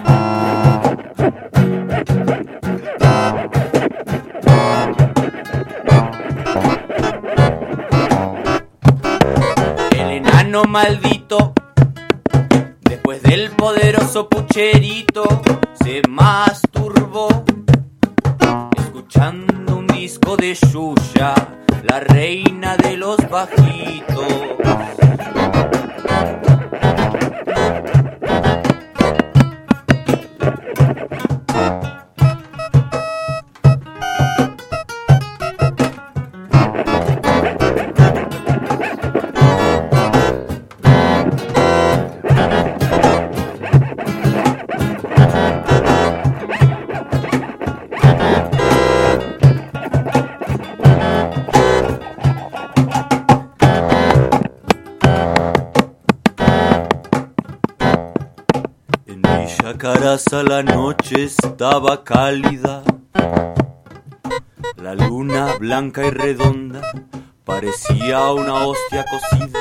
El enano maldito, después del poderoso pucherito, se masturbó escuchando un disco de Yuya, la reina de los bajitos. Caraza la noche estaba cálida, la luna blanca y redonda parecía una hostia cocida.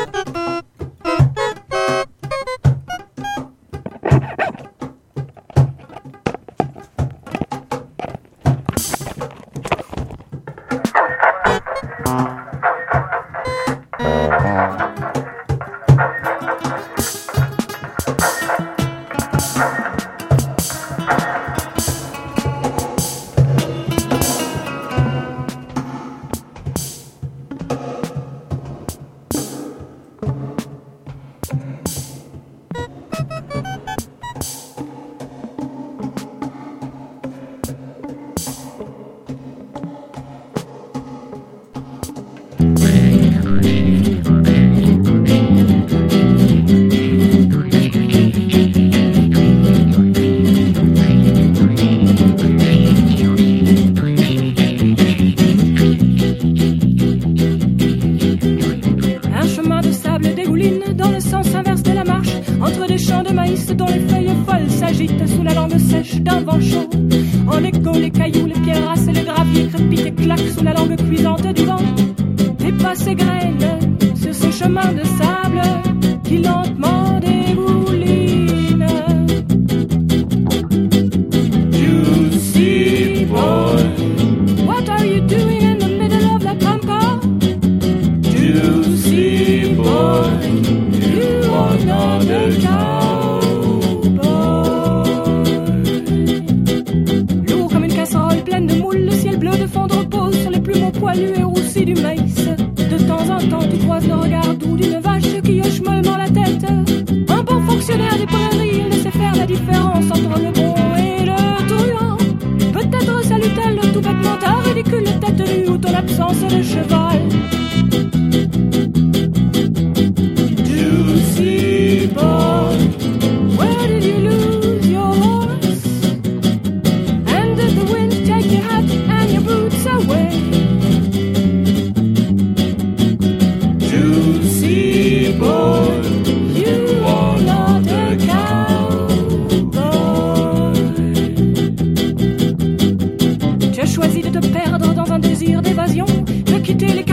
Choisi de te perdre dans un désir d'évasion, de quitter les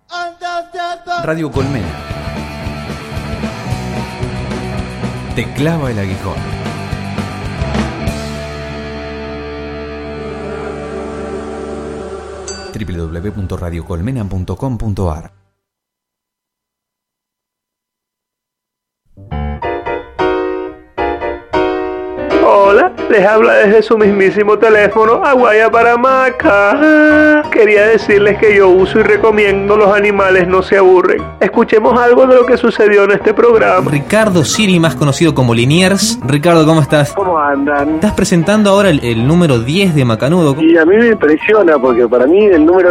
Radio Colmena. Te clava el aguijón. doble u doble u doble u punto radio colmena punto com punto a r. Hola, les habla desde su mismísimo teléfono Aguaya para Maca. Quería decirles que yo uso y recomiendo Los Animales No Se Aburren. Escuchemos algo de lo que sucedió en este programa. Ricardo Siri, más conocido como Liniers. Ricardo, ¿cómo estás? ¿Cómo andan? Estás presentando ahora el, el número diez de Macanudo. Y a mí me impresiona porque para mí el número